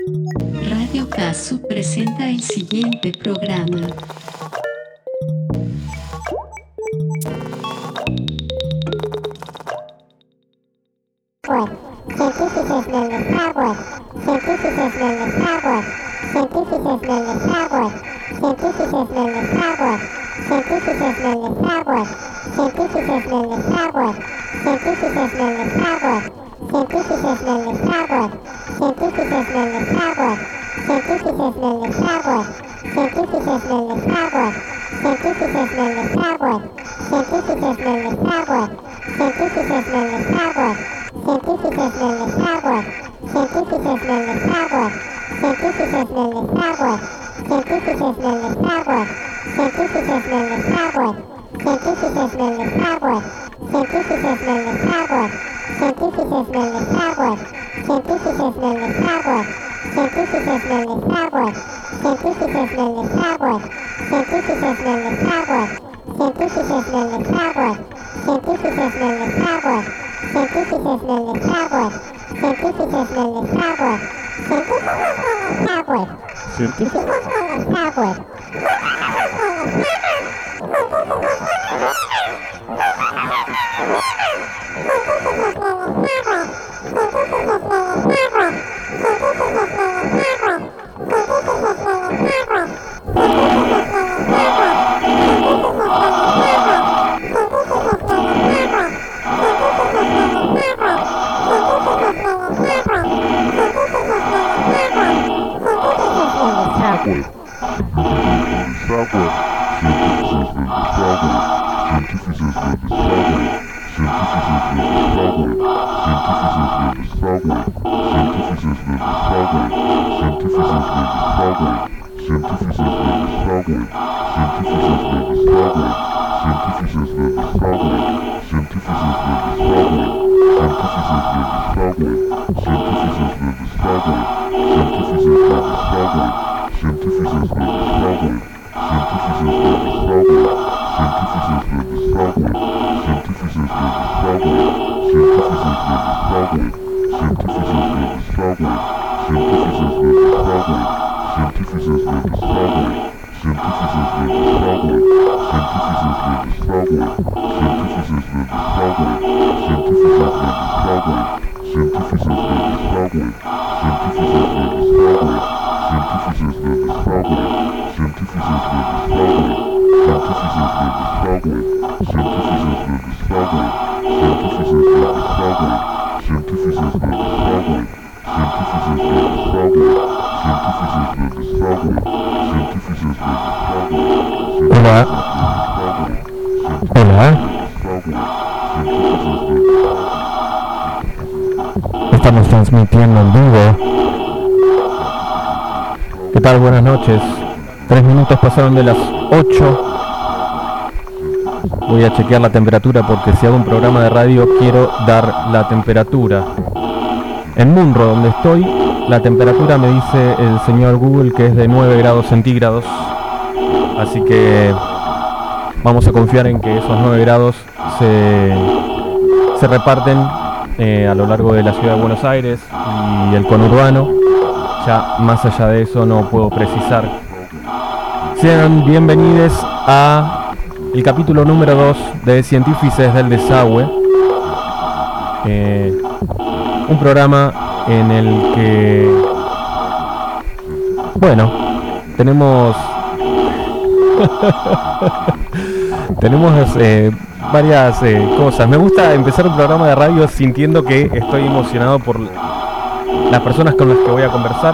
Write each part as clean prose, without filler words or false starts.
Radio Casu presenta el siguiente programa. Estamos transmitiendo en vivo. ¿Qué tal? Buenas noches. 3 minutos pasaron de las 8. Voy a chequear la temperatura porque si hago un programa de radio quiero dar la temperatura. En Munro, donde estoy, la temperatura me dice el señor Google que es de 9 grados centígrados. Así que vamos a confiar en que esos 9 grados se reparten a lo largo de la ciudad de Buenos Aires y el conurbano. Ya más allá de eso no puedo precisar. Sean bienvenidos a el capítulo número 2 de Científices del Desagüe, un programa en el que, bueno, tenemos varias cosas. Me gusta empezar un programa de radio sintiendo que estoy emocionado por las personas con las que voy a conversar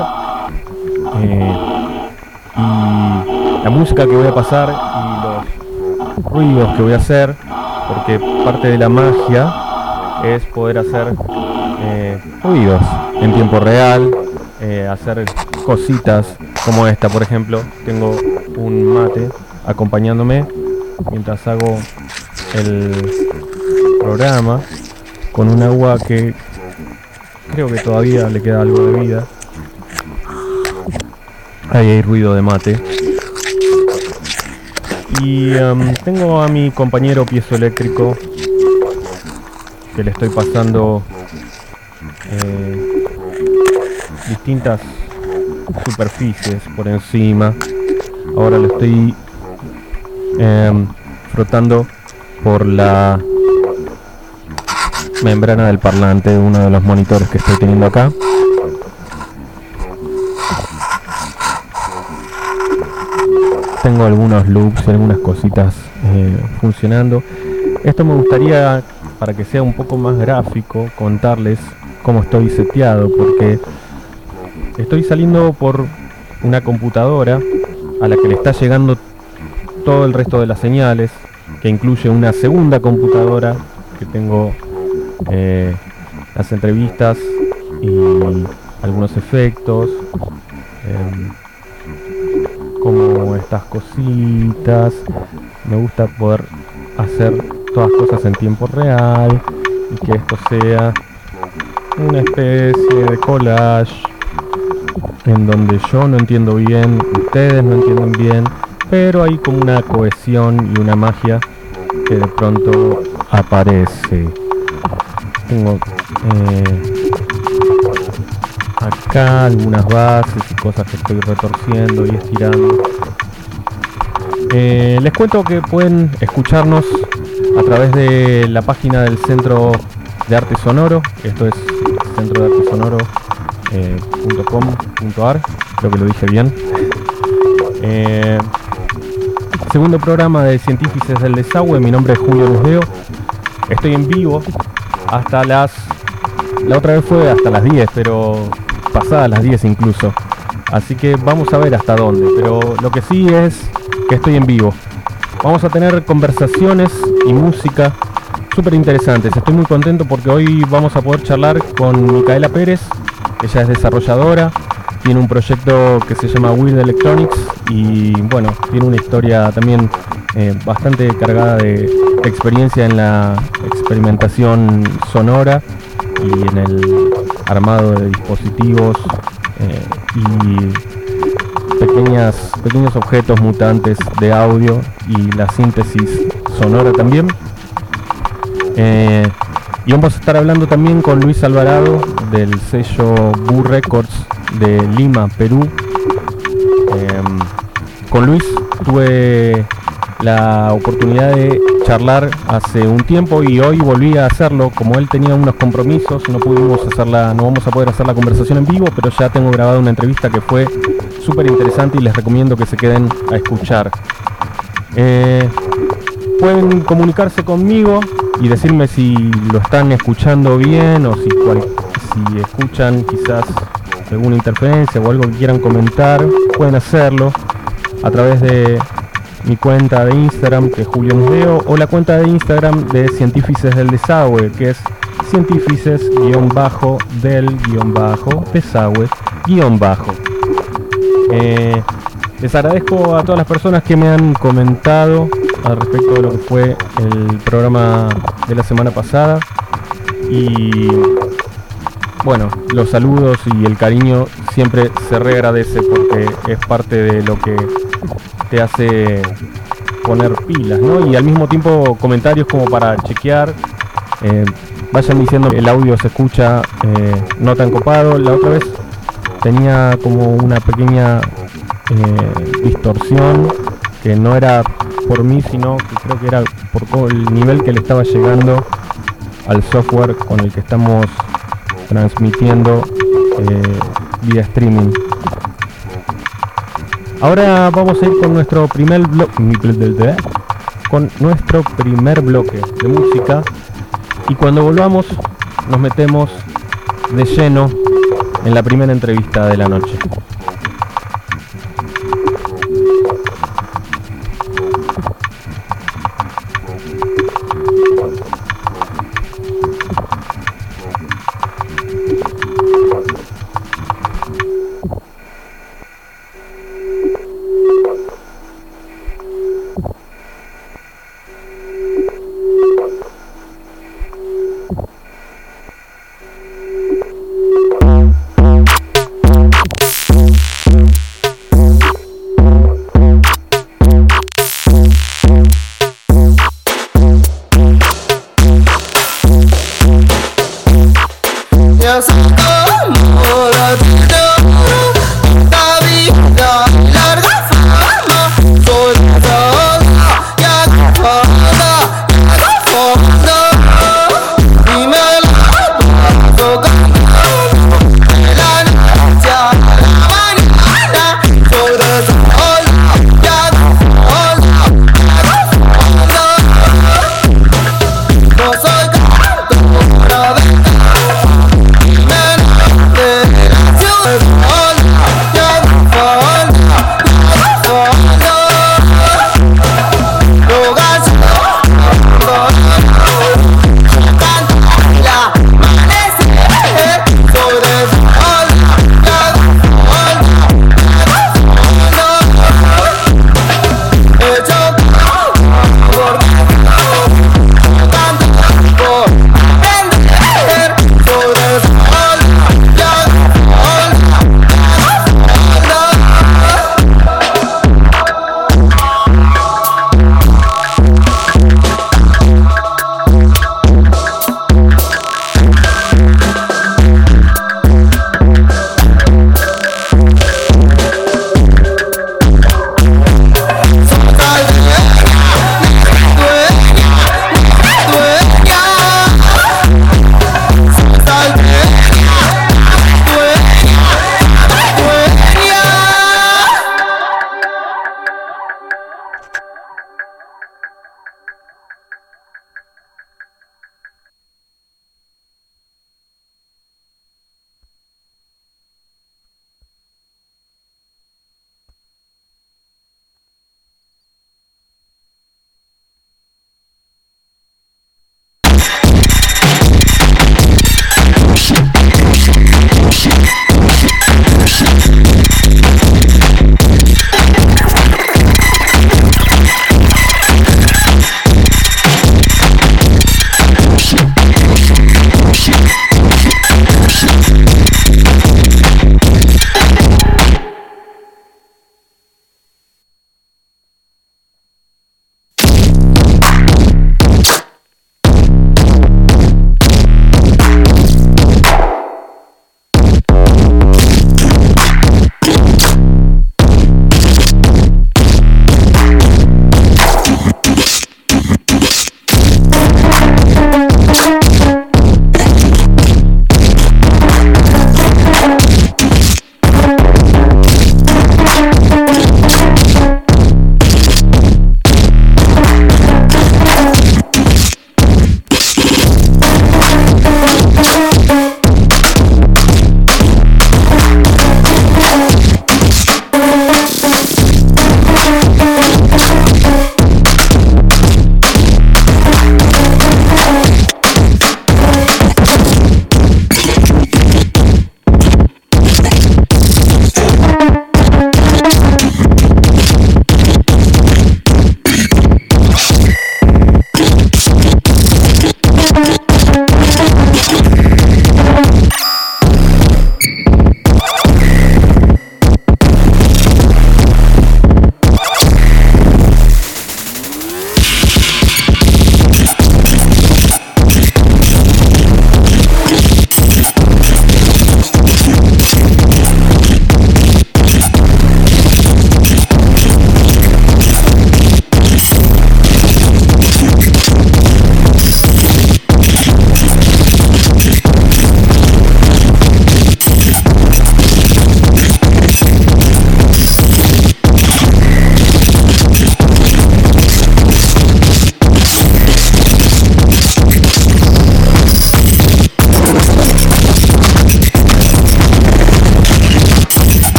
y la música que voy a pasar y los ruidos que voy a hacer, porque parte de la magia es poder hacer ruidos en tiempo real, hacer cositas como esta. Por ejemplo, tengo un mate acompañándome mientras hago el programa con un agua que creo que todavía le queda algo de vida. Ahí hay ruido de mate. Y tengo a mi compañero piezoeléctrico que le estoy pasando distintas superficies por encima. Ahora lo estoy frotando por la membrana del parlante de uno de los monitores que estoy teniendo acá. Tengo algunos loops y algunas cositas funcionando. Esto me gustaría, para que sea un poco más gráfico, contarles cómo estoy seteado, porque estoy saliendo por una computadora a la que le está llegando todo el resto de las señales, que incluye una segunda computadora que tengo las entrevistas y algunos efectos, como estas cositas. Me gusta poder hacer todas cosas en tiempo real y que esto sea una especie de collage en donde yo no entiendo bien, ustedes no entienden bien, pero hay como una cohesión y una magia que de pronto aparece. Tengo acá algunas bases y cosas que estoy retorciendo y estirando. Les cuento que pueden escucharnos a través de la página del Centro de Arte Sonoro. Esto es centrodeartesonoro.com.ar, creo que lo dije bien. Segundo programa de Científices del Desagüe. Mi nombre es Julio Musdeo. Estoy en vivo hasta la otra vez fue hasta las 10, pero pasadas las 10 incluso. Así que vamos a ver hasta dónde. Pero lo que sí es que estoy en vivo. Vamos a tener conversaciones y música súper interesantes. Estoy muy contento porque hoy vamos a poder charlar con Micaela Pérez. Ella es desarrolladora, tiene un proyecto que se llama Weird Electronics y bueno, tiene una historia también bastante cargada de experiencia en la experimentación sonora y en el armado de dispositivos y pequeños objetos mutantes de audio y la síntesis sonora también. Y vamos a estar hablando también con Luis Alvarado del sello Boo Records de Lima, Perú. Con Luis tuve la oportunidad de charlar hace un tiempo y hoy volví a hacerlo. Como él tenía unos compromisos, no vamos a poder hacer la conversación en vivo, pero ya tengo grabada una entrevista que fue súper interesante y les recomiendo que se queden a escuchar. Pueden comunicarse conmigo y decirme si lo están escuchando bien o si escuchan quizás alguna interferencia o algo que quieran comentar. Pueden hacerlo a través de mi cuenta de Instagram, que es Julio Musdeo, o la cuenta de Instagram de Científices del Desagüe, que es científices-del-desagüe-. Les agradezco a todas las personas que me han comentado al respecto de lo que fue el programa de la semana pasada y bueno, los saludos y el cariño siempre se reagradece porque es parte de lo que te hace poner pilas, ¿no? Y al mismo tiempo comentarios como para chequear, vayan diciendo que el audio se escucha no tan copado. La otra vez tenía como una pequeña distorsión que no era por mí, sino que creo que era por todo el nivel que le estaba llegando al software con el que estamos transmitiendo vía streaming. Ahora vamos a ir con nuestro primer bloque de música y cuando volvamos nos metemos de lleno en la primera entrevista de la noche.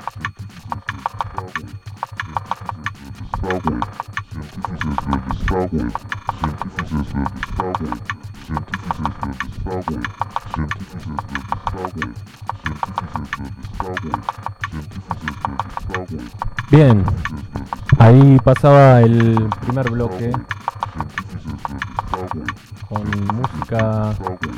Bien, ahí pasaba el primer bloque con música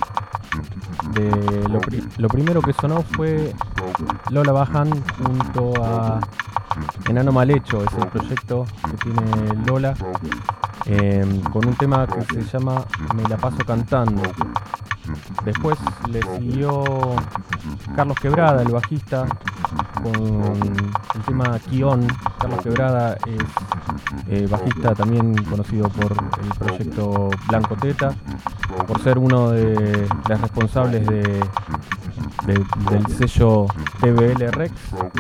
de lo primero que sonó fue Lola Bajan junto a Enano Malhecho, es el proyecto que tiene Lola, con un tema que se llama Me la paso cantando. Después le siguió Carlos Quebrada, el bajista, con el tema Kion. Carlos Quebrada es bajista también conocido por el proyecto Blanco Teta, por ser uno de los responsables del sello TBL Rex.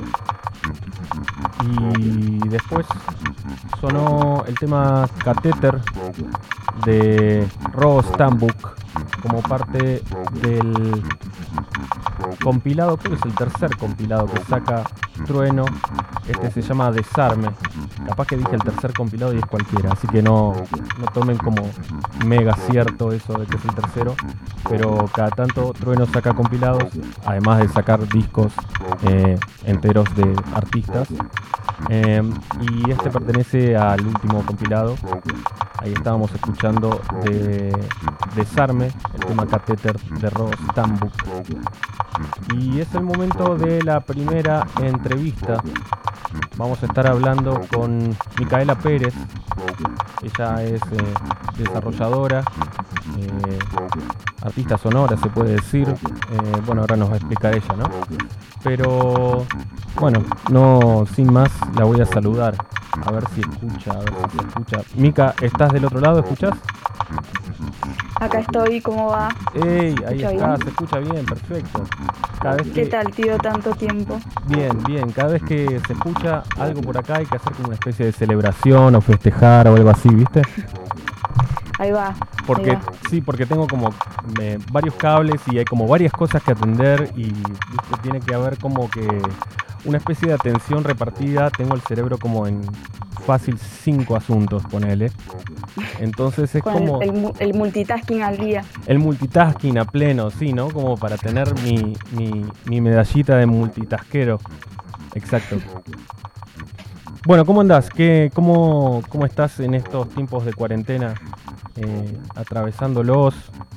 Y después sonó el tema Catéter de Robo Stambuk como parte del compilado, creo que es el tercer compilado que saca Trueno. Este se llama Desarme. Capaz que dije el tercer compilado y es cualquiera, así que no tomen como mega cierto eso de que es el tercero, pero cada tanto Trueno saca compilados, además de sacar discos enteros de artistas. Y este pertenece al último compilado. Ahí estábamos escuchando de Desarme, el tema Catéter de Ross Stambuk. Y es el momento de la primera entrevista. Vamos a estar hablando con Micaela Pérez. Ella es desarrolladora, artista sonora se puede decir. Bueno, ahora nos va a explicar ella, ¿no? Pero bueno, no sin más, la voy a saludar. A ver si escucha, a ver si se escucha. Mica, ¿estás del otro lado? ¿Escuchás? Acá estoy, ¿cómo va? ¡Ey! Ahí está, bien? se escucha bien, perfecto. Cada vez ¿Qué tal, tío? Tanto tiempo. Bien, cada vez que se escucha algo por acá hay que hacer como una especie de celebración o festejar o algo así, ¿viste? Ahí va. Porque ahí va. sí, porque tengo como varios cables y hay como varias cosas que atender y ¿viste? Tiene que haber como que una especie de atención repartida. Tengo el cerebro como en fácil 5 asuntos, ponele. Entonces es Con como el multitasking al día. el multitasking a pleno, sí, ¿no? Como para tener mi medallita de multitaskero. Exacto. Bueno, ¿cómo andás? ¿Cómo estás en estos tiempos de cuarentena? Atravesándolos.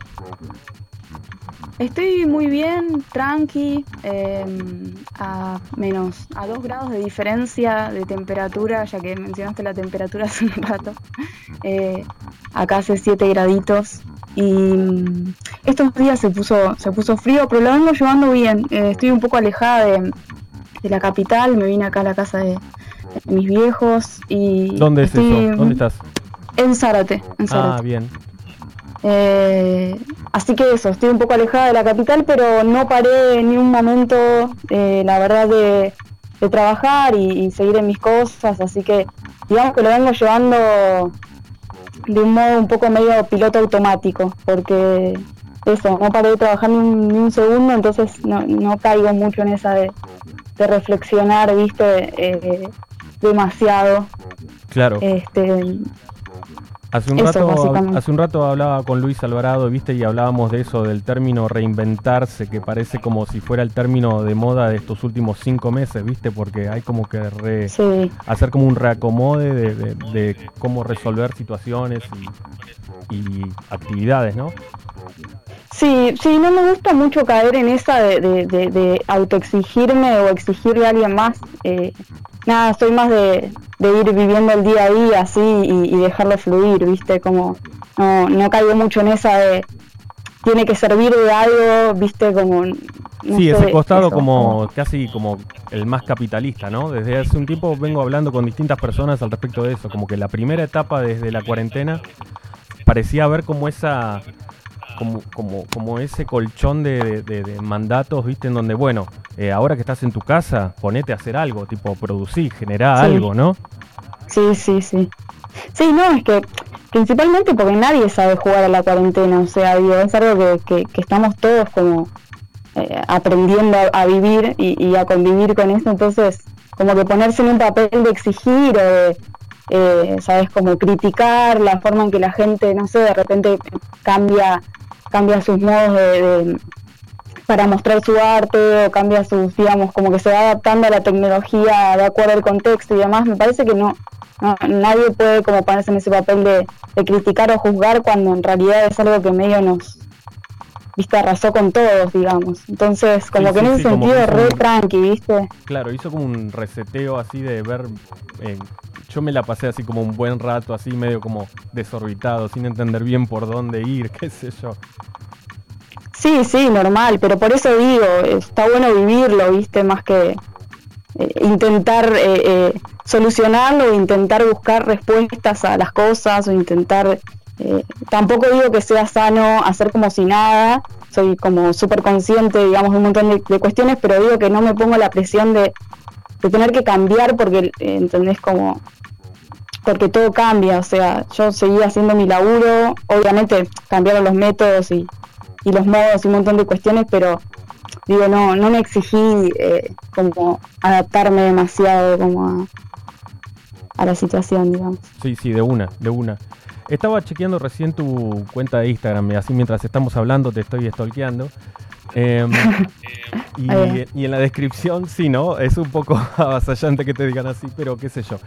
Estoy muy bien, tranqui, a 2 grados de diferencia de temperatura, ya que mencionaste la temperatura hace un rato. Acá hace 7 graditos y estos días se puso frío, pero lo vengo llevando bien. Estoy un poco alejada de la capital, me vine acá a la casa de mis viejos y... ¿Dónde es eso? ¿Dónde estás? En Zárate. Ah, bien. Así que eso, estoy un poco alejada de la capital, pero no paré ni un momento, la verdad, de trabajar y seguir en mis cosas, así que digamos que lo vengo llevando de un modo un poco medio piloto automático, porque eso, no paré de trabajar ni un segundo, entonces no caigo mucho en esa de reflexionar, viste, demasiado. Claro. Hace un rato hablaba con Luis Alvarado, ¿viste? Y hablábamos de eso, del término reinventarse, que parece como si fuera el término de moda de estos últimos 5 meses, ¿viste? Porque hay como que hacer como un reacomode de cómo resolver situaciones y actividades, ¿no? Sí, no me gusta mucho caer en esa de autoexigirme o exigirle a alguien más. Nada, soy más de ir viviendo el día a día así y dejarlo fluir, ¿viste? Como no caigo mucho en esa de tiene que servir de algo, ¿viste? Como no sí, sé, ese costado eso, como casi como el más capitalista, ¿no? Desde hace un tiempo vengo hablando con distintas personas al respecto de eso, como que la primera etapa desde la cuarentena parecía haber como esa... Como ese colchón de mandatos, ¿viste? En donde, bueno, ahora que estás en tu casa, ponete a hacer algo, tipo producir, generar algo, ¿no? Sí. Sí, no, es que principalmente porque nadie sabe jugar a la cuarentena, o sea, digo, es algo que estamos todos como aprendiendo a vivir y a convivir con eso. Entonces, como que ponerse en un papel de exigir o de, ¿sabes? Como criticar la forma en que la gente, no sé, de repente cambia sus modos para mostrar su arte, o cambia sus, digamos, como que se va adaptando a la tecnología de acuerdo al contexto y demás. Me parece que nadie puede como ponerse en ese papel de criticar o juzgar cuando en realidad es algo que medio arrasó con todos, digamos. Entonces, como que en ese sentido re tranqui, ¿viste? Claro, hizo como un reseteo así de ver... yo me la pasé así como un buen rato, así medio como desorbitado, sin entender bien por dónde ir, qué sé yo. Sí, normal, pero por eso digo, está bueno vivirlo, ¿viste? Más que intentar solucionarlo o intentar buscar respuestas a las cosas o intentar... tampoco digo que sea sano hacer como si nada, soy como súper consciente, digamos, de un montón de cuestiones, pero digo que no me pongo la presión de tener que cambiar porque, ¿entendés? Como... porque todo cambia, o sea, yo seguí haciendo mi laburo, obviamente cambiaron los métodos y los modos y un montón de cuestiones, pero digo, no me exigí como adaptarme demasiado como a la situación, digamos. Sí, de una. Estaba chequeando recién tu cuenta de Instagram, y así mientras estamos hablando te estoy stalkeando. Y en la descripción, sí, ¿no? Es un poco avasallante que te digan así, pero qué sé yo.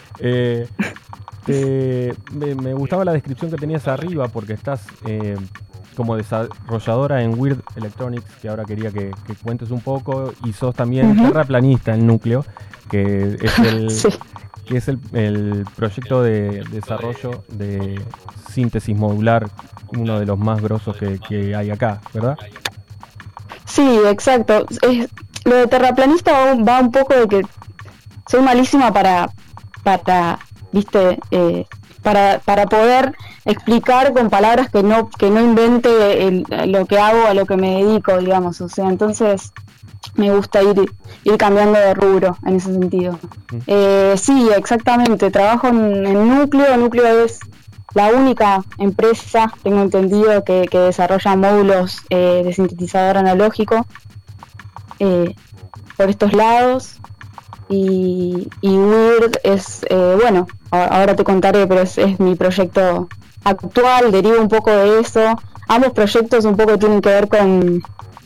Me gustaba la descripción que tenías arriba porque estás como desarrolladora en Weird Electronics, que ahora quería que cuentes un poco, y sos también terraplanista en Núcleo, que es el... sí. Que es el proyecto de desarrollo de síntesis modular, uno de los más grosos que hay acá, ¿verdad? Sí, exacto. Lo de terraplanista va un poco de que soy malísima para ¿viste? Para poder explicar con palabras que no invente lo que hago, a lo que me dedico, digamos. O sea, entonces... me gusta ir cambiando de rubro en ese sentido. Sí, exactamente. Trabajo en Núcleo. Núcleo es la única empresa, tengo entendido, que desarrolla módulos de sintetizador analógico por estos lados. Y Weird es, bueno, ahora te contaré, pero es mi proyecto actual, deriva un poco de eso. Ambos proyectos un poco tienen que ver con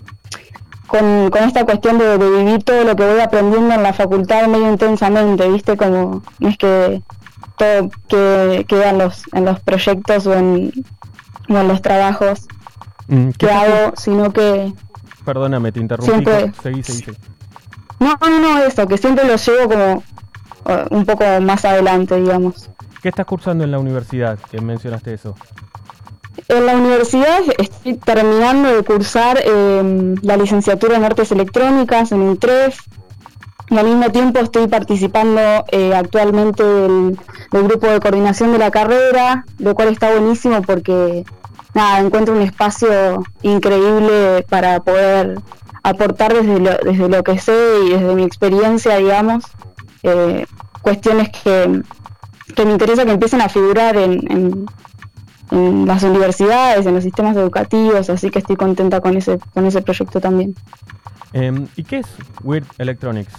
esta cuestión de vivir todo lo que voy aprendiendo en la facultad medio intensamente, ¿viste? Como no es que todo queda en los proyectos o en los trabajos que hago, sino que... Perdóname, te interrumpí. Siempre... Seguí. No, eso, que siempre lo llevo como un poco más adelante, digamos. ¿Qué estás cursando en la universidad? Que mencionaste eso. En la universidad estoy terminando de cursar la licenciatura en Artes Electrónicas en INTREF y al mismo tiempo estoy participando actualmente del grupo de coordinación de la carrera, lo cual está buenísimo porque encuentro un espacio increíble para poder aportar desde lo que sé y desde mi experiencia, digamos, cuestiones que me interesa que empiecen a figurar en las universidades, en los sistemas educativos, así que estoy contenta con ese proyecto también. ¿Y qué es Weird Electronics?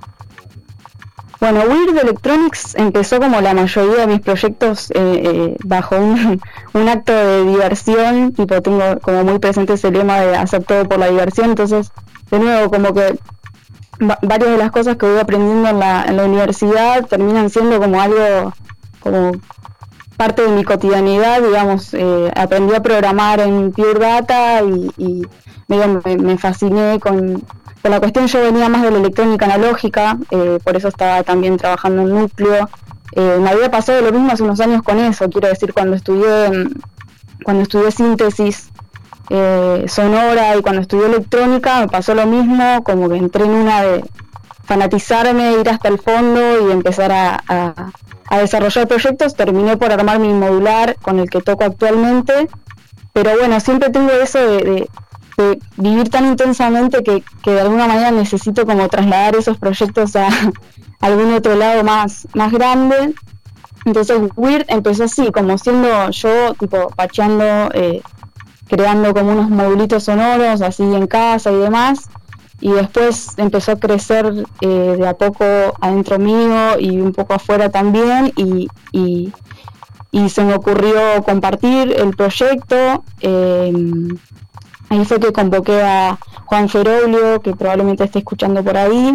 Bueno, Weird Electronics empezó como la mayoría de mis proyectos bajo un acto de diversión, tipo tengo como muy presente ese lema de hacer todo por la diversión, entonces de nuevo como que varias de las cosas que voy aprendiendo en la universidad terminan siendo como algo como parte de mi cotidianidad, digamos. Aprendí a programar en Pure Data y me fasciné con la cuestión. Yo venía más de la electrónica analógica, por eso estaba también trabajando en Núcleo. Me había pasado lo mismo hace unos años con eso, quiero decir, cuando estudié síntesis sonora y cuando estudié electrónica me pasó lo mismo, como que entré en una de fanatizarme, ir hasta el fondo y empezar a desarrollar proyectos. Terminé por armar mi modular con el que toco actualmente, pero bueno, siempre tengo eso de vivir tan intensamente que de alguna manera necesito como trasladar esos proyectos a algún otro lado más grande. Entonces Weird empezó así, como siendo yo tipo pacheando creando como unos modulitos sonoros así en casa y demás, y después empezó a crecer de a poco adentro mío y un poco afuera también, y se me ocurrió compartir el proyecto. Ahí fue que convoqué a Juan Feroglio, que probablemente esté escuchando por ahí,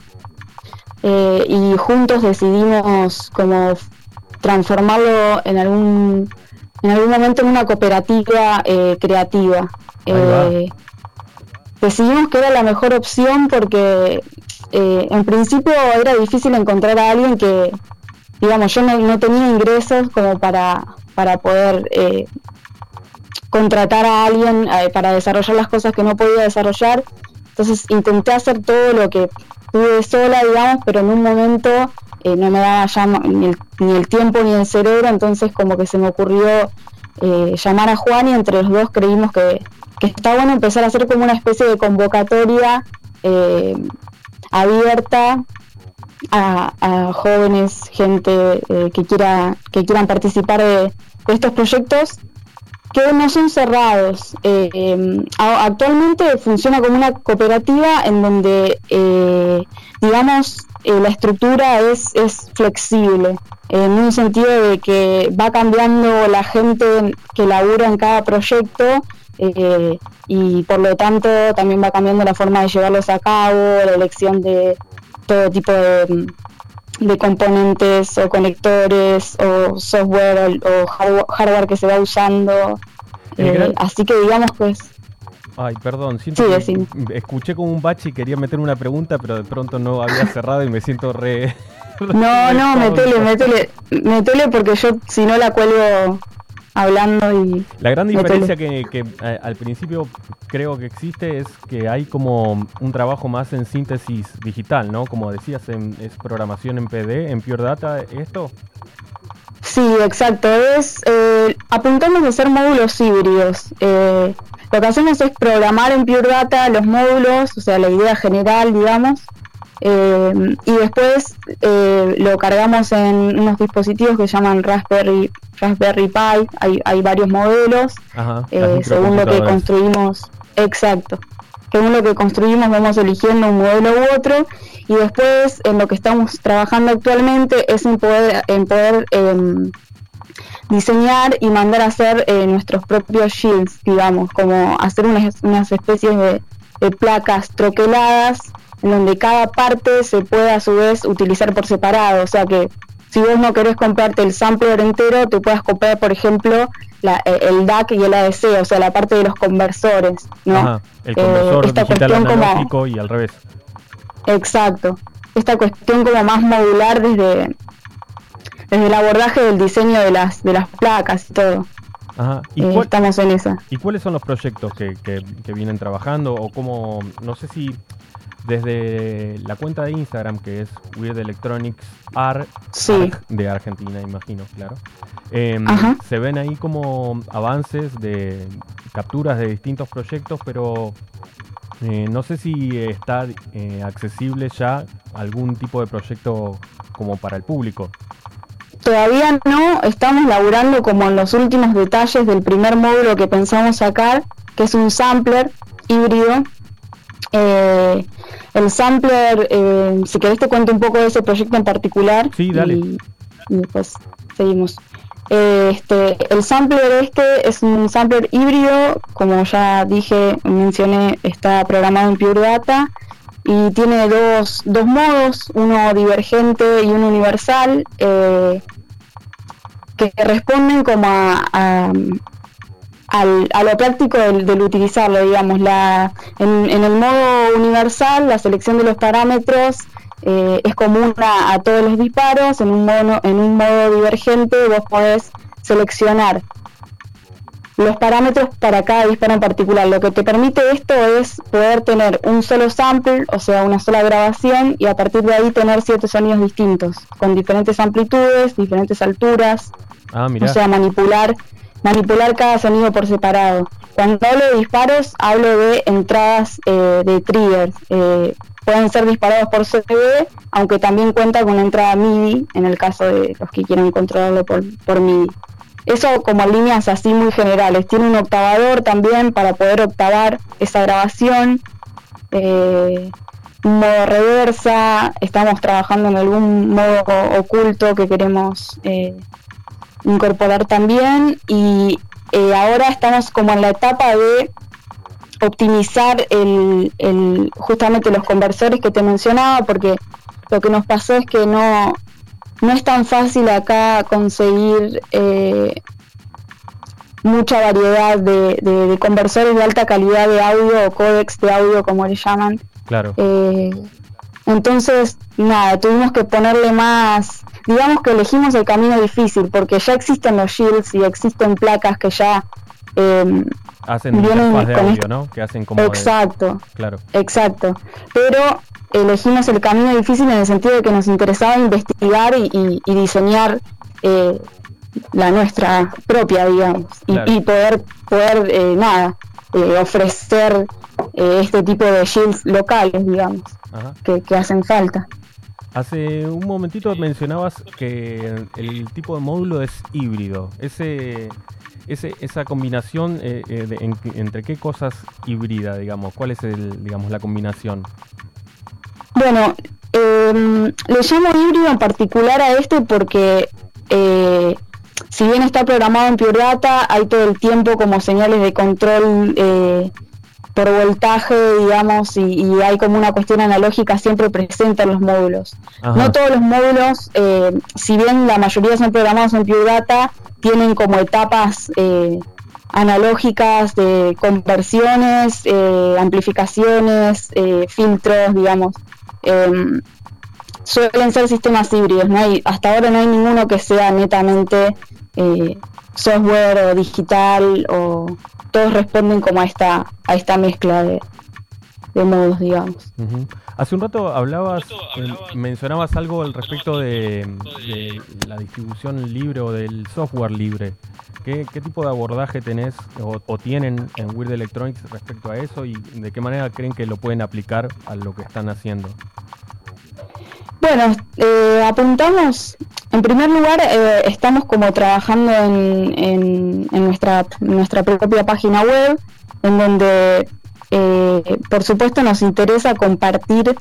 y juntos decidimos como transformarlo en algún momento en una cooperativa creativa. Decidimos que era la mejor opción porque en principio era difícil encontrar a alguien que, digamos, yo no tenía ingresos como para poder contratar a alguien para desarrollar las cosas que no podía desarrollar. Entonces intenté hacer todo lo que pude sola, digamos, pero en un momento no me daba ya ni el tiempo ni el cerebro, entonces como que se me ocurrió llamar a Juan, y entre los dos creímos que está bueno empezar a hacer como una especie de convocatoria abierta a jóvenes, gente que quieran participar de estos proyectos que no son cerrados. Actualmente funciona como una cooperativa en donde, digamos, la estructura es flexible, en un sentido de que va cambiando la gente que labura en cada proyecto, y por lo tanto también va cambiando la forma de llevarlos a cabo, la elección de todo tipo de componentes o conectores o software o hardware que se va usando, así que digamos que Ay, perdón, siento que escuché como un bache y quería meter una pregunta, pero de pronto no había cerrado y me siento re... No, metele porque yo si no la cuelgo hablando y... La gran diferencia que al principio creo que existe es que hay como un trabajo más en síntesis digital, ¿no? Como decías, es programación en PD, en Pure Data, ¿esto? Sí, exacto, apuntamos a hacer módulos híbridos. Lo que hacemos es programar en Pure Data los módulos, o sea, la idea general, digamos, y después lo cargamos en unos dispositivos que se llaman Raspberry Pi. Hay varios modelos. Ajá, según lo que construimos. Exacto. Según lo que construimos vamos eligiendo un modelo u otro, y después en lo que estamos trabajando actualmente es en poder diseñar y mandar a hacer nuestros propios shields, digamos, como hacer unas especies de placas troqueladas en donde cada parte se puede a su vez utilizar por separado, o sea que si vos no querés comprarte el sampler entero, te puedas comprar, por ejemplo, el DAC y el ADC, o sea, la parte de los conversores, ¿no? Ajá, el conversor digital analógico y al revés. Exacto. Esta cuestión como más modular desde el abordaje del diseño de las placas y todo. Ajá. Estamos en esa. ¿Y cuáles son los proyectos que vienen trabajando? O cómo, no sé si desde la cuenta de Instagram, que es Weird Electronics Arg, sí, de Argentina, imagino, claro. Se ven ahí como avances de capturas de distintos proyectos, pero no sé si está accesible ya algún tipo de proyecto como para el público. Todavía no, estamos laburando como en los últimos detalles del primer módulo que pensamos sacar, que es un sampler híbrido. El sampler, si querés te cuento un poco de ese proyecto en particular. Sí, dale. Y después seguimos. El sampler es un sampler híbrido, como ya mencioné, está programado en Pure Data y tiene dos modos, uno divergente y uno universal, que responden como a lo práctico del utilizarlo, digamos. En el modo universal, la selección de los parámetros es común a todos los disparos. En un modo divergente vos podés seleccionar los parámetros para cada disparo en particular. Lo que te permite esto es poder tener un solo sample, o sea, una sola grabación, y a partir de ahí tener 7 sonidos distintos, con diferentes amplitudes, diferentes alturas. Mirá. O sea, manipular cada sonido por separado. Cuando hablo de disparos, hablo de entradas de triggers. Pueden ser disparados por CD, aunque también cuenta con una entrada MIDI, en el caso de los que quieran controlarlo por MIDI. eso como líneas así muy generales. Tiene un octavador también para poder octavar esa grabación. Un modo reversa, estamos trabajando en algún modo oculto que queremos incorporar también, y ahora estamos como en la etapa de optimizar justamente los conversores que te mencionaba, porque lo que nos pasó es que no es tan fácil acá conseguir mucha variedad de conversores de alta calidad de audio o códecs de audio, como le llaman. Claro. Entonces, nada, tuvimos que ponerle más, digamos que elegimos el camino difícil, porque ya existen los shields y existen placas que ya hacen interfaz de audio, ¿no? Que hacen como exacto, claro. Exacto, pero elegimos el camino difícil en el sentido de que nos interesaba investigar y diseñar la nuestra propia, digamos, claro. y poder ofrecer este tipo de shields locales, digamos, que hacen falta. Hace un momentito mencionabas que el tipo de módulo es híbrido. Esa combinación entre qué cosas híbrida, digamos, ¿cuál es la combinación? Bueno, le llamo híbrido en particular a este porque si bien está programado en Pure Data, hay todo el tiempo como señales de control por voltaje, digamos, y hay como una cuestión analógica siempre presente en los módulos. Ajá. No todos los módulos, si bien la mayoría son programados en Pure Data, tienen como etapas analógicas de conversiones, amplificaciones, filtros, digamos. Suelen ser sistemas híbridos, hasta ahora no hay ninguno que sea netamente software o digital, o todos responden como a esta mezcla de modos, digamos. Uh-huh. Hace un rato mencionabas algo al respecto de la distribución libre o del software libre. ¿Qué tipo de abordaje tenés o tienen en Weird Electronics respecto a eso, y de qué manera creen que lo pueden aplicar a lo que están haciendo? Bueno, apuntamos, en primer lugar, estamos como trabajando en nuestra propia página web, en donde por supuesto nos interesa compartir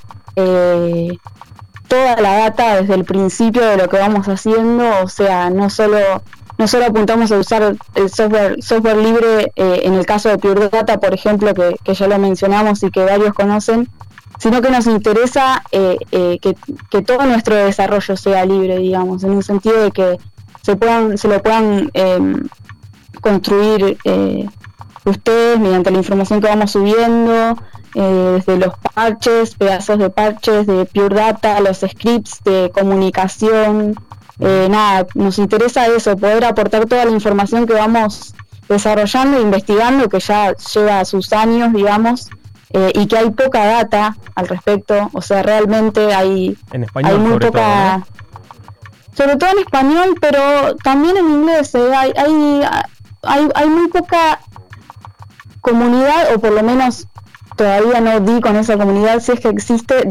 toda la data desde el principio de lo que vamos haciendo. O sea, no solo apuntamos a usar el software libre en el caso de Pure Data, por ejemplo, que ya lo mencionamos y que varios conocen, sino que nos interesa que todo nuestro desarrollo sea libre, digamos, en el sentido de que se lo puedan construir ustedes mediante la información que vamos subiendo, desde los parches, pedazos de parches de Pure Data, los scripts de comunicación. Nos interesa eso, poder aportar toda la información que vamos desarrollando e investigando, que ya lleva sus años, digamos, y que hay poca data al respecto. O sea, realmente hay muy poca, ¿no? Sobre todo en español, pero también en inglés. Hay muy poca comunidad, o por lo menos todavía no di con esa comunidad, si es que existe,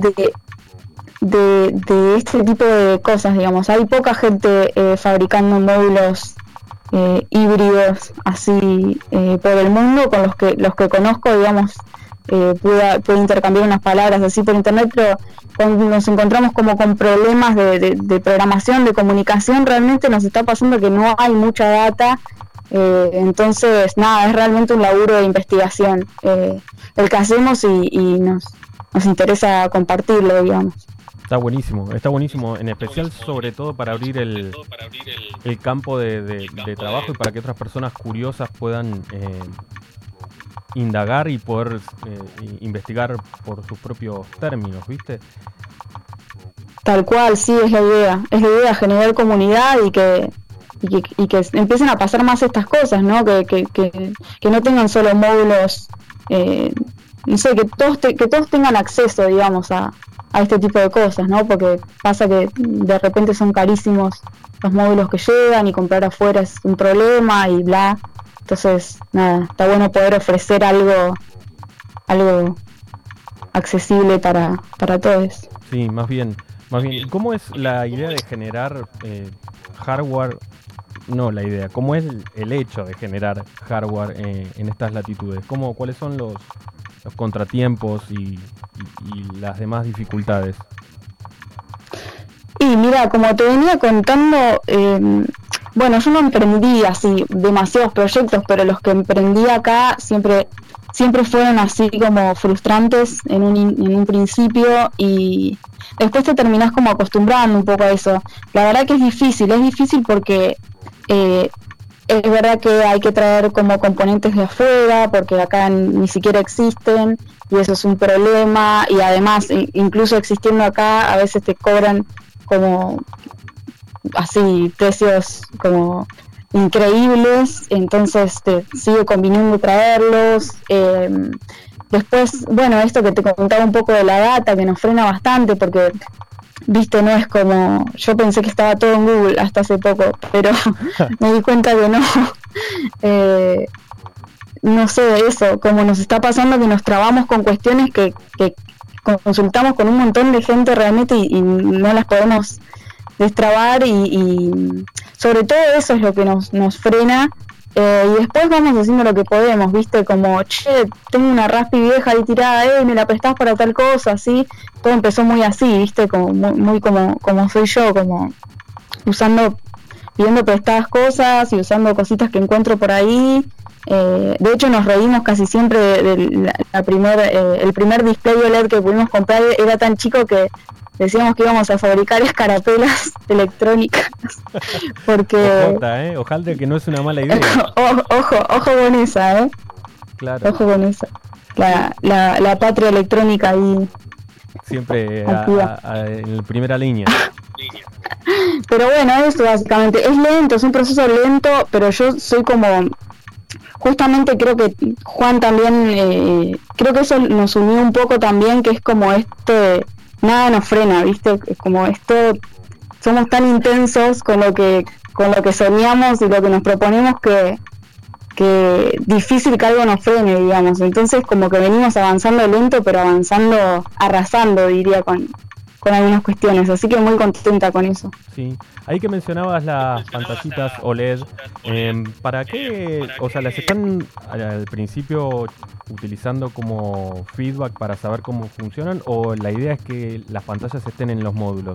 de este tipo de cosas, digamos. Hay poca gente fabricando módulos híbridos así por el mundo. Con los que conozco, digamos, pude intercambiar unas palabras así por internet, pero cuando nos encontramos como con problemas de programación, de comunicación, realmente nos está pasando que no hay mucha data. Entonces, es realmente un laburo de investigación el que hacemos, y nos interesa compartirlo, digamos. Está buenísimo, en especial sobre todo para abrir el campo de trabajo, y para que otras personas curiosas puedan indagar y poder investigar por sus propios términos, ¿viste? Tal cual, sí, es la idea, generar comunidad y que empiecen a pasar más estas cosas, ¿no? Que no tengan solo módulos, no sé, que todos tengan acceso, digamos, a este tipo de cosas, ¿no? Porque pasa que de repente son carísimos los módulos que llegan, y comprar afuera es un problema y bla. Entonces, está bueno poder ofrecer algo accesible para todos. Sí, más bien, ¿cómo es la idea de generar hardware no la idea, cómo es el hecho de generar hardware en estas latitudes, cuáles son los contratiempos y las demás dificultades. Y mira, como te venía contando, bueno, yo no emprendí así demasiados proyectos, pero los que emprendí acá siempre fueron así como frustrantes en un principio, y después te terminás como acostumbrando un poco a eso. La verdad que es difícil porque es verdad que hay que traer como componentes de afuera, porque acá ni siquiera existen, y eso es un problema, y además, incluso existiendo acá, a veces te cobran como así precios como increíbles, entonces te sigue conviniendo traerlos. Después, bueno, esto que te contaba un poco de la data, que nos frena bastante, porque viste, no es como, yo pensé que estaba todo en Google hasta hace poco, pero me di cuenta que no. No sé, eso, como nos está pasando, que nos trabamos con cuestiones que consultamos con un montón de gente realmente y no las podemos destrabar, y sobre todo eso es lo que nos frena. Y después vamos haciendo lo que podemos, viste, como, che, tengo una Raspi vieja ahí tirada, me la prestás para tal cosa, así. Todo empezó muy así, viste, como muy como soy yo, como pidiendo prestadas cosas y usando cositas que encuentro por ahí. De hecho, nos reímos casi siempre de el primer display OLED que pudimos comprar. Era tan chico que decíamos que íbamos a fabricar escarapelas electrónicas, porque ojalá que no es una mala idea. ojo con esa, Claro. Ojo con esa. La patria electrónica ahí siempre en primera línea. Pero bueno, eso básicamente es lento, es un proceso lento, pero yo soy como, justamente creo que Juan también, creo que eso nos unió un poco también, que es como nada nos frena, viste, como somos tan intensos con lo que soñamos y lo que nos proponemos, que difícil que algo nos frene, digamos. Entonces como que venimos avanzando lento, pero avanzando, arrasando, diría, con algunas cuestiones, así que muy contenta con eso. Sí, ahí que mencionabas las pantallitas OLED, ¿para qué? O sea, ¿las están al principio utilizando como feedback para saber cómo funcionan, o la idea es que las pantallas estén en los módulos?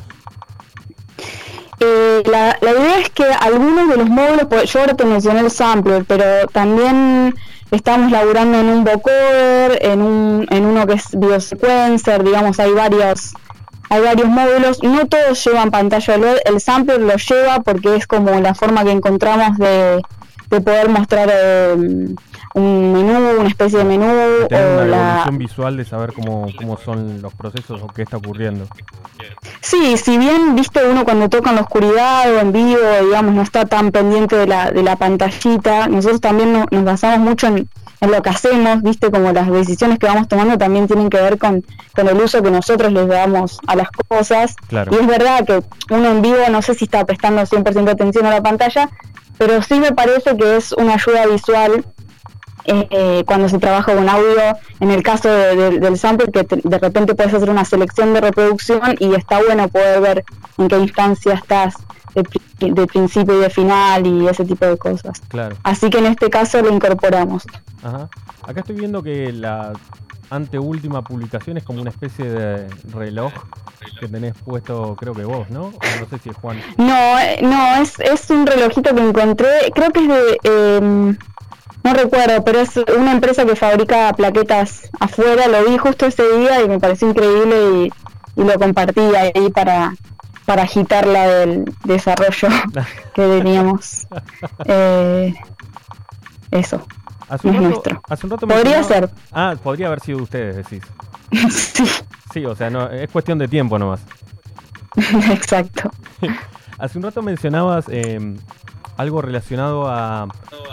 La idea es que algunos de los módulos, pues yo ahora te mencioné el sampler, pero también estamos laburando en un vocoder, en uno que es biosequencer, digamos, hay varios módulos. No todos llevan pantalla OLED, el sampler lo lleva porque es como la forma que encontramos de poder mostrar un menú, una especie de menú, tener una evolución visual de saber cómo son los procesos o qué está ocurriendo. Sí, si bien, viste, uno cuando toca en la oscuridad o en vivo, digamos, no está tan pendiente de la pantallita. Nosotros también nos basamos mucho en lo que hacemos, viste, como las decisiones que vamos tomando también tienen que ver con el uso que nosotros les damos a las cosas. Claro. Y es verdad que uno en vivo no sé si está prestando 100% atención a la pantalla, pero sí me parece que es una ayuda visual cuando se trabaja con audio. En el caso del sample, que de repente puedes hacer una selección de reproducción y está bueno poder ver en qué instancia estás de principio y de final y ese tipo de cosas. Claro. Así que en este caso lo incorporamos. Ajá. Acá estoy viendo que la anteúltima publicación es como una especie de reloj que tenés puesto, creo que vos, ¿no? O no sé si es Juan. No, es un relojito que encontré, creo que es de... no recuerdo, pero es una empresa que fabrica plaquetas afuera. Lo vi justo ese día y me pareció increíble y lo compartí ahí para agitarla del desarrollo que teníamos. Eso. Hace un rato podría ser. Podría haber sido ustedes, decís. Sí. Sí, o sea, no, es cuestión de tiempo nomás. Exacto. Hace un rato mencionabas algo relacionado a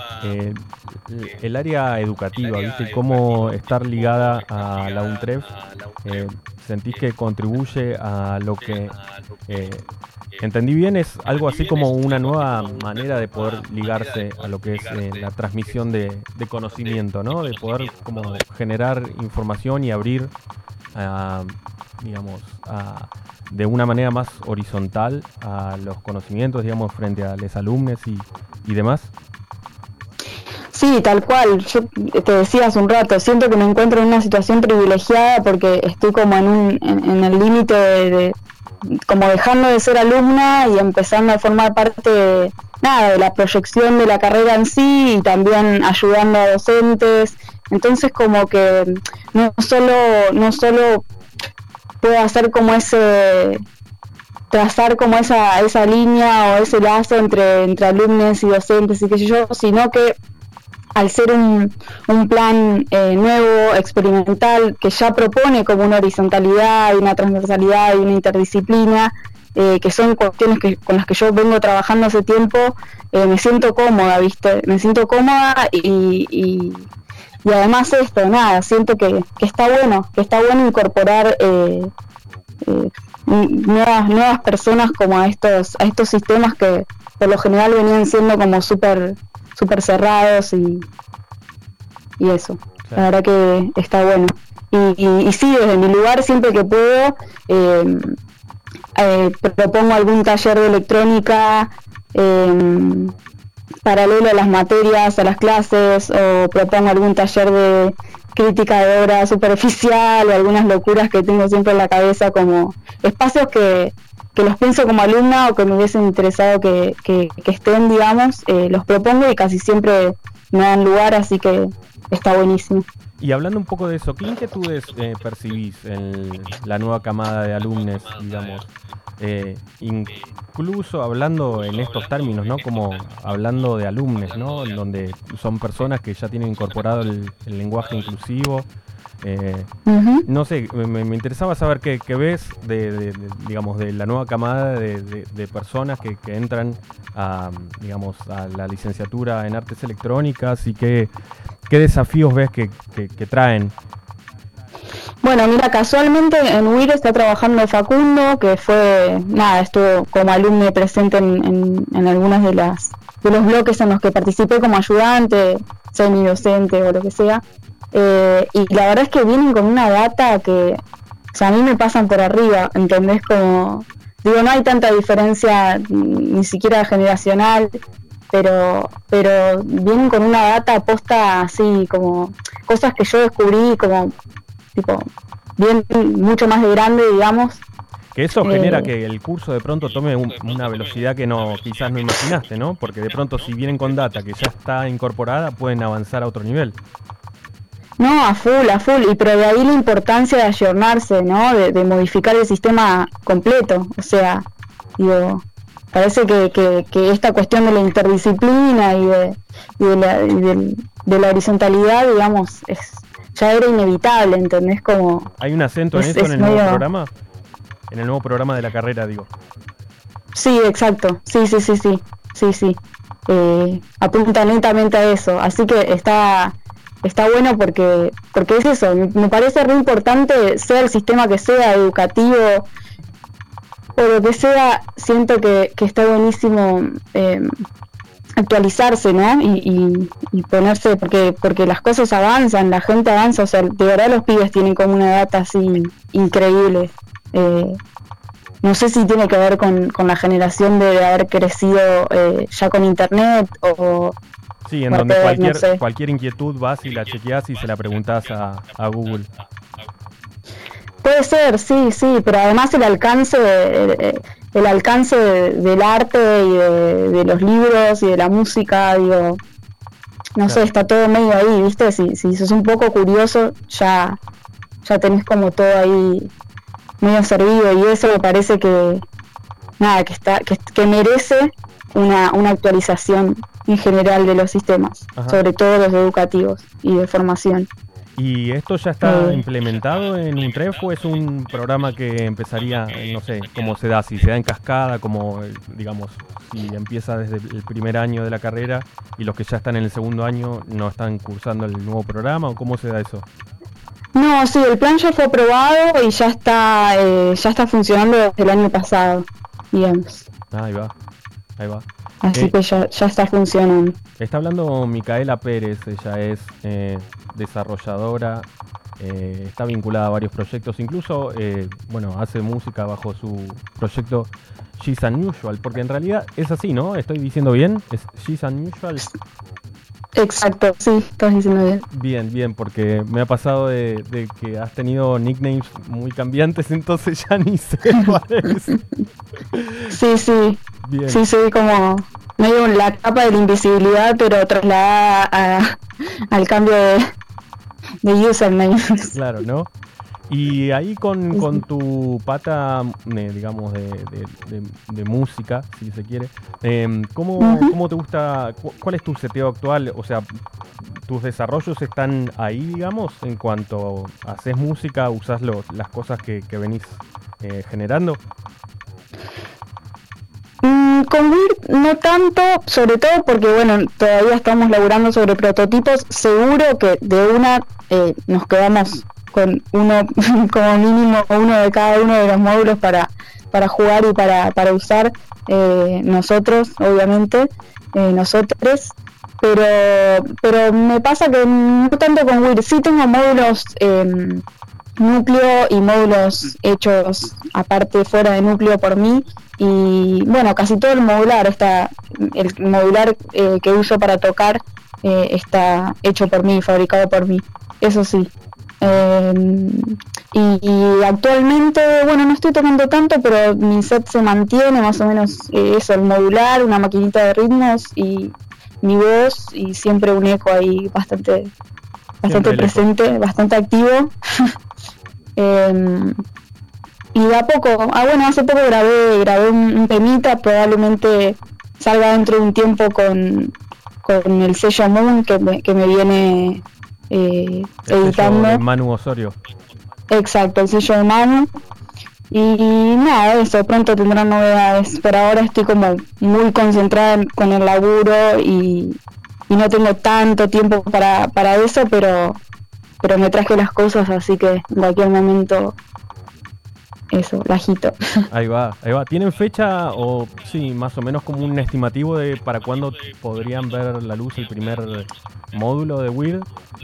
el área educativa, ¿viste? Cómo estar ligada a la UNTREF. ¿Sentís que contribuye a lo que entendí bien? Es algo así como una nueva manera de poder ligarse a lo que es la transmisión de conocimiento, ¿no? De poder como generar información y abrir digamos, de una manera más horizontal a los conocimientos, digamos, frente a los alumnos y demás? Sí, tal cual. Yo te decía hace un rato, siento que me encuentro en una situación privilegiada porque estoy como en el límite como dejando de ser alumna y empezando a formar parte de la proyección de la carrera en sí y también ayudando a docentes. Entonces como que no solo puedo hacer como trazar como esa línea o ese lazo entre alumnos y docentes y qué sé yo, sino que al ser un plan nuevo, experimental, que ya propone como una horizontalidad y una transversalidad y una interdisciplina, que son cuestiones con las que yo vengo trabajando hace tiempo, me siento cómoda, ¿viste? Me siento cómoda y además siento que está bueno incorporar nuevas personas como a estos sistemas que por lo general venían siendo como súper cerrados y eso. Claro. La verdad que está bueno. Y sí, desde mi lugar siempre que puedo propongo algún taller de electrónica paralelo a las materias, a las clases, o propongo algún taller de crítica de obra superficial o algunas locuras que tengo siempre en la cabeza, como espacios que los pienso como alumna o que me hubiesen interesado que estén, digamos, los propongo y casi siempre me dan lugar, así que está buenísimo. Y hablando un poco de eso, ¿qué inquietudes percibís en la nueva camada de alumnos, digamos? Incluso hablando en estos términos, ¿no? Como hablando de alumnos, ¿no? Donde son personas que ya tienen incorporado el lenguaje inclusivo. No sé, me interesaba saber qué ves digamos, de la nueva camada de personas que entran digamos, a la licenciatura en artes electrónicas y qué desafíos ves que traen. Bueno, mira, casualmente en UIR está trabajando Facundo, que estuvo como alumno presente en algunas de los bloques en los que participé como ayudante, semidocente o lo que sea. Y la verdad es que vienen con una data que, o sea, a mí me pasan por arriba, ¿entendés? Como, digo, no hay tanta diferencia ni siquiera generacional, pero vienen con una data posta así, como cosas que yo descubrí como, tipo, bien mucho más de grande, digamos. Que eso genera que el curso de pronto tome una velocidad que quizás no imaginaste, ¿no? Porque de pronto si vienen con data que ya está incorporada, pueden avanzar a otro nivel. No, a full, pero de ahí la importancia de ayornarse, ¿no? De modificar el sistema completo. O sea, digo, parece que esta cuestión de la interdisciplina y de la horizontalidad, digamos, ya era inevitable, ¿entendés? Como ¿hay un acento en eso en el nuevo programa? En el nuevo programa de la carrera, digo. Sí, exacto. Sí. Apunta netamente a eso. Así que está bueno porque es eso, me parece re importante, sea el sistema que sea, educativo o lo que sea, siento que está buenísimo actualizarse, ¿no? Y ponerse, porque las cosas avanzan, la gente avanza, o sea, de verdad los pibes tienen como una data así increíble. No sé si tiene que ver con la generación de haber crecido ya con internet o... Sí, en donde cualquier inquietud vas y la chequeás y se la preguntás a Google. Puede ser, sí, pero además el alcance del arte y de los libros y de la música, digo, no sé, está todo medio ahí, ¿viste? Si sos un poco curioso, ya tenés como todo ahí medio servido, y eso me parece que merece una actualización en general de los sistemas. Ajá. Sobre todo los educativos y de formación. ¿Y esto ya está implementado en UNTREF o es un programa que empezaría, no sé, cómo se da, si se da en cascada, como, digamos, si empieza desde el primer año de la carrera y los que ya están en el segundo año no están cursando el nuevo programa, o cómo se da eso? No, sí, el plan ya fue aprobado y ya está funcionando desde el año pasado, digamos. Ahí va. Así que ya está funcionando. Está hablando Micaela Pérez, ella es desarrolladora está vinculada a varios proyectos, incluso, hace música bajo su proyecto She's Unusual, porque en realidad es así, ¿no? ¿Estoy diciendo bien? ¿Es She's Unusual? Exacto, sí, estás diciendo bien. Bien, porque me ha pasado de que has tenido nicknames muy cambiantes, entonces ya ni sé cuál es. Sí. Bien. Sí, soy como medio la capa de la invisibilidad, pero trasladada al cambio de username. Claro, ¿no? Y ahí con tu pata, digamos, de música, si se quiere, ¿cómo te gusta? ¿Cuál es tu seteo actual? O sea, ¿tus desarrollos están ahí, digamos, en cuanto haces música, usás las cosas que venís generando? Con Weird no tanto, sobre todo porque, todavía estamos laburando sobre prototipos. Seguro que de una nos quedamos con uno, como mínimo, uno de cada uno de los módulos para jugar y para usar nosotros, obviamente, nosotros. Pero me pasa que no tanto con Weird. Sí tengo módulos núcleo y módulos hechos aparte fuera de núcleo por mí, y casi todo el modular que uso para tocar está hecho por mí, fabricado por mí, eso sí. Y actualmente, no estoy tocando tanto, pero mi set se mantiene más o menos eso, el modular, una maquinita de ritmos y mi voz, y siempre un eco ahí bastante presente, bastante activo. Y de a poco, hace poco grabé un temita, probablemente salga dentro de un tiempo con el sello Moon que me viene editando. Sello de Manu Osorio. Exacto, el sello de Manu. Y nada, eso, pronto tendrán novedades. Por ahora estoy como muy concentrada con el laburo y no tengo tanto tiempo para eso, pero me traje las cosas, así que de aquí al momento eso, la agito. Ahí va. ¿Tienen fecha o sí, más o menos como un estimativo de para cuándo podrían ver la luz el primer módulo de Weird?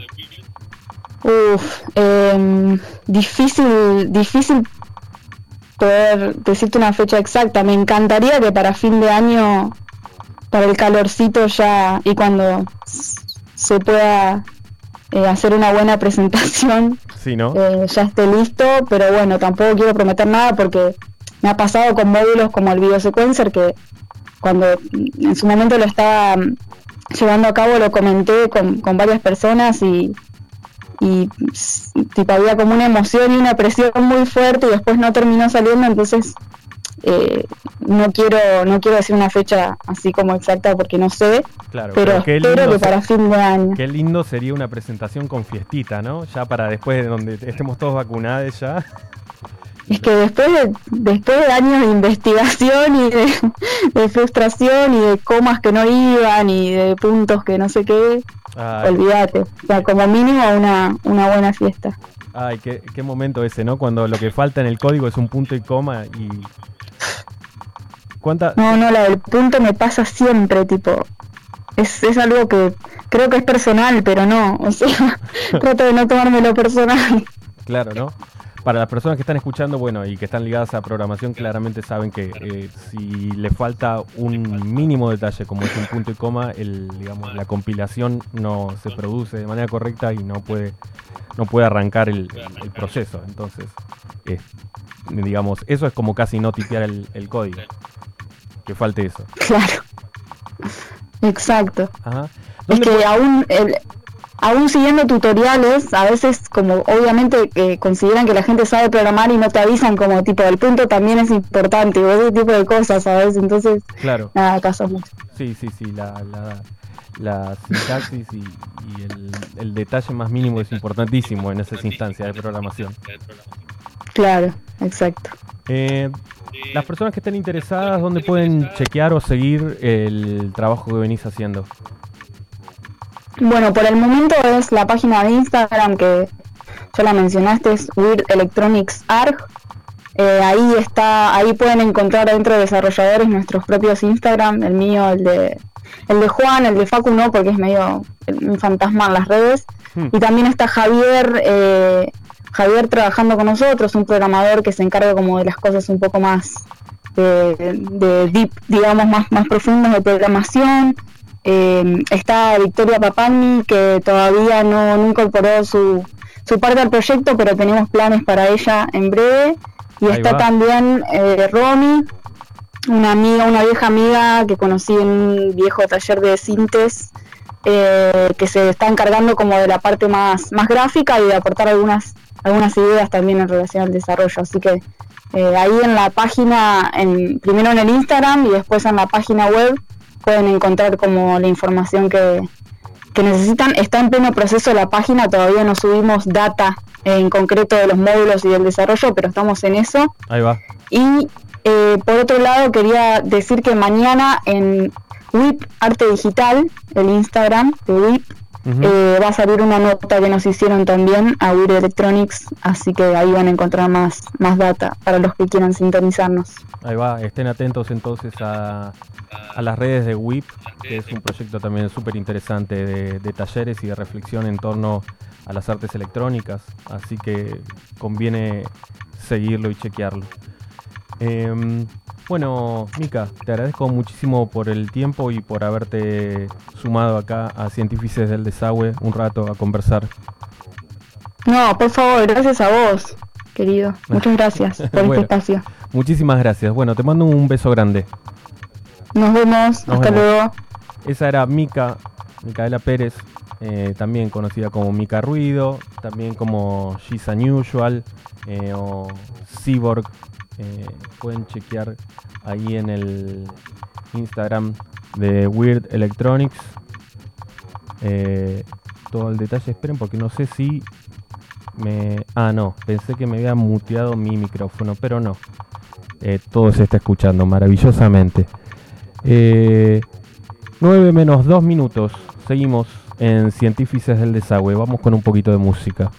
Difícil poder decirte una fecha exacta. Me encantaría que para fin de año, para el calorcito ya, y cuando se pueda hacer una buena presentación, sí, ¿no? Ya esté listo, pero tampoco quiero prometer nada porque me ha pasado con módulos como el Video Sequencer, que cuando en su momento lo estaba llevando a cabo lo comenté con varias personas y tipo había como una emoción y una presión muy fuerte y después no terminó saliendo, entonces no quiero decir una fecha así como exacta porque no sé, claro, pero espero que para fin de año. Qué lindo sería una presentación con fiestita, ¿no? Ya para después de donde estemos todos vacunados ya. Es que después de años de investigación y de frustración y de comas que no iban y de puntos que no sé qué, olvídate. O sea, como mínimo una buena fiesta. Ay, qué momento ese, ¿no? Cuando lo que falta en el código es un punto y coma y... No, la del punto me pasa siempre, tipo... Es algo que creo que es personal, pero no, o sea, trato de no tomármelo personal. Claro, ¿no? Para las personas que están escuchando, y que están ligadas a programación, claramente saben que si le falta un mínimo detalle, como es un punto y coma, la compilación no se produce de manera correcta y no puede arrancar el proceso. Entonces, eso es como casi no tipear el código, que falte eso. Claro, exacto. Ajá. Es que aún siguiendo tutoriales, a veces como obviamente consideran que la gente sabe programar y no te avisan como tipo el punto también es importante, o ese tipo de cosas, ¿sabes? Entonces, claro. Nada, acaso mucho. Sí, la sintaxis y el detalle más mínimo es importantísimo en esas instancias de programación. Claro, exacto. Las personas que estén interesadas, ¿dónde pueden chequear o seguir el trabajo que venís haciendo? Bueno, por el momento es la página de Instagram que ya la mencionaste, es Weird Electronics Arg. Ahí pueden encontrar dentro de desarrolladores nuestros propios Instagram, el mío, el de el de Juan, el de Facu no, porque es medio un fantasma en las redes. Y también está Javier, Javier trabajando con nosotros, un programador que se encarga como de las cosas un poco más de deep, digamos, más profundas de programación. Está Victoria Papagni, que todavía no incorporó su parte al proyecto, pero tenemos planes para ella en breve. Y Ahí está va. también Romy, una vieja amiga que conocí en un viejo taller de Sintes, que se está encargando como de la parte más gráfica y de aportar algunas ideas también en relación al desarrollo. Así que ahí en la página, primero en el Instagram y después en la página web, pueden encontrar como la información que necesitan. Está en pleno proceso la página, todavía no subimos data en concreto de los módulos y del desarrollo, pero estamos en eso. Ahí va. Y por otro lado quería decir que mañana en WIP Arte Digital, el Instagram de WIP, va a salir una nota que nos hicieron también a Weird Electronics, así que ahí van a encontrar más data para los que quieran sintonizarnos. Ahí va, estén atentos entonces a las redes de WIP, que es un proyecto también súper interesante de talleres y de reflexión en torno a las artes electrónicas, así que conviene seguirlo y chequearlo. Bueno, Mica, te agradezco muchísimo por el tiempo y por haberte sumado acá a Científices del Desagüe un rato a conversar. No, por favor, gracias a vos, querido. Muchas gracias por Bueno, este espacio. Muchísimas gracias. Bueno, te mando un beso grande. Nos vemos, hasta luego. Esa era Micaela Pérez, también conocida como Mica Ruido, también como She's Unusual o Cyborg. Pueden chequear ahí en el Instagram de Weird Electronics todo el detalle. Esperen, porque no sé si no, pensé que me había muteado mi micrófono, pero no. Todo se está escuchando maravillosamente. 9 menos 2 minutos. Seguimos en Científices del Desagüe. Vamos con un poquito de música.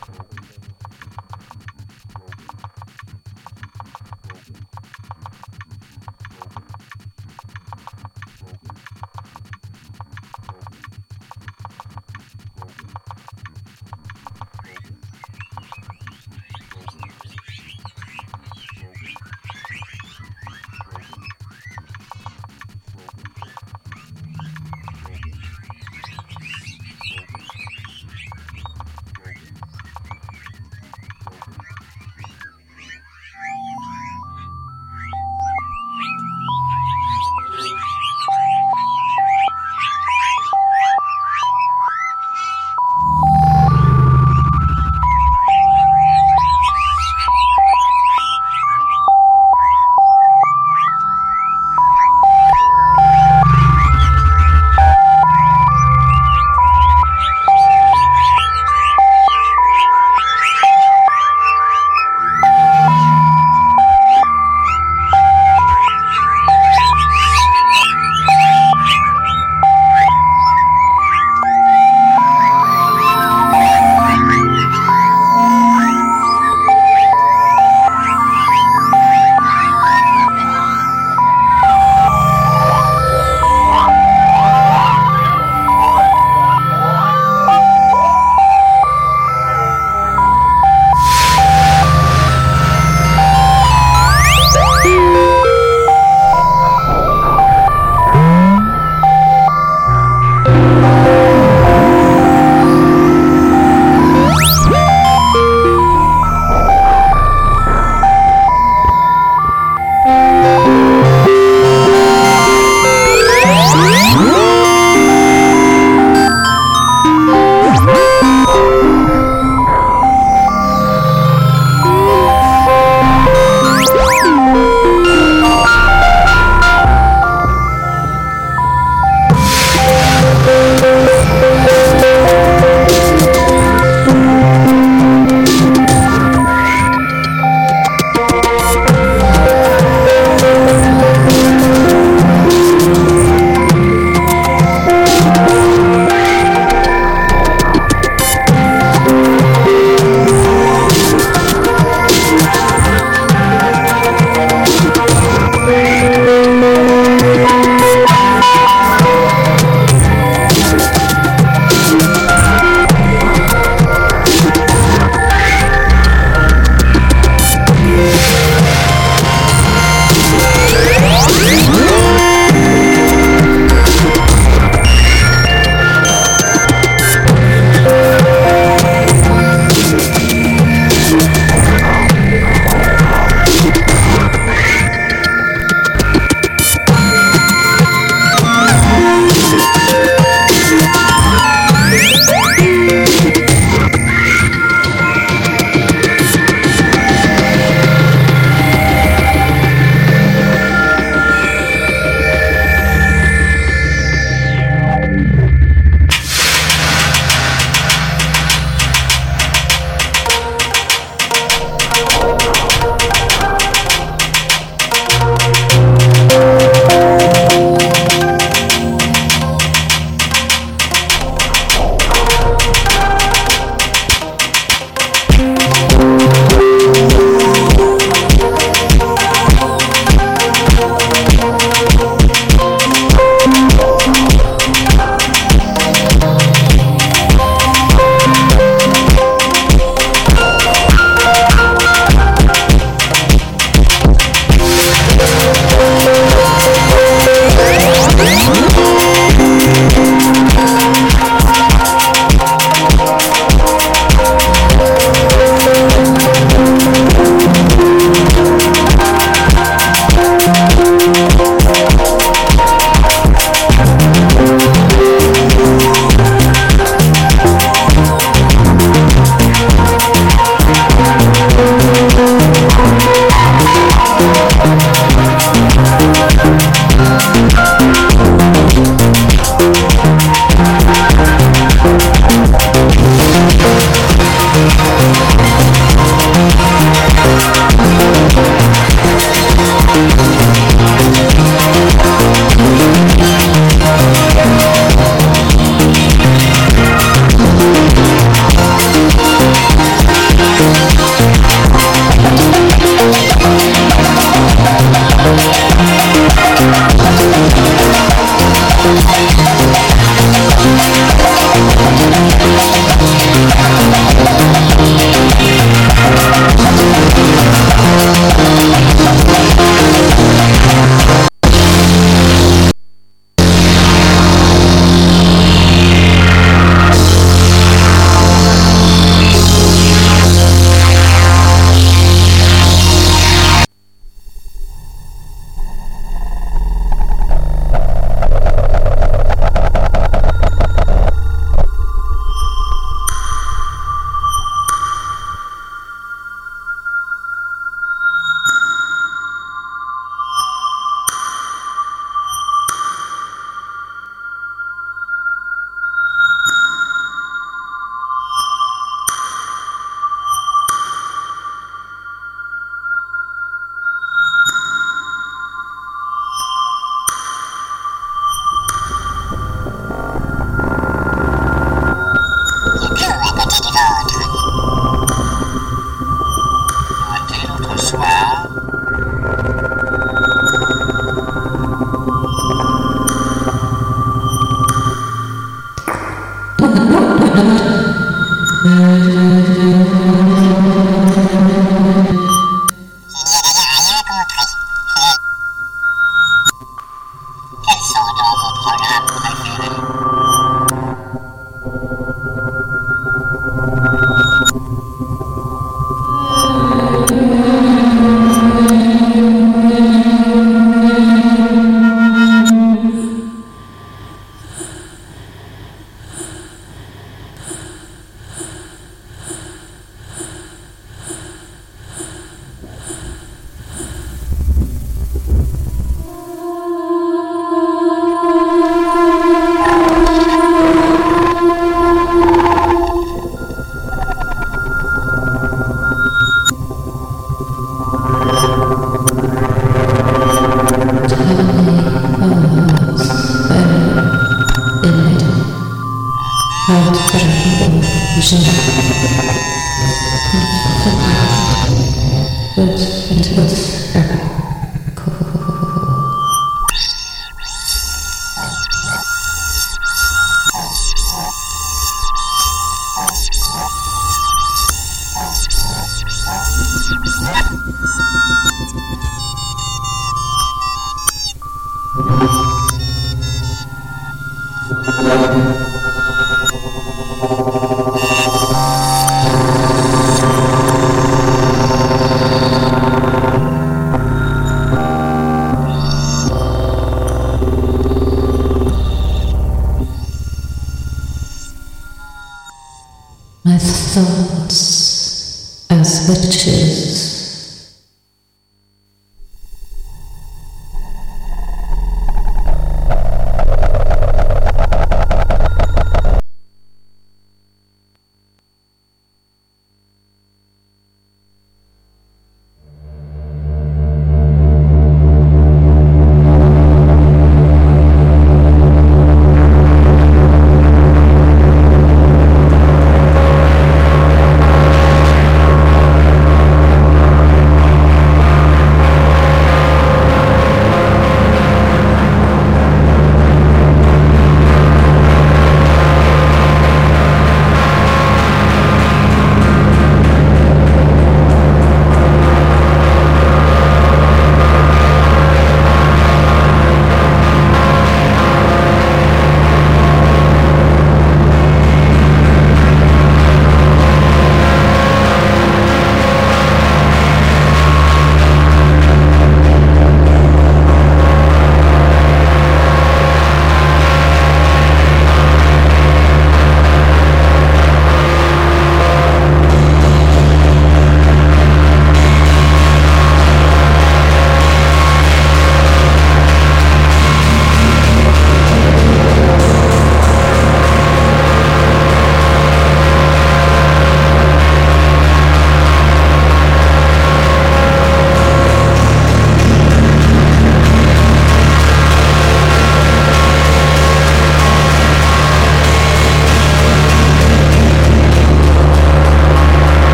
My thoughts as witches.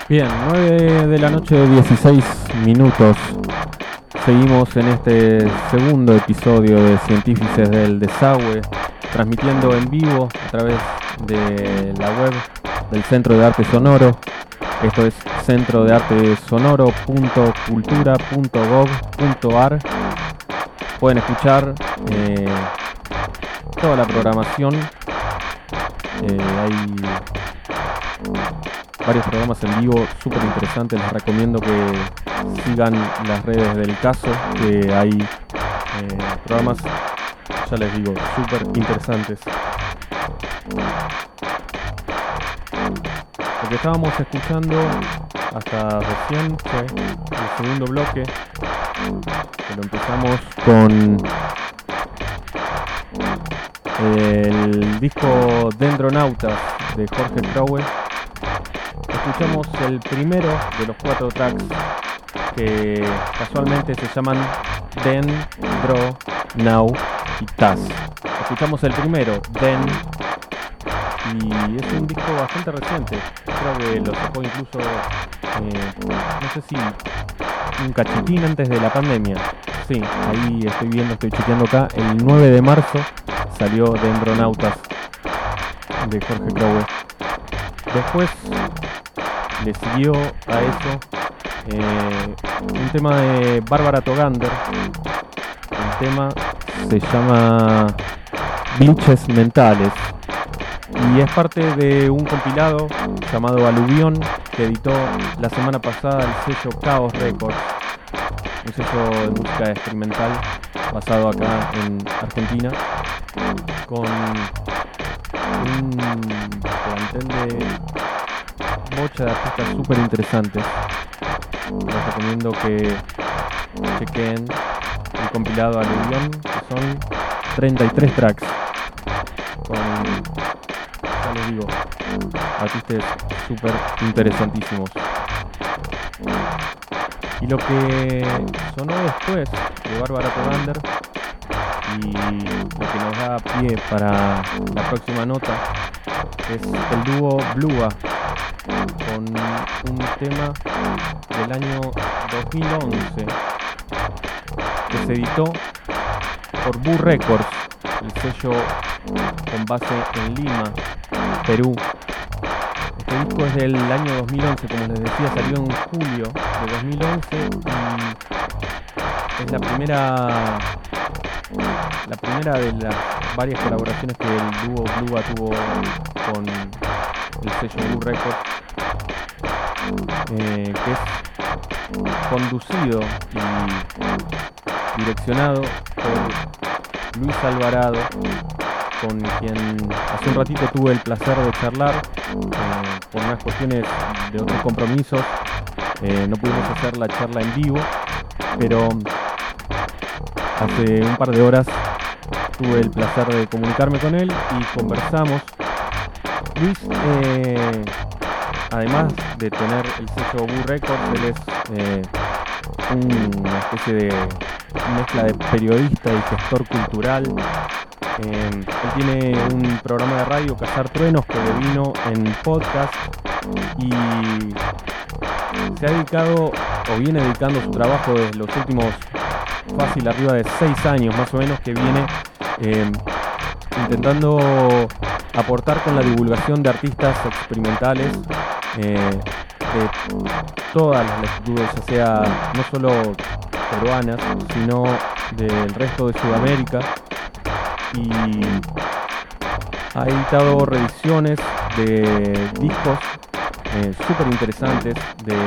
Bien, 9 de la noche, 16 minutos. Seguimos en este segundo episodio de Científices del Desagüe, transmitiendo en vivo a través de la web del Centro de Arte Sonoro. Esto es centrodeartesonoro.cultura.gov.ar. Pueden escuchar toda la programación. Hay varios programas en vivo súper interesantes. Les recomiendo que sigan las redes del caso, que hay programas, ya les digo, súper interesantes. Lo que estábamos escuchando hasta recién fue el segundo bloque, que lo empezamos con el disco Dendronautas de Jorge Crowe. Escuchamos el primero de los 4 tracks que casualmente se llaman Dendronautas. Escuchamos el primero, Den, y es un disco bastante reciente. Creo que lo sacó incluso, no sé si un cachitín antes de la pandemia. Sí, ahí estoy chequeando acá. El 9 de marzo salió Dendronautas de Jorge Crowe. Después le siguió a eso un tema de Bárbara Togander. El tema se llama Vinches Mentales y es parte de un compilado llamado Aluvión que editó la semana pasada el sello Chaos Records, un sello de música experimental basado acá en Argentina, con un plantel de bocha de artistas súper interesantes. Les recomiendo que chequen el compilado Aluvión, que son 33 tracks con, ya les digo, artistas súper interesantísimos. Y lo que sonó después de Bárbara Togander y lo que nos da pie para la próxima nota es el dúo Bluga, con un tema del año 2011 que se editó por Boo Records, el sello con base en Lima, Perú. Este disco es del año 2011, como les decía, salió en julio de 2011 y es la primera de las varias colaboraciones que el dúo Bluga tuvo con el sello Boo Records, que es conducido y direccionado por Luis Alvarado, con quien hace un ratito tuve el placer de charlar. Por unas cuestiones de otros compromisos no pudimos hacer la charla en vivo, pero hace un par de horas tuve el placer de comunicarme con él y conversamos. Luis, además de tener el sello Boo Records, él es una especie de mezcla de periodista y gestor cultural. Él tiene un programa de radio, Cazar Truenos, que devino en podcast, y se ha dedicado, o viene dedicando su trabajo desde los últimos fácil arriba de 6 años más o menos, que viene intentando aportar con la divulgación de artistas experimentales de todas las latitudes, ya sea no solo peruanas, sino del resto de Sudamérica, y ha editado reediciones de discos súper interesantes de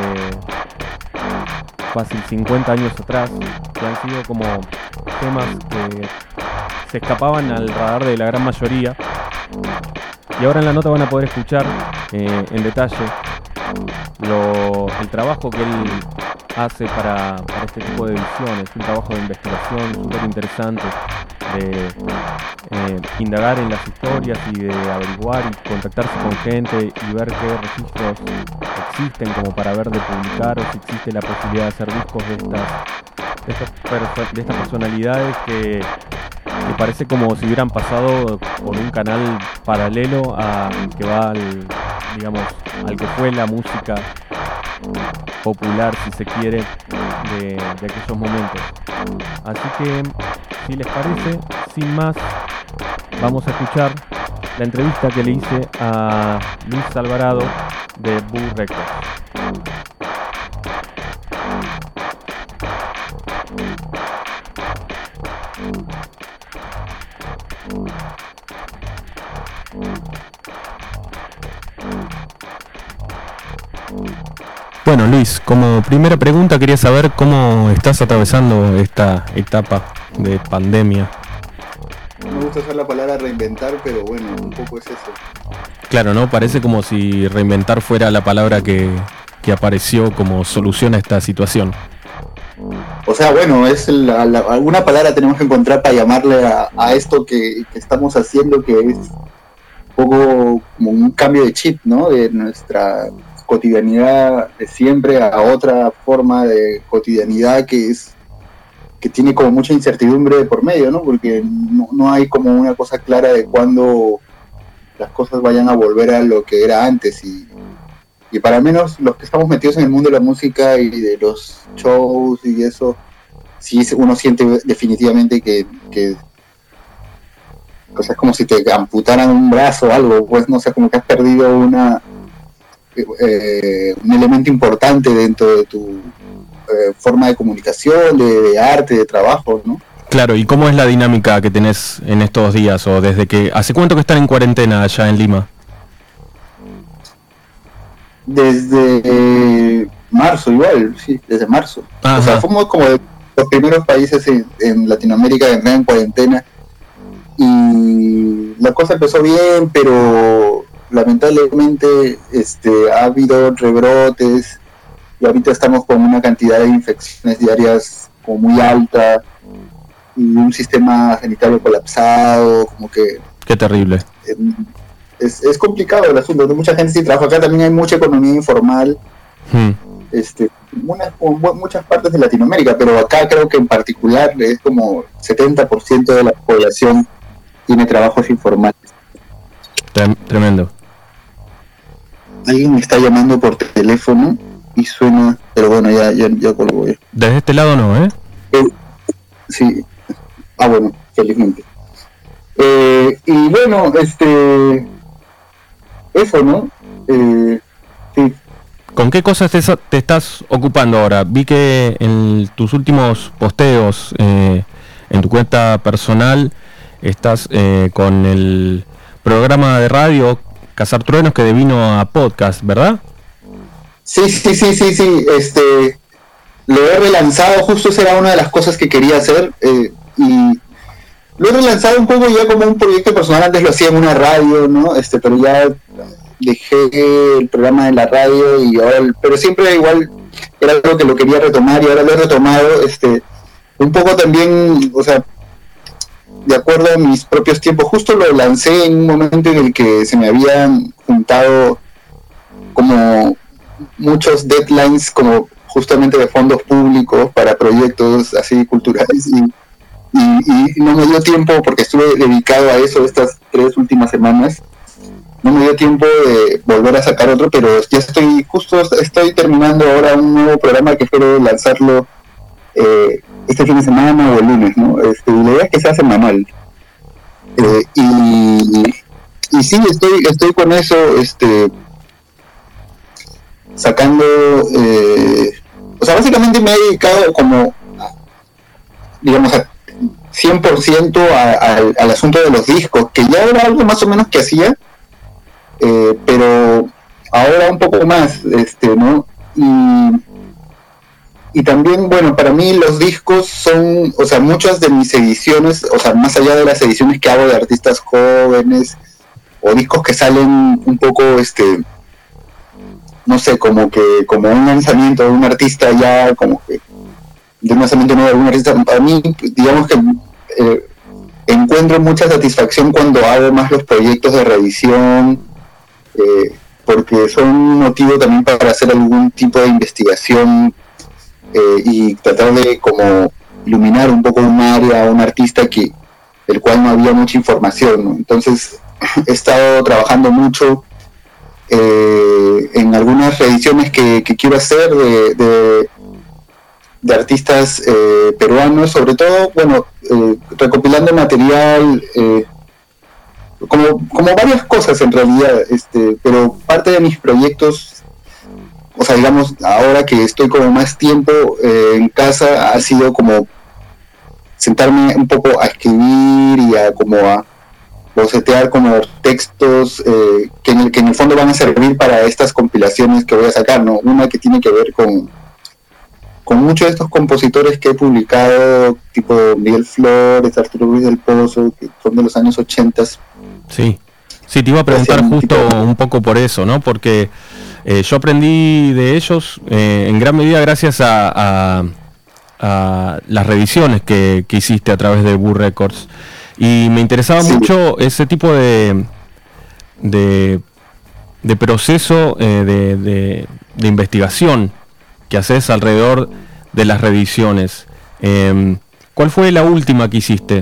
fácil 50 años atrás, que han sido como temas que se escapaban al radar de la gran mayoría, y ahora en la nota van a poder escuchar en detalle el trabajo que él hace para este tipo de ediciones, un trabajo de investigación súper interesante, de indagar en las historias y de averiguar y contactarse con gente y ver qué registros existen como para ver de publicar, o si existe la posibilidad de hacer discos de estas personalidades que parece como si hubieran pasado por un canal paralelo al que va al que fue la música popular, si se quiere, de aquellos momentos. Así que, si les parece, sin más, vamos a escuchar la entrevista que le hice a Luis Alvarado de Boo Records. Bueno, Luis, como primera pregunta quería saber cómo estás atravesando esta etapa de pandemia. No me gusta usar la palabra reinventar, pero bueno, un poco es eso. Claro, ¿no? Parece como si reinventar fuera la palabra que apareció como solución a esta situación. O sea, bueno, es alguna palabra tenemos que encontrar para llamarle a esto que estamos haciendo, que es un poco como un cambio de chip, ¿no? De nuestra cotidianidad de siempre a otra forma de cotidianidad que tiene como mucha incertidumbre por medio, ¿no? Porque no hay como una cosa clara de cuándo las cosas vayan a volver a lo que era antes, y para menos los que estamos metidos en el mundo de la música y de los shows y eso, sí uno siente definitivamente que o sea, es como si te amputaran un brazo o algo, pues no sé, como que has perdido un elemento importante dentro de tu forma de comunicación, de arte, de trabajo, ¿no? Claro, ¿y cómo es la dinámica que tenés en estos días o desde que... ¿Hace cuánto que están en cuarentena allá en Lima? Desde marzo igual, sí, desde marzo. Ajá. O sea, fuimos como de los primeros países en Latinoamérica que entraron en cuarentena, y la cosa empezó bien, pero lamentablemente ha habido rebrotes y ahorita estamos con una cantidad de infecciones diarias como muy alta y un sistema sanitario colapsado, como que... Qué terrible. Es complicado el asunto, mucha gente sí trabaja acá, también hay mucha economía informal, muchas partes de Latinoamérica, pero acá creo que en particular es como 70% de la población tiene trabajos informales. Tremendo. Alguien me está llamando por teléfono y suena, pero bueno, ya colgó. Desde este lado no, ¿eh? Sí. Bueno, felizmente. Y bueno, eso, ¿no? Sí. ¿Con qué cosas te estás ocupando ahora? Vi que en tus últimos posteos en tu cuenta personal estás con el programa de radio Cazar Truenos, que devino a podcast, ¿verdad? Sí. Lo he relanzado, justo esa era una de las cosas que quería hacer, y lo he relanzado un poco ya como un proyecto personal. Antes lo hacía en una radio, ¿no? Pero ya dejé el programa de la radio y ahora, pero siempre igual era algo que lo quería retomar, y ahora lo he retomado, un poco también, o sea, de acuerdo a mis propios tiempos. Justo lo lancé en un momento en el que se me habían juntado como muchos deadlines, como justamente de fondos públicos para proyectos así culturales, y no me dio tiempo, porque estuve dedicado a eso estas 3 últimas semanas. No me dio tiempo de volver a sacar otro, pero ya estoy terminando ahora un nuevo programa que espero lanzarlo este fin de semana o el lunes, ¿no? La idea es que sea semanal. Y sí, estoy con eso, sacando, o sea, básicamente me he dedicado como, digamos, a 100% al asunto de los discos, que ya era algo más o menos que hacía, pero ahora un poco más, ¿no? Y también, bueno, para mí los discos son, o sea, muchas de mis ediciones, o sea, más allá de las ediciones que hago de artistas jóvenes, o discos que salen un poco, no sé, como un lanzamiento de un artista ya, como que de un lanzamiento nuevo de algún artista, para mí, digamos que encuentro mucha satisfacción cuando hago más los proyectos de reedición, porque son un motivo también para hacer algún tipo de investigación, y tratar de como iluminar un poco un área, un artista del cual no había mucha información, ¿no? Entonces he estado trabajando mucho en algunas reediciones que quiero hacer de artistas peruanos, sobre todo, bueno, recopilando material, como varias cosas en realidad, pero parte de mis proyectos, o sea, digamos, ahora que estoy como más tiempo en casa, ha sido como sentarme un poco a escribir y a bocetear como textos que en el fondo van a servir para estas compilaciones que voy a sacar, ¿no? Una que tiene que ver con muchos de estos compositores que he publicado, tipo Miguel Flores, Arturo Ruiz del Pozo, que son de los años 80. Sí, sí, te iba a preguntar justo un poco por eso, ¿no? Porque yo aprendí de ellos en gran medida gracias a las revisiones que hiciste a través de Boo Records. Y me interesaba mucho ese tipo de proceso de investigación que haces alrededor de las revisiones. ¿Cuál fue la última que hiciste?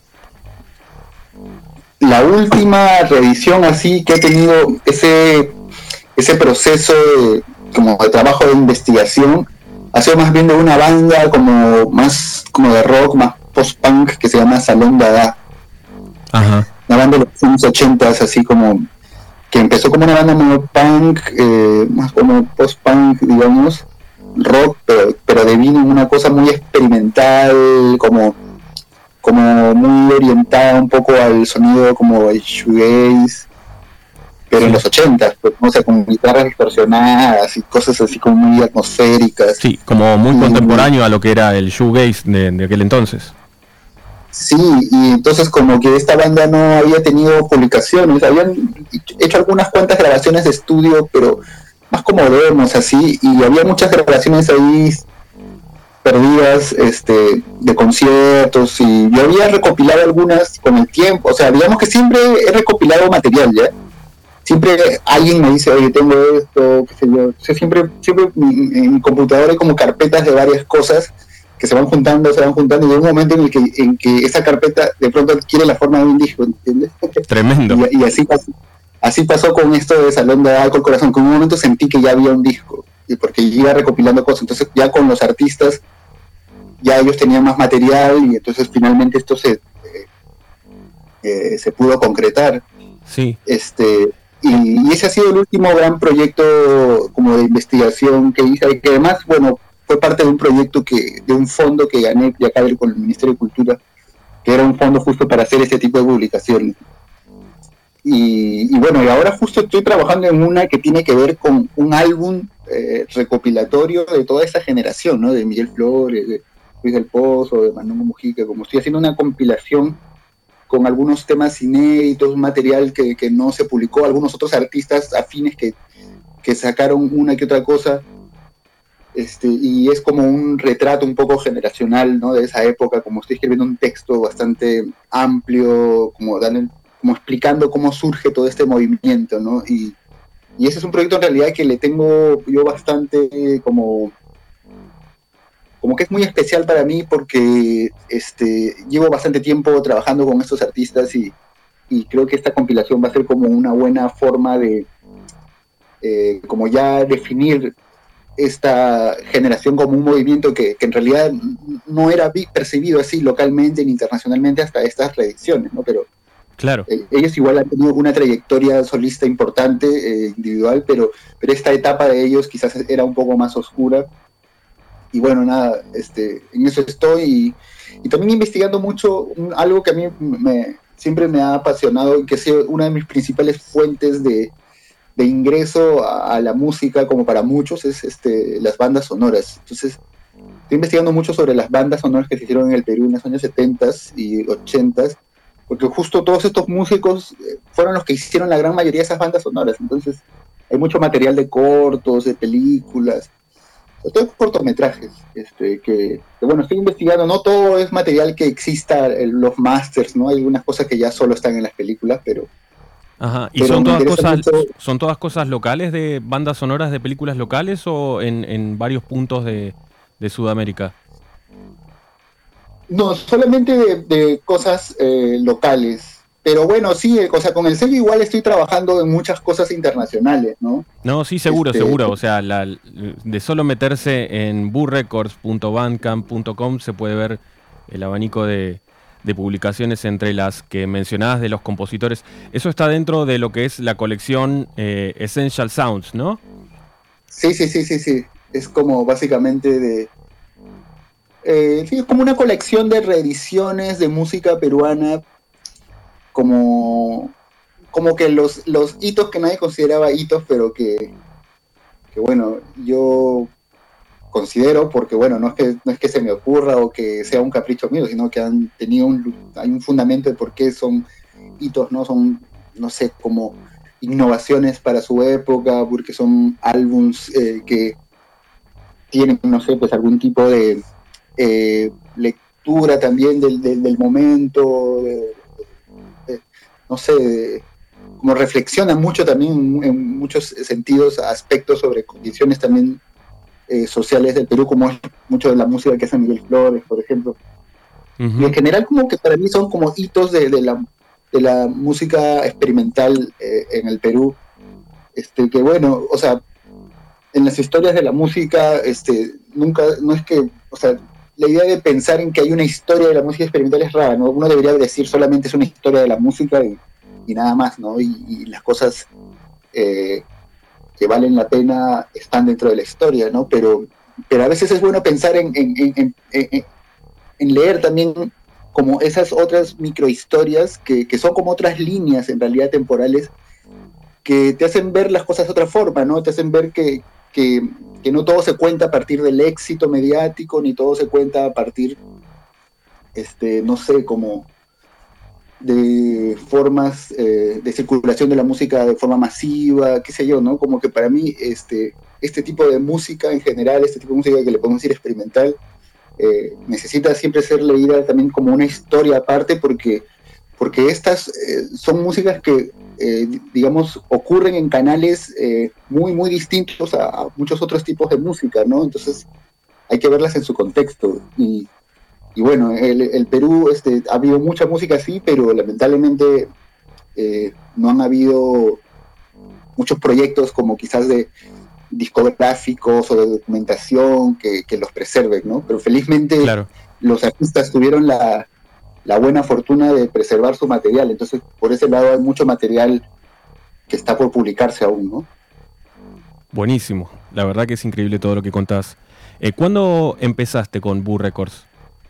La última revisión así que he tenido ese proceso de trabajo de investigación ha sido más bien de una banda más como de rock, más post-punk, que se llama Salón Dada. Ajá. Una banda de los años 80, así como que empezó como una banda medio punk, más como post-punk, digamos, rock, pero devino en una cosa muy experimental, como muy orientada un poco al sonido como el shoegaze, pero en los 80, pues, no sé, con guitarras distorsionadas y cosas así como muy atmosféricas. Sí, como muy contemporáneo a lo que era el shoegaze de aquel entonces. Sí, y entonces como que esta banda no había tenido publicaciones, habían hecho algunas cuantas grabaciones de estudio, pero más como demos así, y había muchas grabaciones ahí perdidas de conciertos, y yo había recopilado algunas con el tiempo, o sea, digamos que siempre he recopilado material, ¿ya? Siempre alguien me dice, oye, tengo esto, qué sé yo. O sea, siempre en mi computadora hay como carpetas de varias cosas que se van juntando, y hay un momento en que esa carpeta de pronto adquiere la forma de un disco, ¿entiendes? Tremendo. Y así pasó con esto de Salón de Alcohol Corazón, que en un momento sentí que ya había un disco, y porque iba recopilando cosas, entonces ya con los artistas, ya ellos tenían más material, y entonces finalmente esto se pudo concretar. Sí. Y ese ha sido el último gran proyecto como de investigación que hice, y que además, bueno, fue parte de un proyecto de un fondo que gané ya acá con el Ministerio de Cultura, que era un fondo justo para hacer este tipo de publicaciones. Y bueno, y ahora justo estoy trabajando en una que tiene que ver con un álbum recopilatorio de toda esa generación, ¿no? De Miguel Flores, de Luis del Pozo, de Manuel Mujica, como estoy haciendo una compilación con algunos temas inéditos, material que no se publicó, algunos otros artistas afines que sacaron una que otra cosa, y es como un retrato un poco generacional, ¿no? De esa época, como estoy escribiendo un texto bastante amplio, como explicando cómo surge todo este movimiento, ¿no? Y ese es un proyecto en realidad que le tengo yo bastante como que es muy especial para mí porque llevo bastante tiempo trabajando con estos artistas y creo que esta compilación va a ser como una buena forma de como ya definir esta generación como un movimiento que en realidad no era percibido así localmente ni internacionalmente hasta estas reediciones, ¿no? Pero claro. Ellos igual han tenido una trayectoria solista importante, individual, pero esta etapa de ellos quizás era un poco más oscura. Y bueno, nada, en eso estoy y también investigando mucho algo que a mí siempre me ha apasionado y que ha sido una de mis principales fuentes de ingreso a la música, como para muchos, es las bandas sonoras. Entonces, estoy investigando mucho sobre las bandas sonoras que se hicieron en el Perú en los años 70s y 80s, porque justo todos estos músicos fueron los que hicieron la gran mayoría de esas bandas sonoras. Entonces, hay mucho material de cortos, de películas, sobre todo cortometrajes, que bueno, estoy investigando, no todo es material que exista en los masters, ¿no? Hay algunas cosas que ya solo están en las películas, pero... Ajá, ¿y pero son todas cosas locales, de bandas sonoras de películas locales o en varios puntos de Sudamérica? No, solamente de cosas locales, pero bueno, sí, o sea, con el sello igual estoy trabajando en muchas cosas internacionales, ¿no? No, sí, seguro, seguro. O sea, de solo meterse en burrecords.bandcamp.com se puede ver el abanico de publicaciones entre las que mencionabas de los compositores. Eso está dentro de lo que es la colección Essential Sounds, ¿no? Sí, sí, sí, sí, sí. Es como básicamente sí, es como una colección de reediciones de música peruana, como, como que los hitos que nadie consideraba hitos, pero que bueno, yo considero, porque bueno, no es que se me ocurra o que sea un capricho mío, sino que han tenido hay un fundamento de por qué son hitos, ¿no? Son, no sé, como innovaciones para su época, porque son álbums que tienen, no sé, pues algún tipo de lectura también del momento, no sé, como reflexionan mucho también en muchos sentidos, aspectos sobre condiciones también sociales del Perú, como es mucho de la música que hace Miguel Flores, por ejemplo. Y en general como que para mí son como hitos de la música experimental en el Perú, que bueno, o sea, en las historias de la música, nunca, no es que, o sea, la idea de pensar en que hay una historia de la música experimental es rara, ¿no? Uno debería decir solamente es una historia de la música y nada más, ¿no? Y las cosas que valen la pena están dentro de la historia, ¿no? Pero a veces es bueno pensar en leer también como esas otras microhistorias que son como otras líneas en realidad temporales que te hacen ver las cosas de otra forma, ¿no? Te hacen ver que no todo se cuenta a partir del éxito mediático, ni todo se cuenta a partir, no sé, como de formas de circulación de la música de forma masiva, qué sé yo, ¿no? Como que para mí este tipo de música en general, este tipo de música que le podemos decir experimental, necesita siempre ser leída también como una historia aparte porque estas son músicas que, digamos, ocurren en canales muy, muy distintos a muchos otros tipos de música, ¿no? Entonces hay que verlas en su contexto. Y bueno, el Perú ha habido mucha música así, pero lamentablemente no han habido muchos proyectos como quizás de discográficos o de documentación que los preserven, ¿no? Pero felizmente Claro. los artistas tuvieron la buena fortuna de preservar su material, entonces por ese lado hay mucho material que está por publicarse aún, ¿no? Buenísimo. La verdad que es increíble todo lo que contás. ¿Cuándo empezaste con Boo Records?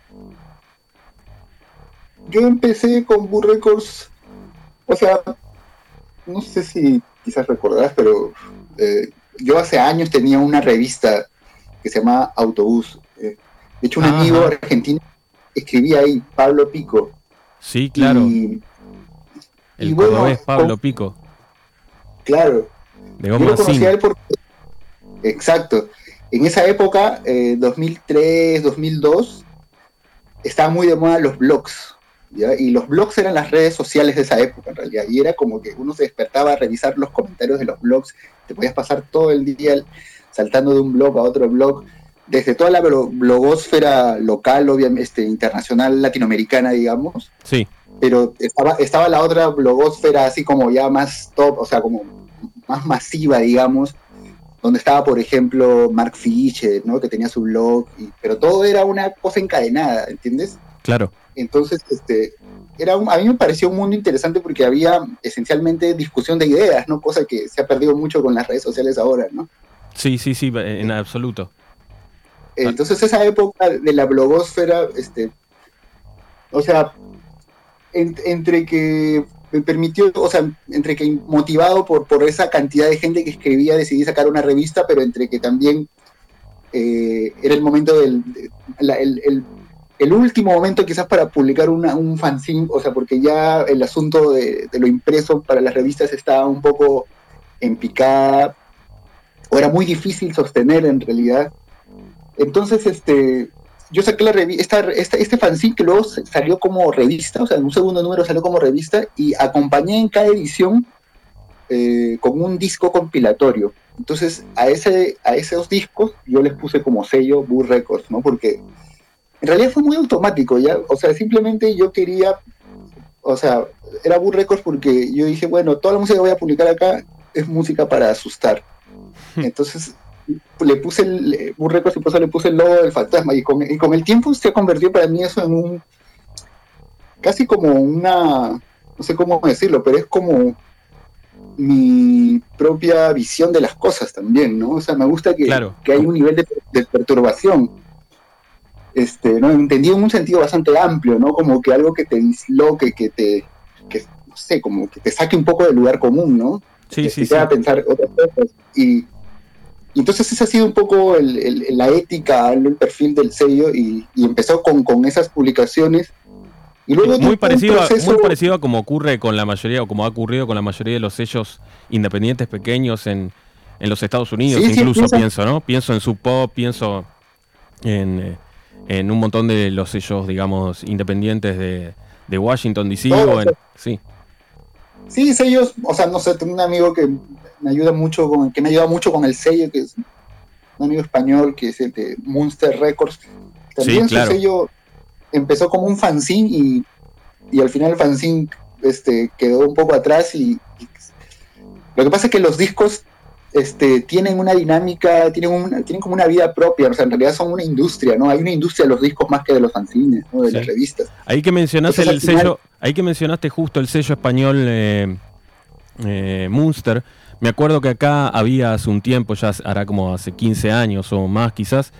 Yo empecé con Boo Records, o sea, no sé si quizás recordarás, pero yo hace años tenía una revista que se llama Autobús. De hecho, un amigo argentino escribía ahí, Pablo Pico. Sí, claro. El cordobés bueno, Pablo Pico. Claro. De yo lo conocí Zinc. a él porque... Exacto. En esa época, 2003, 2002, estaban muy de moda los blogs, ¿ya? Y los blogs eran las redes sociales de esa época, en realidad. Y era como que uno se despertaba a revisar los comentarios de los blogs. Te podías pasar todo el día saltando de un blog a otro blog, desde toda la blogósfera local, obviamente, internacional, latinoamericana, digamos. Sí. Pero estaba la otra blogósfera así como ya más top, o sea, como más masiva, digamos, donde estaba, por ejemplo, Mark Fisher, ¿no? Que tenía su blog, pero todo era una cosa encadenada, ¿entiendes? Claro. Entonces, a mí me pareció un mundo interesante porque había esencialmente discusión de ideas, ¿no? Cosa que se ha perdido mucho con las redes sociales ahora, ¿no? Sí, en absoluto. Entonces, esa época de la blogósfera, o sea, entre que me permitió, o sea, entre que motivado por esa cantidad de gente que escribía, decidí sacar una revista, pero entre que también era el momento el último momento quizás para publicar un fanzine, o sea, porque ya el asunto de lo impreso para las revistas estaba un poco en picada, o era muy difícil sostener en realidad. Entonces, yo saqué la revista, este fanzine que luego salió como revista, o sea, en un segundo número salió como revista, y acompañé en cada edición con un disco compilatorio. Entonces, a esos discos yo les puse como sello Boo Records, ¿no? Porque en realidad fue muy automático, ¿ya? O sea, simplemente yo quería o sea, era Boo Records porque yo dije, bueno, toda la música que voy a publicar acá es música para asustar. Entonces le puse el Boo Records y por eso le puse el logo del fantasma y con el tiempo se ha convertido para mí eso en un, casi como una, no sé cómo decirlo, pero es como mi propia visión de las cosas también, ¿no? O sea, me gusta que, Claro. que hay un nivel de perturbación, ¿no? Entendido en un sentido bastante amplio, ¿no? Como que algo que te disloque, que no sé, como que te saque un poco del lugar común, ¿no? Sí, Que sí, te haga sí. pensar otras cosas. Y entonces esa ha sido un poco la ética, el perfil del sello y empezó con esas publicaciones. Y Sí, luego tuvo un muy proceso. parecido a como ocurre con la mayoría, o como ha ocurrido con la mayoría de los sellos independientes pequeños en los Estados Unidos, Sí, sí, incluso piensa. pienso, ¿no? Pienso en Sub Pop, pienso en un montón de los sellos, digamos, independientes de Washington DC Todo, sí, sí, sellos, o sea, no sé, tengo un amigo que me ayuda mucho que me ayuda mucho con el sello, que es un amigo español, que es el de Munster Records. sí, También su claro. sello empezó como un fanzine y al final el fanzine quedó un poco atrás y lo que pasa es que los discos tienen una dinámica, tienen como una vida propia, o sea, en realidad son una industria, ¿no? Hay una industria de los discos más que de los fanzines, ¿no? De las Sí. revistas. Ahí que mencionaste Entonces al el final, sello, ahí que mencionaste justo el sello español Munster, me acuerdo que acá había hace un tiempo, ya hará como hace 15 años o más quizás,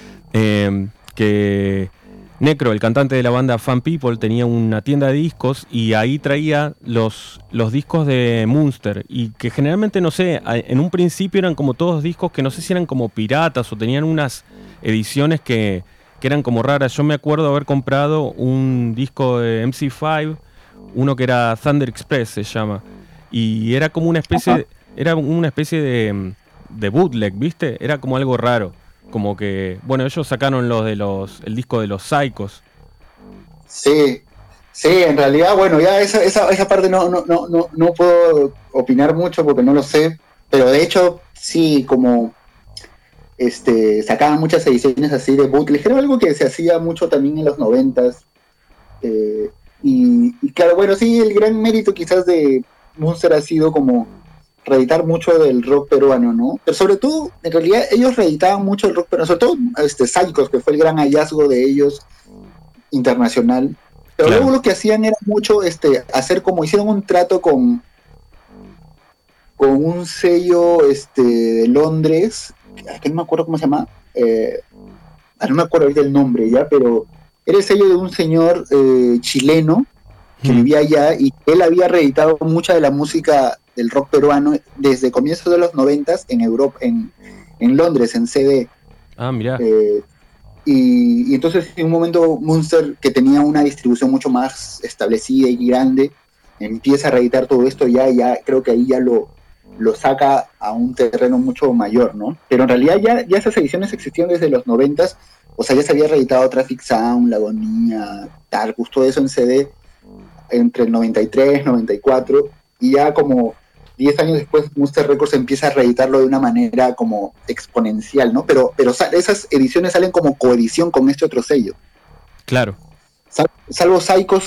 que Necro, el cantante de la banda Fan People, tenía una tienda de discos y ahí traía los discos de Munster y que generalmente, no sé, en un principio eran como todos discos que no sé si eran como piratas o tenían unas ediciones que eran como raras. Yo me acuerdo haber comprado un disco de MC5, uno que era Thunder Express se llama, y era como una especie, era una especie de bootleg, ¿viste? Era como algo raro. Como que, bueno, ellos sacaron el disco de los Psychos. sí, sí, en realidad, bueno, ya esa parte no puedo opinar mucho porque no lo sé, pero de hecho, sí, como sacaban muchas ediciones así de bootleg, era algo que se hacía mucho también en los 90s. Y claro, bueno, sí, el gran mérito quizás de Munster ha sido como reeditar mucho del rock peruano, ¿no? Pero sobre todo, en realidad, ellos reeditaban mucho el rock peruano, sobre todo Psychos, que fue el gran hallazgo de ellos internacional. Pero luego Claro. lo que hacían era mucho hacer como hicieron un trato con un sello de Londres, que no me acuerdo cómo se llama, no me acuerdo ahorita el nombre ya, pero era el sello de un señor chileno que Hmm. vivía allá y él había reeditado mucha de la música del rock peruano desde comienzos de los 90 en Europa, en Londres, en CD. Ah, mirá. Eh, y entonces en un momento Munster, que tenía una distribución mucho más establecida y grande, empieza a reeditar todo esto, ya creo que ahí ya lo saca a un terreno mucho mayor, ¿no? Pero en realidad ya esas ediciones existían desde los 90, o sea, ya se había reeditado Traffic Sound, La Agonía, Tarkus, todo eso en CD entre el 93, 94, y ya como 10 años después Monster Records empieza a reeditarlo de una manera como exponencial, ¿no? Pero esas ediciones salen como coedición con este otro sello. Claro. Salvo Psychos,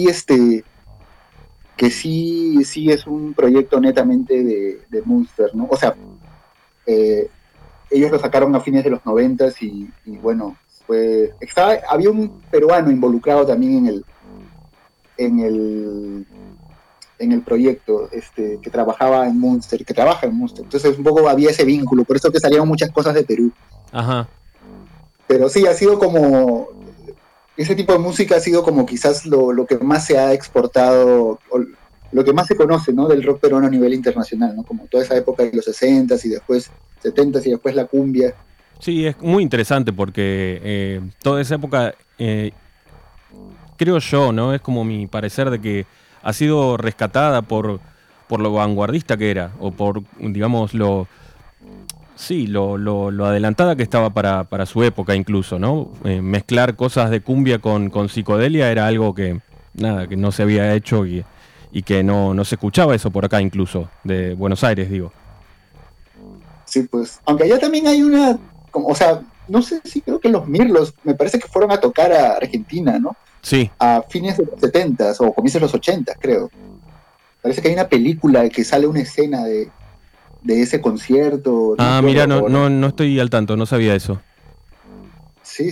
que sí es un proyecto netamente de Monster, ¿no? O sea, ellos lo sacaron a fines de los 90 y bueno, había un peruano involucrado también en el en el proyecto, que trabajaba en Munster, que trabaja en Munster. Entonces un poco había ese vínculo, por eso que salieron muchas cosas de Perú. Ajá. Pero sí, ha sido como, ese tipo de música ha sido como quizás lo que más se ha exportado, o lo que más se conoce, ¿no? Del rock peruano a nivel internacional, ¿no? Como toda esa época de los 60s y después 70s y después la cumbia. Sí, es muy interesante porque toda esa época, creo yo, ¿no? Es como mi parecer de que ha sido rescatada por lo vanguardista que era, o por, digamos, sí, lo adelantada que estaba para su época incluso, ¿no? Mezclar cosas de cumbia con psicodelia era algo que, nada, que no se había hecho y que no se escuchaba eso por acá incluso, de Buenos Aires, digo. Sí, pues. Aunque allá también hay o sea, no sé si creo que los Mirlos, me parece que fueron a tocar a Argentina, ¿no? Sí. a fines de los 70s o comienzos de los 80s, creo. Parece que hay una película que sale una escena de ese concierto. No me acuerdo Mira, ahora. no estoy al tanto, no sabía eso. Sí.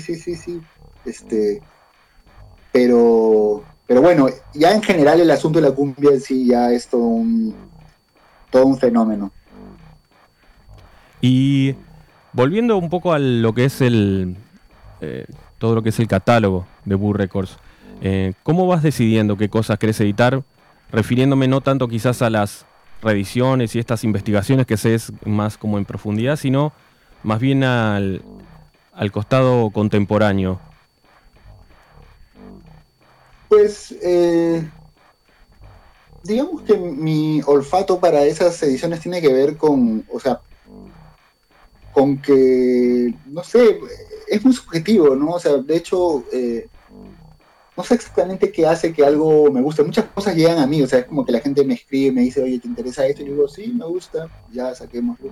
Pero bueno, ya en general el asunto de la cumbia en sí ya es todo un fenómeno. Y volviendo un poco a lo que es todo lo que es el catálogo de Boo Records, ¿cómo vas decidiendo qué cosas querés editar? Refiriéndome no tanto quizás a las reediciones y estas investigaciones que se es más como en profundidad, sino más bien al costado contemporáneo. Pues digamos que mi olfato para esas ediciones tiene que ver con, o sea, con que, no sé, es muy subjetivo, ¿no? O sea, de hecho, no sé exactamente qué hace que algo me guste. Muchas cosas llegan a mí, o sea, es como que la gente me escribe, me dice, oye, ¿te interesa esto? Y yo digo, sí, me gusta, ya saquémoslo.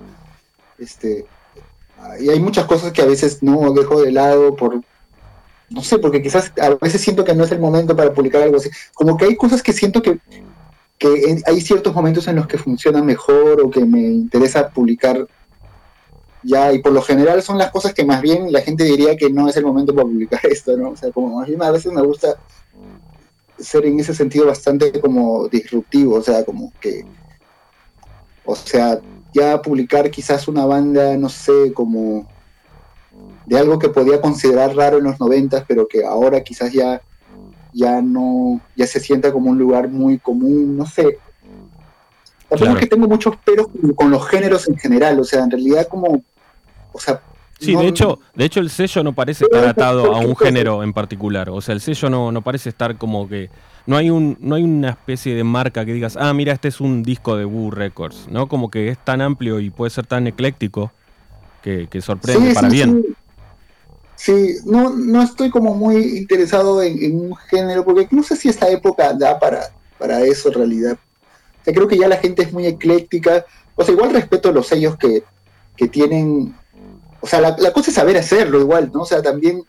Y hay muchas cosas que a veces no dejo de lado no sé, porque quizás a veces siento que no es el momento para publicar algo así. Como que hay cosas que siento que hay ciertos momentos en los que funcionan mejor o que me interesa publicar ya, y por lo general son las cosas que más bien la gente diría que no es el momento para publicar esto, ¿no? O sea, como más bien a veces me gusta ser en ese sentido bastante como disruptivo, o sea, como que, o sea, ya publicar quizás una banda, no sé, como de algo que podía considerar raro en los 90, pero que ahora quizás ya no, ya se sienta como un lugar muy común, no sé. Tampoco es que tengo muchos peros con los géneros en general, o sea, en realidad como, o sea, Sí, no, de hecho el sello no parece estar atado a un género en particular. O sea, el sello no parece estar como que... No hay una especie de marca que digas, mira, este es un disco de Boo Records, ¿no? Como que es tan amplio y puede ser tan ecléctico que sorprende para bien. Sí, no estoy como muy interesado en un género, porque no sé si esta época da para eso en realidad. O sea, creo que ya la gente es muy ecléctica. O sea, igual respeto los sellos que tienen. O sea, la cosa es saber hacerlo igual, ¿no? O sea, también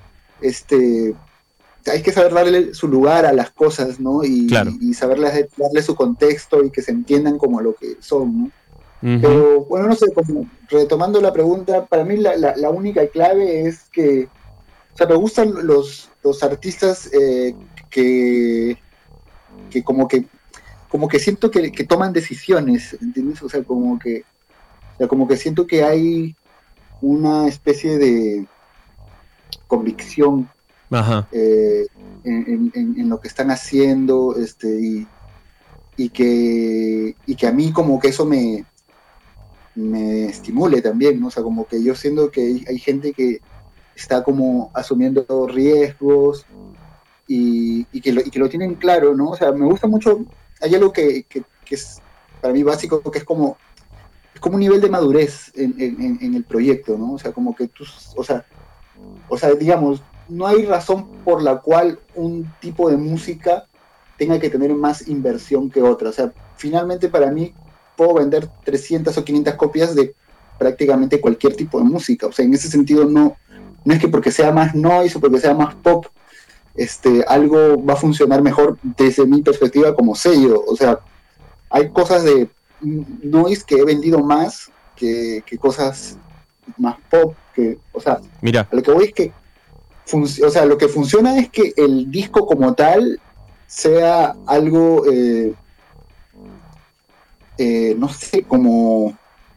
hay que saber darle su lugar a las cosas, ¿no? Claro. Y darle su contexto y que se entiendan como lo que son, ¿no? Uh-huh. Pero bueno, no sé, como retomando la pregunta, para mí la única clave es que, o sea, me gustan los artistas que como que siento que toman decisiones, ¿entiendes? O sea, como que siento que hay una especie de convicción Ajá. en lo que están haciendo, y que a mí como que eso me estimule también, ¿no? O sea, como que yo siento que hay gente que está como asumiendo riesgos y que lo tienen claro, ¿no? O sea, me gusta mucho, hay algo que es para mí básico, que es como un nivel de madurez en el proyecto, ¿no? O sea, como que tú, o sea, digamos, no hay razón por la cual un tipo de música tenga que tener más inversión que otra. O sea, finalmente para mí puedo vender 300 o 500 copias de prácticamente cualquier tipo de música. O sea, en ese sentido no es que porque sea más noise o porque sea más pop, algo va a funcionar mejor desde mi perspectiva como sello. O sea, hay cosas de noise que he vendido más que cosas más pop, o sea, Mira. a lo que voy es que o sea, lo que funciona es que el disco como tal sea algo, no sé, como...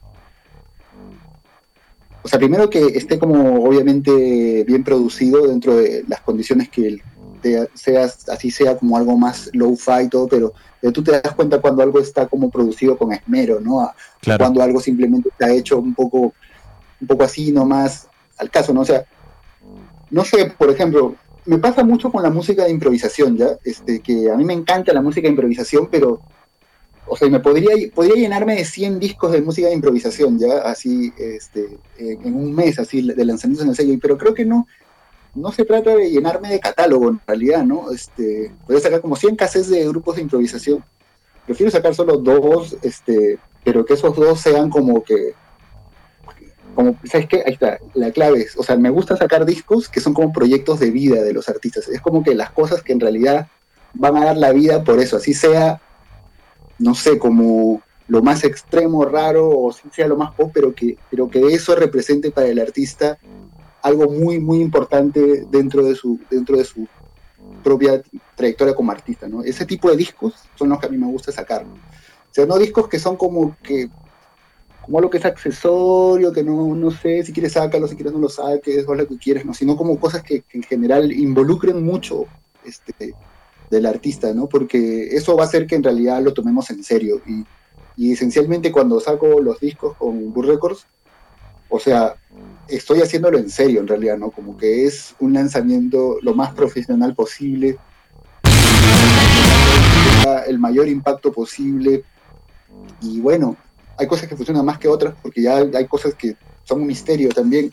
O sea, primero que esté como obviamente bien producido dentro de las condiciones que así sea como algo más low-fi y todo, pero tú te das cuenta cuando algo está como producido con esmero, ¿no? O Claro. cuando algo simplemente está hecho un poco así nomás al caso, ¿no? O sea, no sé, por ejemplo, me pasa mucho con la música de improvisación, ¿ya? Que a mí me encanta la música de improvisación, pero, o sea, podría llenarme de 100 discos de música de improvisación, ¿ya? Así, en un mes, así, de lanzamientos en el sello, pero creo que no se trata de llenarme de catálogo, en realidad, ¿no? Podría sacar como 100 cassettes de grupos de improvisación. Prefiero sacar solo dos, pero que esos dos sean como que como, ¿sabes qué? Ahí está, la clave es, o sea, me gusta sacar discos que son como proyectos de vida de los artistas. Es como que las cosas que en realidad van a dar la vida por eso, así sea, no sé, como lo más extremo, raro, o si sea lo más pop, pero que eso represente para el artista algo muy, muy importante dentro de su propia trayectoria como artista, ¿no? Ese tipo de discos son los que a mí me gusta sacar, ¿no? O sea, no discos que son como lo que es accesorio, que no sé, si quieres sácalo, si quieres no lo saques, haz lo que quieres, ¿no? Sino como cosas que en general involucren mucho del artista, ¿no? Porque eso va a hacer que en realidad lo tomemos en serio. Y esencialmente cuando saco los discos con Burr Records, o sea, estoy haciéndolo en serio en realidad, ¿no? Como que es un lanzamiento lo más profesional posible, el mayor impacto posible. Y bueno, hay cosas que funcionan más que otras, porque ya hay cosas que son un misterio también.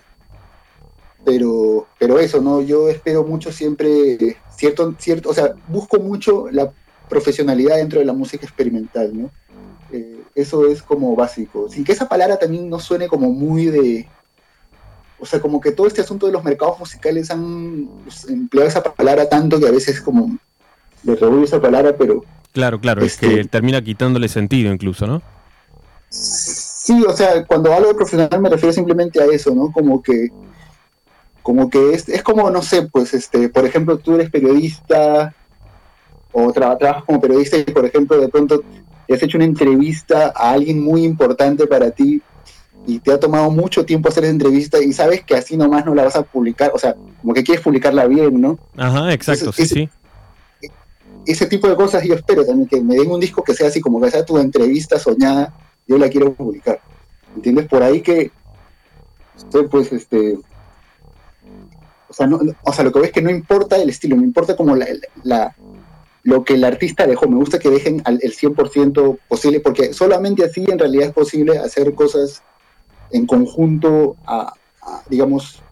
Pero eso, ¿no? Yo espero mucho siempre, o sea, busco mucho la profesionalidad dentro de la música experimental, ¿no? Eso es como básico. Sin que esa palabra también no suene como muy de... O sea, como que todo este asunto de los mercados musicales han empleado esa palabra tanto que a veces como le revuelvo esa palabra, pero... Claro, es que termina quitándole sentido incluso, ¿no? Sí, o sea, cuando hablo de profesional me refiero simplemente a eso, ¿no? Como que es como, no sé, pues, por ejemplo, tú eres periodista o trabajas como periodista y, por ejemplo, de pronto te has hecho una entrevista a alguien muy importante para ti y te ha tomado mucho tiempo hacer esa entrevista y sabes que así nomás no la vas a publicar, o sea, como que quieres publicarla bien, ¿no? Ajá, exacto, Entonces, sí. Ese tipo de cosas yo espero también, que me den un disco que sea así, como que sea tu entrevista soñada, yo la quiero publicar, ¿entiendes? Por ahí que, pues, o sea, o sea, lo que ves es que no importa el estilo, no importa como lo que el artista dejó. Me gusta que dejen el 100% posible, porque solamente así en realidad es posible hacer cosas en conjunto, digamos,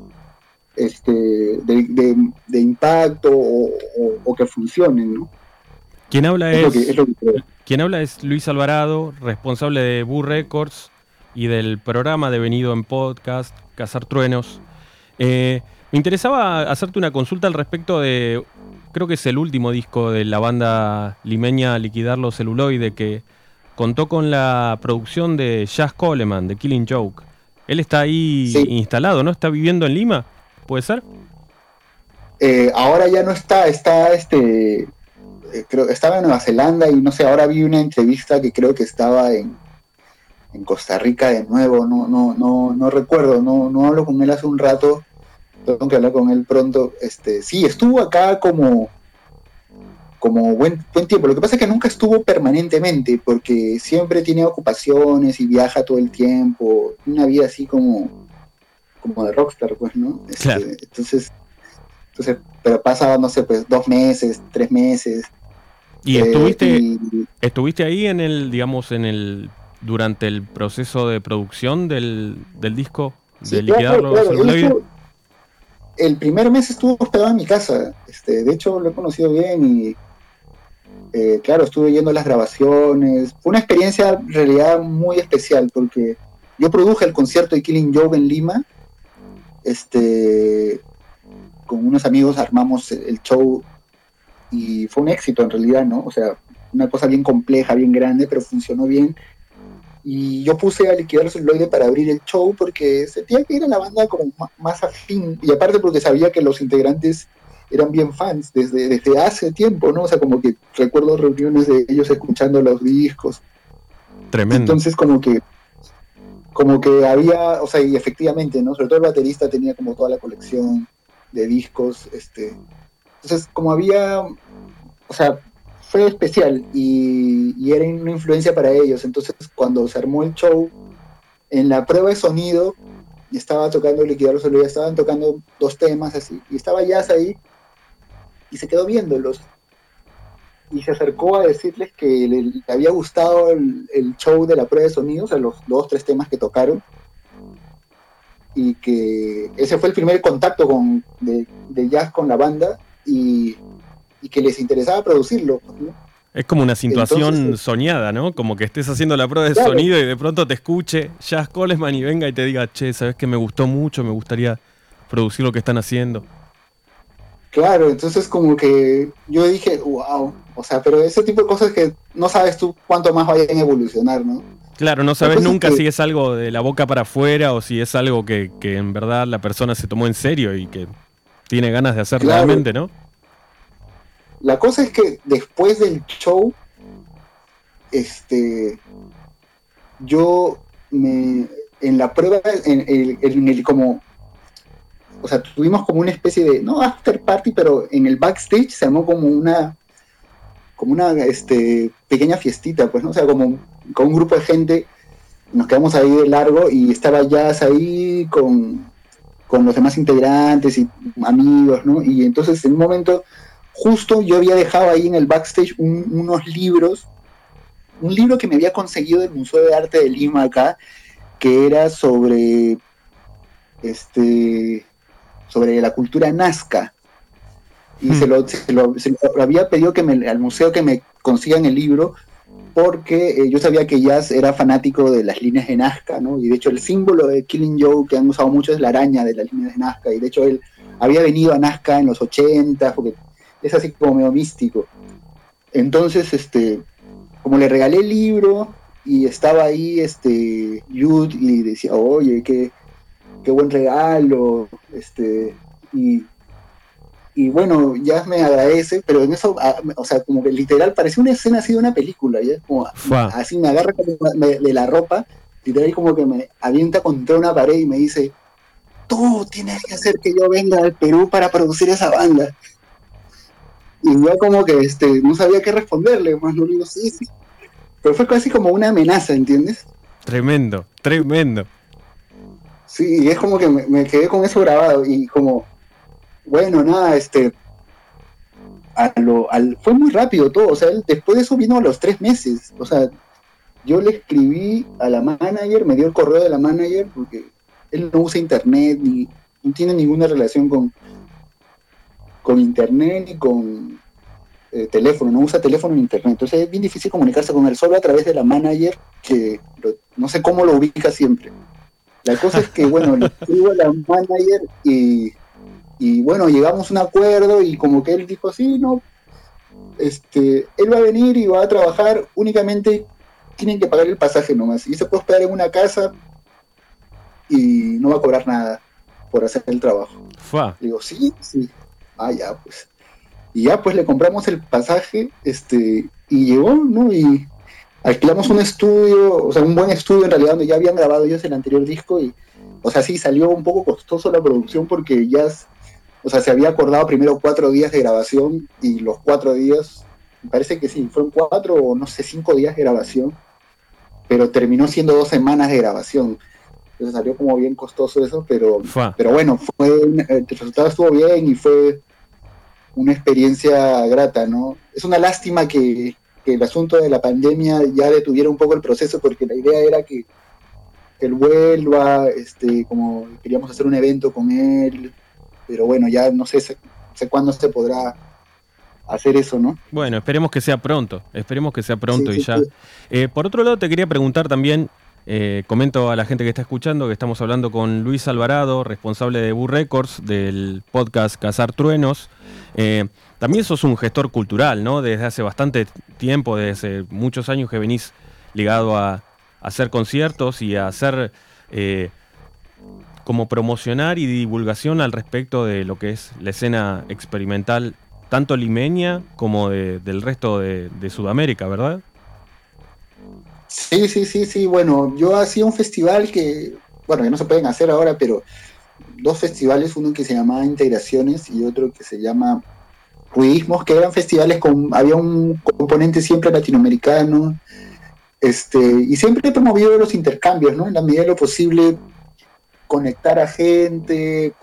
de impacto o que funcionen, ¿no? Quien habla Es lo que creo. quien habla es Luis Alvarado, responsable de Burr Records y del programa devenido en podcast Cazar Truenos. Me interesaba hacerte una consulta al respecto de, creo que es el último disco de la banda limeña Liquidar los Celuloide, que contó con la producción de Jazz Coleman, de Killing Joke. Él está ahí Sí, instalado, ¿no? ¿Está viviendo en Lima? ¿Puede ser? ahora ya no creo estaba en Nueva Zelanda y no sé, ahora vi una entrevista que creo que estaba en Costa Rica de nuevo, no recuerdo, no hablo con él hace un rato, tengo que hablar con él pronto. Sí, estuvo acá como buen tiempo. Lo que pasa es que nunca estuvo permanentemente, porque siempre tiene ocupaciones y viaja todo el tiempo, una vida así como de rockstar, pues, ¿no? Claro. Entonces, pero pasa, no sé, pues 2 meses, 3 meses. ¿Y Y estuviste ahí en el, digamos, durante el proceso de producción del disco de sí, Liquidar claro, los claro, Celuloide? el primer mes estuvo hospedado en mi casa. De hecho, lo he conocido bien y, claro, estuve yendo a las grabaciones. Fue una experiencia en realidad muy especial porque yo produje el concierto de Killing Joke en Lima. Con unos amigos armamos el show y fue un éxito en realidad, ¿no? O sea, una cosa bien compleja, bien grande, pero funcionó bien. Y yo puse a Liquidar el Celuloide para abrir el show porque sentía que era la banda como más afín, y aparte porque sabía que los integrantes eran bien fans desde hace tiempo, ¿no? O sea, como que recuerdo reuniones de ellos escuchando los discos. Tremendo. Entonces como que había, o sea, y efectivamente, ¿no? Sobre todo el baterista tenía como toda la colección de discos. Entonces, como había, o sea, fue especial y era una influencia para ellos. Entonces, cuando se armó el show, en la prueba de sonido, estaba tocando Liquidar los Celuloide, estaban tocando 2 temas así, y estaba Jazz ahí, y se quedó viéndolos, y se acercó a decirles que le había gustado el show de la prueba de sonido, o sea, los 2, 3 temas que tocaron, y que ese fue el primer contacto de Jazz con la banda, y que les interesaba producirlo, ¿no? Es como una situación Entonces, soñada, ¿no? Como que estés haciendo la prueba de claro, sonido y de pronto te escuche Jazz Coleman y venga y te diga, che, ¿sabes qué? Me gustó mucho, me gustaría producir lo que están haciendo. claro, entonces como que yo dije, wow, o sea, pero ese tipo de cosas que no sabes tú cuánto más vayan a evolucionar, ¿no? Claro, no La sabes cosa es nunca que, si es algo de la boca para afuera o si es algo que en verdad la persona se tomó en serio y que tiene ganas de hacer claro, realmente, ¿no? la cosa es que después del show, este, yo en la prueba, como, o sea, tuvimos como una especie de, no after party, pero en el backstage se armó como una pequeña fiestita, pues, ¿no? O sea, como con un grupo de gente, nos quedamos ahí de largo y estaba Jazz ahí con los demás integrantes y amigos, ¿no? Y entonces en un momento, justo yo había dejado ahí en el backstage unos libros, un libro que me había conseguido del Museo de Arte de Lima acá, que era este, sobre la cultura nazca. Y Hmm. se lo había pedido al museo que me consigan el libro, porque yo sabía que Jazz era fanático de las líneas de Nazca, ¿no? Y de hecho el símbolo de Killing Joe que han usado mucho es la araña de las líneas de Nazca, y de hecho él había venido a Nazca en los 80, porque es así como medio místico. Entonces, como le regalé el libro y estaba ahí Jude y decía, oye, qué buen regalo, y bueno, ya me agradece, pero en eso, o sea, como que literal parecía una escena así de una película, ya como Fa. así me agarra como de la ropa, literal como que me avienta contra una pared y me dice, tú tienes que hacer que yo venga al Perú para producir esa banda. Y yo como que no sabía qué responderle, más lo digo, sí, sí. Pero fue casi como una amenaza, ¿entiendes? Tremendo, tremendo. Sí, y es como que me quedé con eso grabado y como, bueno, nada, fue muy rápido todo, o sea, después de eso vino a los 3 meses, o sea, yo le escribí a la manager, me dio el correo de la manager, porque él no usa internet, ni no tiene ninguna relación con internet ni con teléfono, no usa teléfono ni internet, entonces es bien difícil comunicarse con él, solo a través de la manager, que no sé cómo lo ubica siempre. La cosa es que, bueno, le escribo a la manager y bueno, llegamos a un acuerdo y como que él dijo, sí, no, él va a venir y va a trabajar, únicamente tienen que pagar el pasaje nomás, y se puede hospedar en una casa y no va a cobrar nada por hacer el trabajo. Fa. Le digo, sí, sí, ya pues. Y ya pues le compramos el pasaje, y llegó, ¿no? Y alquilamos un estudio, o sea, un buen estudio en realidad, donde ya habían grabado ellos el anterior disco y, o sea, sí, salió un poco costoso la producción porque ya, o sea, se había acordado primero 4 días de grabación y los 4 días, me parece que sí, fueron 4 o no sé, 5 días de grabación, pero terminó siendo 2 semanas de grabación. Entonces salió como bien costoso eso, Fa. pero bueno, el resultado estuvo bien y fue una experiencia grata, ¿no? Es una lástima que el asunto de la pandemia ya detuviera un poco el proceso, porque la idea era que él vuelva, como queríamos hacer un evento con él, pero bueno, ya no sé cuándo se podrá hacer eso, ¿no? Bueno, esperemos que sea Sí, pronto y sí, ya. sí. Por otro lado, te quería preguntar también, comento a la gente que está escuchando que estamos hablando con Luis Alvarado, responsable de Boo Records, del podcast Cazar Truenos. También sos un gestor cultural, ¿no? Desde hace bastante tiempo, desde muchos años que venís ligado a hacer conciertos y a hacer como promocionar y divulgación al respecto de lo que es la escena experimental, tanto limeña como del resto de Sudamérica, ¿verdad? Sí, sí, sí, sí, bueno, yo hacía un festival que, bueno, ya no se pueden hacer ahora, pero 2 festivales, uno que se llamaba Integraciones y otro que se llama Ruidismos, que eran festivales había un componente siempre latinoamericano, y siempre he promovido los intercambios, ¿no? En la medida de lo posible, conectar a gente,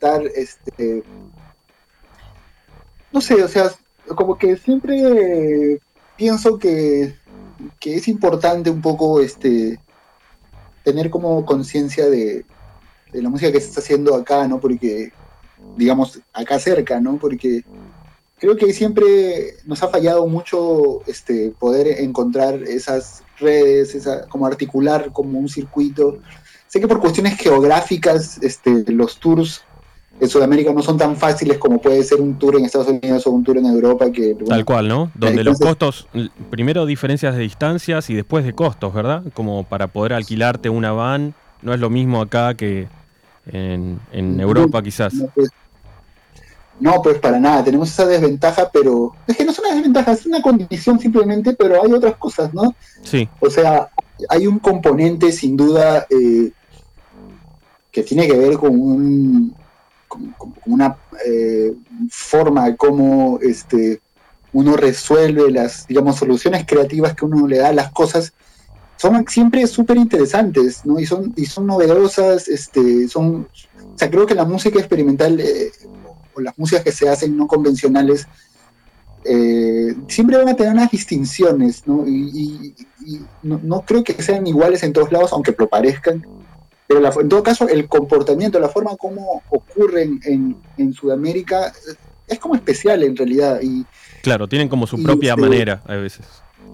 no sé, o sea, como que siempre pienso que es importante un poco, tener como conciencia de la música que se está haciendo acá, ¿no? Porque, digamos, acá cerca, ¿no? Porque creo que siempre nos ha fallado mucho poder encontrar esas redes, como articular como un circuito. Sé que por cuestiones geográficas los tours en Sudamérica no son tan fáciles como puede ser un tour en Estados Unidos o un tour en Europa. Tal cual, ¿no? Donde los costos, primero diferencias de distancias y después de costos, ¿verdad? Como para poder alquilarte una van, no es lo mismo acá que en Europa quizás. No, pues para nada, tenemos esa desventaja, pero es que no es una desventaja, es una condición simplemente, pero hay otras cosas, ¿no? Sí. O sea, hay un componente sin duda que tiene que ver con una forma de cómo uno resuelve las, digamos, soluciones creativas que uno le da a las cosas. Son siempre súper interesantes, ¿no? Y son novedosas, o sea, creo que la música experimental o las músicas que se hacen no convencionales siempre van a tener unas distinciones, ¿no? Y no creo que sean iguales en todos lados, aunque lo parezcan, pero en todo caso el comportamiento, la forma como ocurren en Sudamérica es como especial en realidad. Claro, tienen como su propia manera a veces.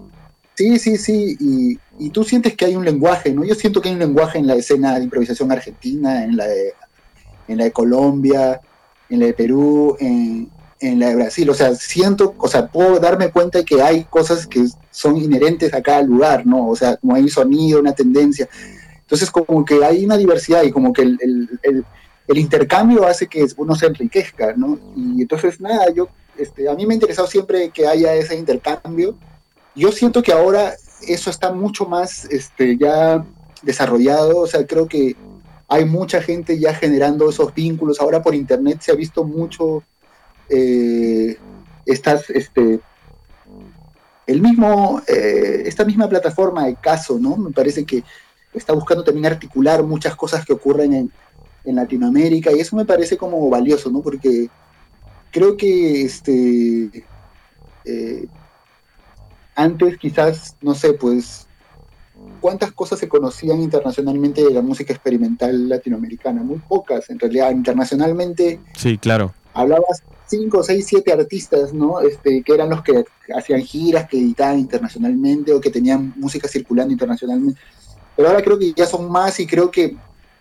Sí, y tú sientes que hay un lenguaje, ¿no? Yo siento que hay un lenguaje en la escena de improvisación argentina, en la de Colombia, en la de Perú, en la de Brasil. O sea, puedo darme cuenta de que hay cosas que son inherentes a cada lugar, ¿no? O sea, como hay un sonido, una tendencia. Entonces, como que hay una diversidad y como que el intercambio hace que uno se enriquezca, ¿no? Y entonces, nada, a mí me ha interesado siempre que haya ese intercambio. Yo siento que ahora eso está mucho más ya desarrollado. O sea, creo que hay mucha gente ya generando esos vínculos. Ahora por internet se ha visto mucho esta misma plataforma de Caso, ¿no? Me parece que está buscando también articular muchas cosas que ocurren en Latinoamérica, y eso me parece como valioso, ¿no? Porque creo que antes quizás, no sé, pues, ¿cuántas cosas se conocían internacionalmente de la música experimental latinoamericana? Muy pocas, en realidad. Internacionalmente, sí, claro, hablabas 5, 6, 7 artistas, ¿no? Que eran los que hacían giras, que editaban internacionalmente o que tenían música circulando internacionalmente. Pero ahora creo que ya son más, y creo que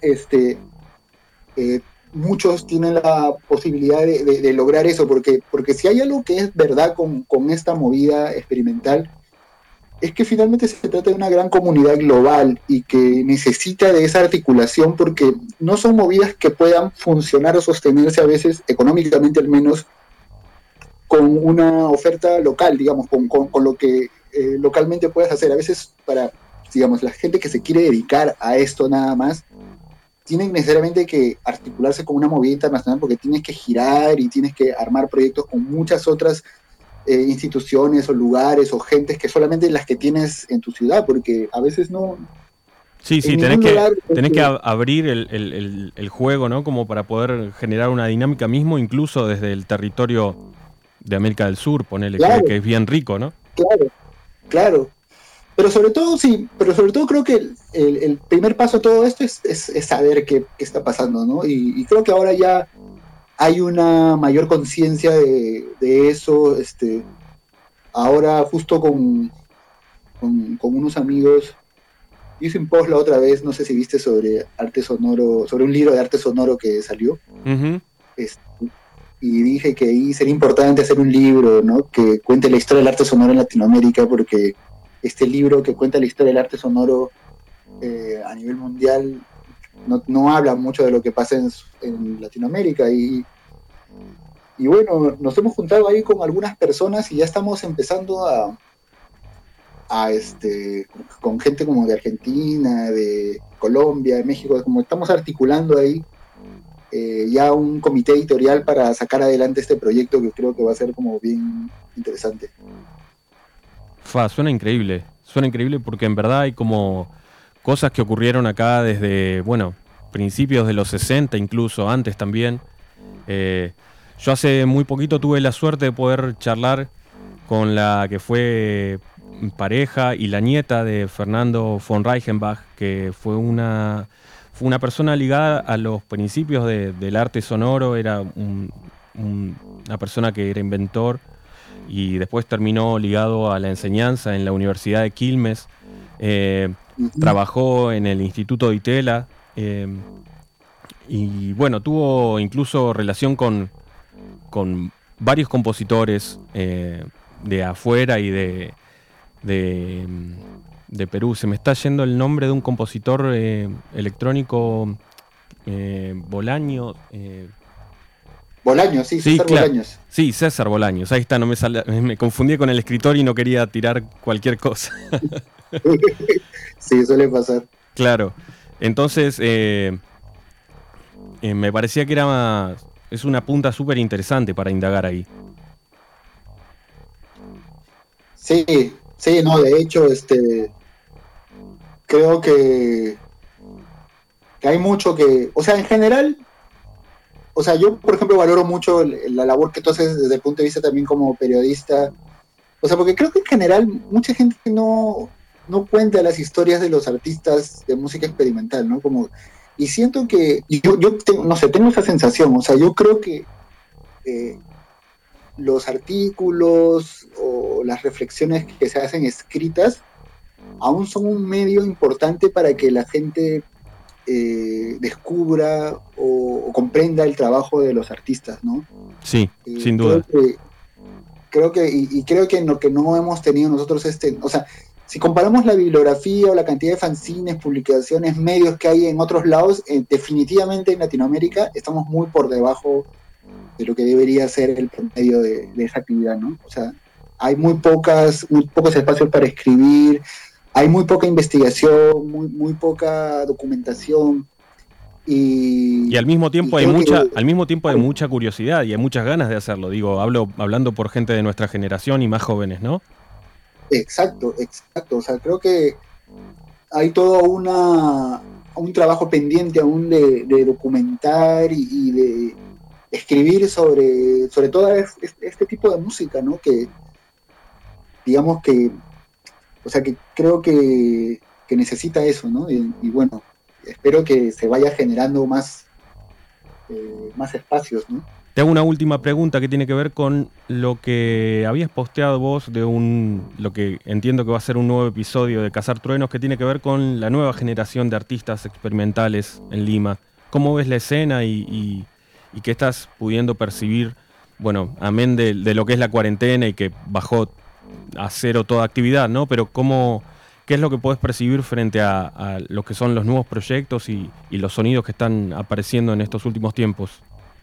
muchos tienen la posibilidad de lograr eso, porque si hay algo que es verdad con esta movida experimental, es que finalmente se trata de una gran comunidad global y que necesita de esa articulación, porque no son movidas que puedan funcionar o sostenerse a veces, económicamente al menos, con una oferta local, digamos, con lo que localmente puedes hacer. A veces para, digamos, la gente que se quiere dedicar a esto nada más, tienen necesariamente que articularse con una movida internacional, porque tienes que girar y tienes que armar proyectos con muchas otras instituciones o lugares o gentes que solamente las que tienes en tu ciudad, porque a veces no. Sí, tenés que abrir el juego, ¿no? Como para poder generar una dinámica mismo, incluso desde el territorio de América del Sur, ponele, claro, que es bien rico, ¿no? Claro. Pero sobre todo creo que el primer paso a todo esto es saber qué está pasando, ¿no? Y creo que ahora ya hay una mayor conciencia de eso. Ahora justo con unos amigos hice un post la otra vez, no sé si viste, sobre arte sonoro, sobre un libro de arte sonoro que salió. Uh-huh. Y dije que ahí sería importante hacer un libro, ¿no? Que cuente la historia del arte sonoro en Latinoamérica, porque este libro que cuenta la historia del arte sonoro a nivel mundial no habla mucho de lo que pasa en Latinoamérica. Y bueno, nos hemos juntado ahí con algunas personas y ya estamos empezando con gente como de Argentina, de Colombia, de México, como estamos articulando ahí ya un comité editorial para sacar adelante este proyecto, que creo que va a ser como bien interesante. Suena increíble porque en verdad hay como cosas que ocurrieron acá desde, bueno, principios de los 60, incluso antes también. Yo hace muy poquito tuve la suerte de poder charlar con la que fue pareja y la nieta de Fernando von Reichenbach, que fue una persona ligada a los principios del arte sonoro. Era una persona que era inventor y después terminó ligado a la enseñanza en la Universidad de Quilmes. Trabajó en el Instituto de Itela y bueno, tuvo incluso relación con varios compositores de afuera y de Perú. Se me está yendo el nombre de un compositor electrónico, Bolaño. Bolaños, sí, Sí, César claro. Bolaños. Sí, César Bolaños. Ahí está, no me confundí con el escritor y no quería tirar cualquier cosa. Sí, suele pasar. Claro. Entonces, me parecía que es una punta súper interesante para indagar ahí. Sí, sí, no, de hecho, creo que hay mucho que, o sea, en general, o sea, yo, por ejemplo, valoro mucho la labor que tú haces desde el punto de vista también como periodista, o sea, porque creo que en general mucha gente no cuenta las historias de los artistas de música experimental, ¿no? Como, y siento que, yo tengo, no sé, tengo esa sensación, o sea, yo creo que los artículos o las reflexiones que se hacen escritas aún son un medio importante para que la gente descubra o comprenda el trabajo de los artistas, ¿no? Sí, sin duda. Creo que en lo que no hemos tenido nosotros o sea, si comparamos la bibliografía o la cantidad de fanzines, publicaciones, medios que hay en otros lados, definitivamente en Latinoamérica estamos muy por debajo de lo que debería ser el promedio de esa actividad, ¿no? O sea, hay muy pocos espacios para escribir, hay muy poca investigación, muy poca documentación. Y al mismo tiempo hay mucha curiosidad y hay muchas ganas de hacerlo. Digo, hablando por gente de nuestra generación y más jóvenes, ¿no? Exacto. O sea, creo que hay todo un trabajo pendiente aún de documentar y de escribir sobre todo este tipo de música, ¿no? Que digamos que, o sea, que creo que necesita eso, ¿no? Y bueno, espero que se vaya generando más espacios, ¿no? Te hago una última pregunta que tiene que ver con lo que habías posteado vos de lo que entiendo que va a ser un nuevo episodio de Cazar Truenos, que tiene que ver con la nueva generación de artistas experimentales en Lima. ¿Cómo ves la escena y qué estás pudiendo percibir? Bueno, amén de lo que es la cuarentena y que bajó a cero toda actividad, ¿no? Pero ¿qué es lo que podés percibir frente a lo que son los nuevos proyectos y los sonidos que están apareciendo en estos últimos tiempos?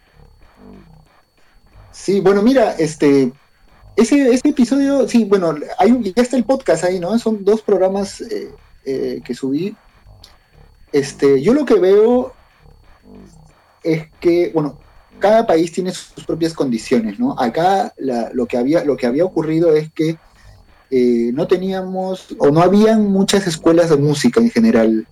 Sí, bueno, mira, ese episodio, sí, bueno, ya está el podcast ahí, ¿no? Son 2 programas que subí. Yo lo que veo es que, bueno, cada país tiene sus propias condiciones, ¿no? Acá lo que había ocurrido es que no teníamos o no habían muchas escuelas de música en general,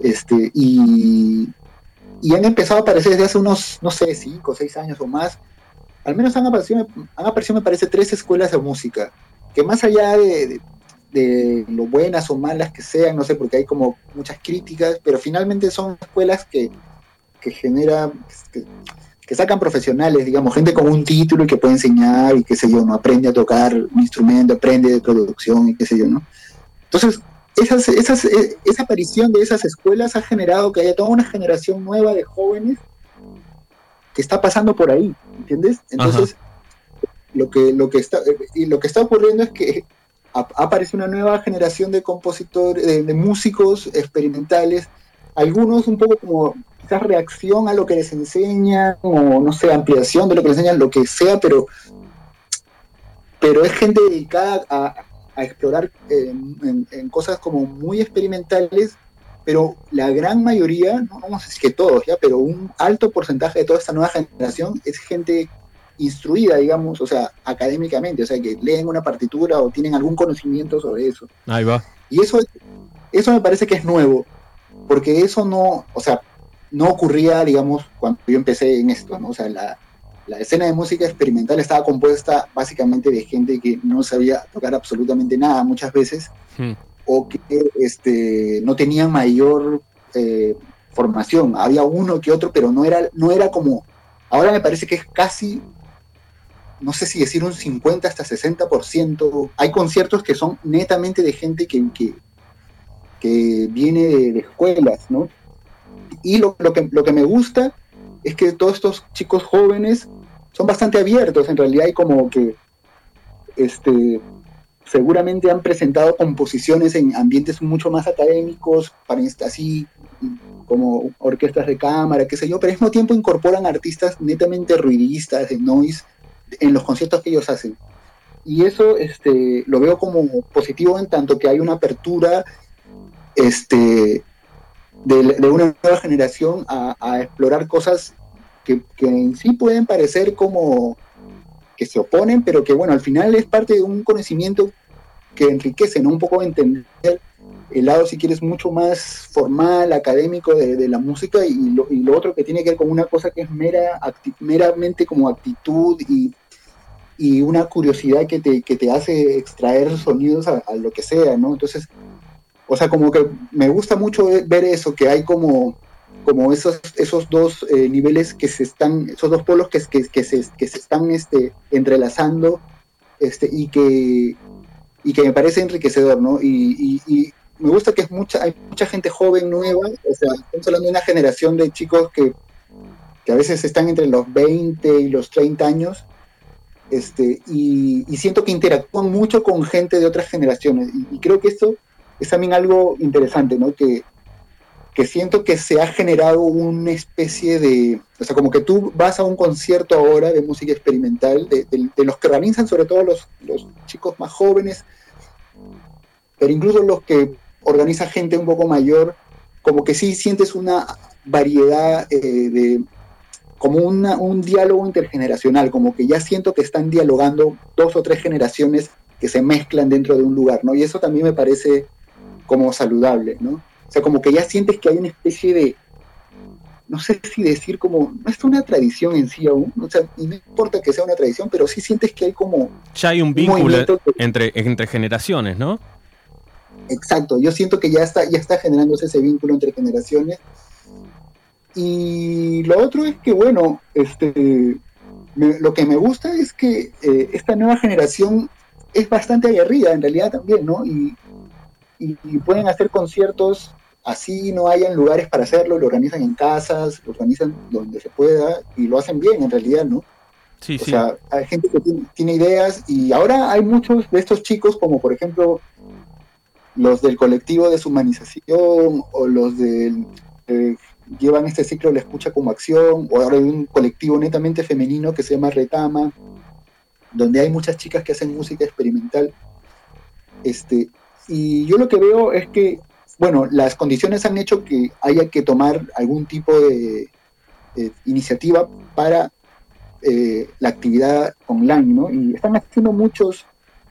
y han empezado a aparecer desde hace unos, no sé, 5 o 6 años o más. Al menos han aparecido, me parece, 3 escuelas de música, que más allá de lo buenas o malas que sean, no sé, porque hay como muchas críticas, pero finalmente son escuelas que generan, que sacan profesionales, digamos, gente con un título y que puede enseñar y qué sé yo, ¿no? Aprende a tocar un instrumento, aprende de producción y qué sé yo, ¿no? Entonces, esa aparición de esas escuelas ha generado que haya toda una generación nueva de jóvenes que está pasando por ahí, ¿entiendes? Entonces, lo que está ocurriendo es que aparece una nueva generación de compositores, de músicos experimentales, algunos un poco como quizás reacción a lo que les enseñan, o no sé, ampliación de lo que les enseñan, lo que sea, pero es gente dedicada a explorar en cosas como muy experimentales, pero la gran mayoría, no vamos a decir que todos, ya, pero un alto porcentaje de toda esta nueva generación es gente instruida, digamos, o sea, académicamente, o sea, que leen una partitura o tienen algún conocimiento sobre eso. Ahí va. Y eso me parece que es nuevo, porque eso no ocurría, digamos, cuando yo empecé en esto, ¿no? O sea, la escena de música experimental estaba compuesta básicamente de gente que no sabía tocar absolutamente nada muchas veces, o que no tenían mayor formación. Había uno que otro, pero no era como... Ahora me parece que es casi no sé si decir un 50 hasta 60%. Hay conciertos que son netamente de gente que viene de escuelas, ¿no? Y lo que me gusta es que todos estos chicos jóvenes son bastante abiertos, en realidad, hay como que seguramente han presentado composiciones en ambientes mucho más académicos, para así como orquestas de cámara, qué sé yo, pero al mismo tiempo incorporan artistas netamente ruidistas, de noise, en los conciertos que ellos hacen. Y eso lo veo como positivo en tanto que hay una apertura de una nueva generación a explorar cosas que en sí pueden parecer como que se oponen, pero que bueno, al final es parte de un conocimiento que enriquece, ¿no? Un poco entender el lado, si quieres, mucho más formal, académico de la música y lo otro que tiene que ver con una cosa que es meramente como actitud y una curiosidad que te hace extraer sonidos a lo que sea, ¿no? Entonces, o sea, como que me gusta mucho ver eso, que hay como esos dos niveles esos dos polos que se están entrelazando y que me parece enriquecedor, ¿no? Y me gusta que hay mucha gente joven, nueva, o sea, estamos hablando de una generación de chicos que a veces están entre los 20 y los 30 años, y siento que interactúan mucho con gente de otras generaciones, y creo que esto es también algo interesante, ¿no? Que siento que se ha generado una especie de, o sea, como que tú vas a un concierto ahora de música experimental, de los que organizan sobre todo los chicos más jóvenes, pero incluso los que organiza gente un poco mayor, como que sí sientes una variedad como un diálogo intergeneracional, como que ya siento que están dialogando 2 o 3 generaciones que se mezclan dentro de un lugar, ¿no? Y eso también me parece como saludable, ¿no? O sea, como que ya sientes que hay una especie de, no sé si decir como, no es una tradición en sí aún, o sea, y no importa que sea una tradición, pero sí sientes que hay como ya hay un vínculo entre generaciones, ¿no? Exacto, yo siento que ya está generándose ese vínculo entre generaciones. Y lo otro es que, bueno, lo que me gusta es que esta nueva generación es bastante aguerrida en realidad también, ¿no? Y pueden hacer conciertos así, no hayan lugares para hacerlo, lo organizan en casas, lo organizan donde se pueda y lo hacen bien en realidad, ¿no? Sí, O sí. sea, hay gente que tiene ideas y ahora hay muchos de estos chicos, como por ejemplo los del colectivo Deshumanización o los del llevan este ciclo de la escucha como acción, o ahora hay un colectivo netamente femenino que se llama Retama, donde hay muchas chicas que hacen música experimental. Y yo lo que veo es que, bueno, las condiciones han hecho que haya que tomar algún tipo de iniciativa para la actividad online, ¿no? Y están haciendo muchos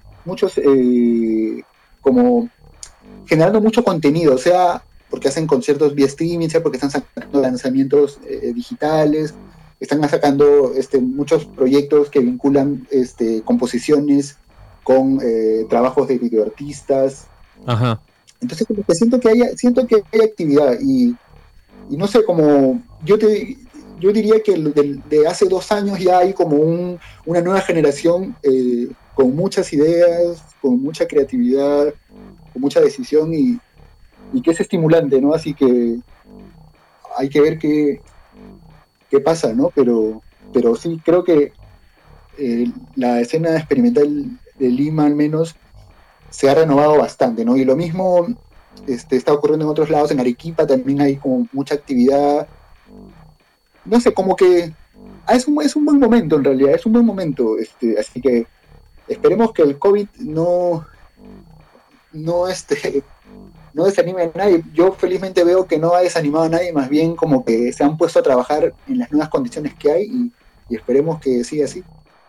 como generando mucho contenido, o sea, porque hacen conciertos vía streaming, sea porque están sacando lanzamientos digitales, están sacando muchos proyectos que vinculan composiciones con trabajos de videoartistas. Ajá. Entonces como que siento que hay actividad y no sé, como yo diría que de hace 2 años ya hay como una nueva generación con muchas ideas, con mucha creatividad, con mucha decisión y que es estimulante, ¿no? Así que hay que ver qué pasa, ¿no? Pero sí, creo que la escena experimental de Lima al menos se ha renovado bastante, ¿no? Y lo mismo está ocurriendo en otros lados, en Arequipa también hay como mucha actividad, no sé, como que es un buen momento en realidad, es un buen momento, así que esperemos que el COVID no no desanime a nadie. Yo felizmente veo que no ha desanimado a nadie, más bien como que se han puesto a trabajar en las nuevas condiciones que hay y esperemos que siga así.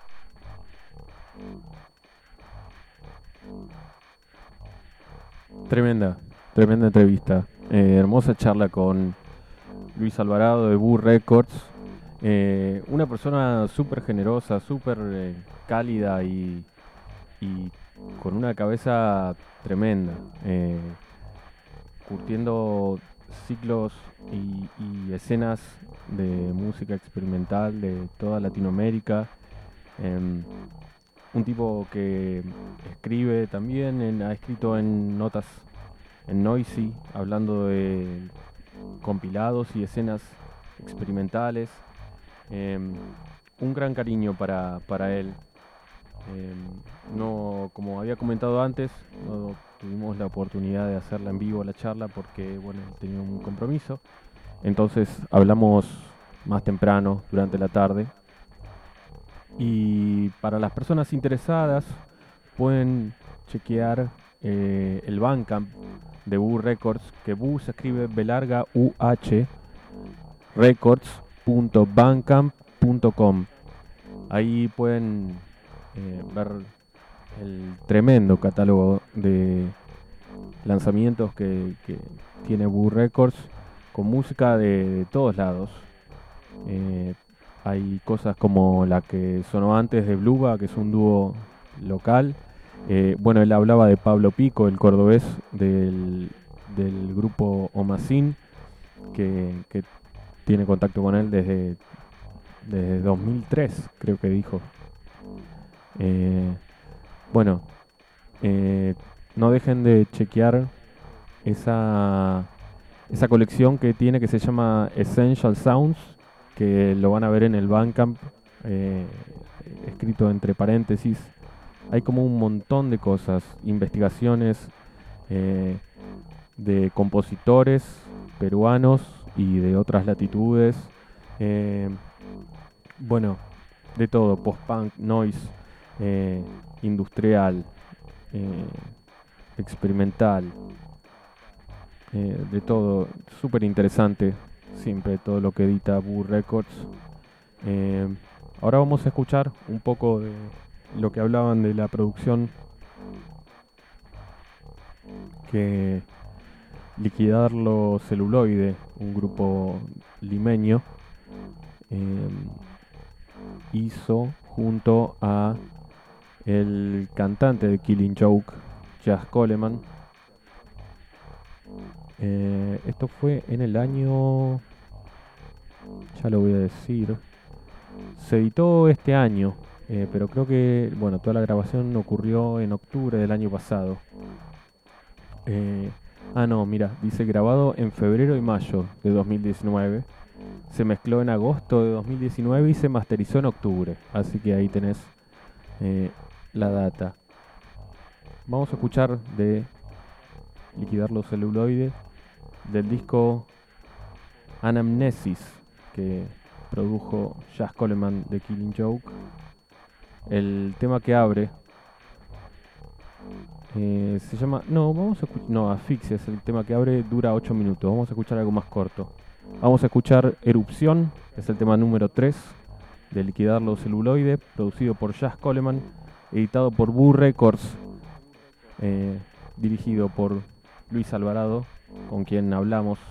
Tremenda entrevista. Hermosa charla con Luis Alvarado de Boo Records. Una persona súper generosa, súper cálida y con una cabeza tremenda. Curtiendo ciclos y escenas de música experimental de toda Latinoamérica Un tipo que escribe también, ha escrito en notas en Noisy, hablando de compilados y escenas experimentales. Un gran cariño para él. No, como había comentado antes, no tuvimos la oportunidad de hacerla en vivo la charla porque bueno, tenía un compromiso. Entonces hablamos más temprano durante la tarde. Y para las personas interesadas pueden chequear el Bandcamp de Boo Records, que Boo se escribe B larga UH, records.bandcamp.com. Ahí pueden ver el tremendo catálogo de lanzamientos que tiene Boo Records, con música de todos lados. Hay cosas como la que sonó antes de Bluba, que es un dúo local. Bueno, él hablaba de Pablo Pico, el cordobés del grupo Omacin, que tiene contacto con él desde 2003, creo que dijo. Bueno, no dejen de chequear esa colección que tiene, que se llama Essential Sounds, que lo van a ver en el Bandcamp, escrito entre paréntesis. Hay como un montón de cosas, investigaciones de compositores peruanos y de otras latitudes. Bueno, de todo, post-punk, noise, industrial, experimental, de todo, súper interesante siempre todo lo que edita Boo Records. Ahora vamos a escuchar un poco de lo que hablaban de la producción que Liquidarlo Celuloide, un grupo limeño, hizo junto a el cantante de Killing Joke, Jazz Coleman. Esto fue en el año, ya lo voy a decir, se editó este año, pero creo que bueno, toda la grabación ocurrió en octubre del año pasado. No, mira, dice grabado en febrero y mayo de 2019. Se mezcló en agosto de 2019 y se masterizó en octubre. Así que ahí tenés la data. Vamos a escuchar de Liquidarlo Celuloide, del disco Anamnesis, que produjo Jazz Coleman de Killing Joke. El tema que abre se llama... Asfixia es el tema que abre, dura 8 minutos. Vamos a escuchar algo más corto. Vamos a escuchar Erupción, es el tema número 3 de Liquidarlo Celuloide, producido por Jazz Coleman, editado por Boo Records, dirigido por Luis Alvarado, con quien hablamos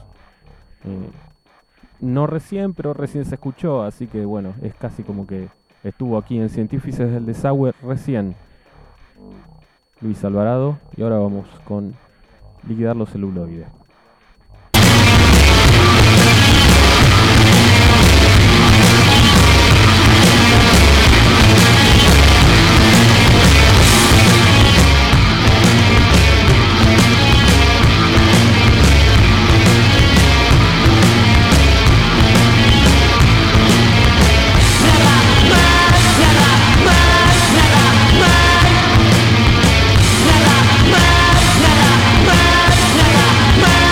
no recién, pero recién se escuchó, así que bueno, es casi como que estuvo aquí en Científices del Desagüe recién. Luis Alvarado, y ahora vamos con Liquidarlo Celuloide. Nada más.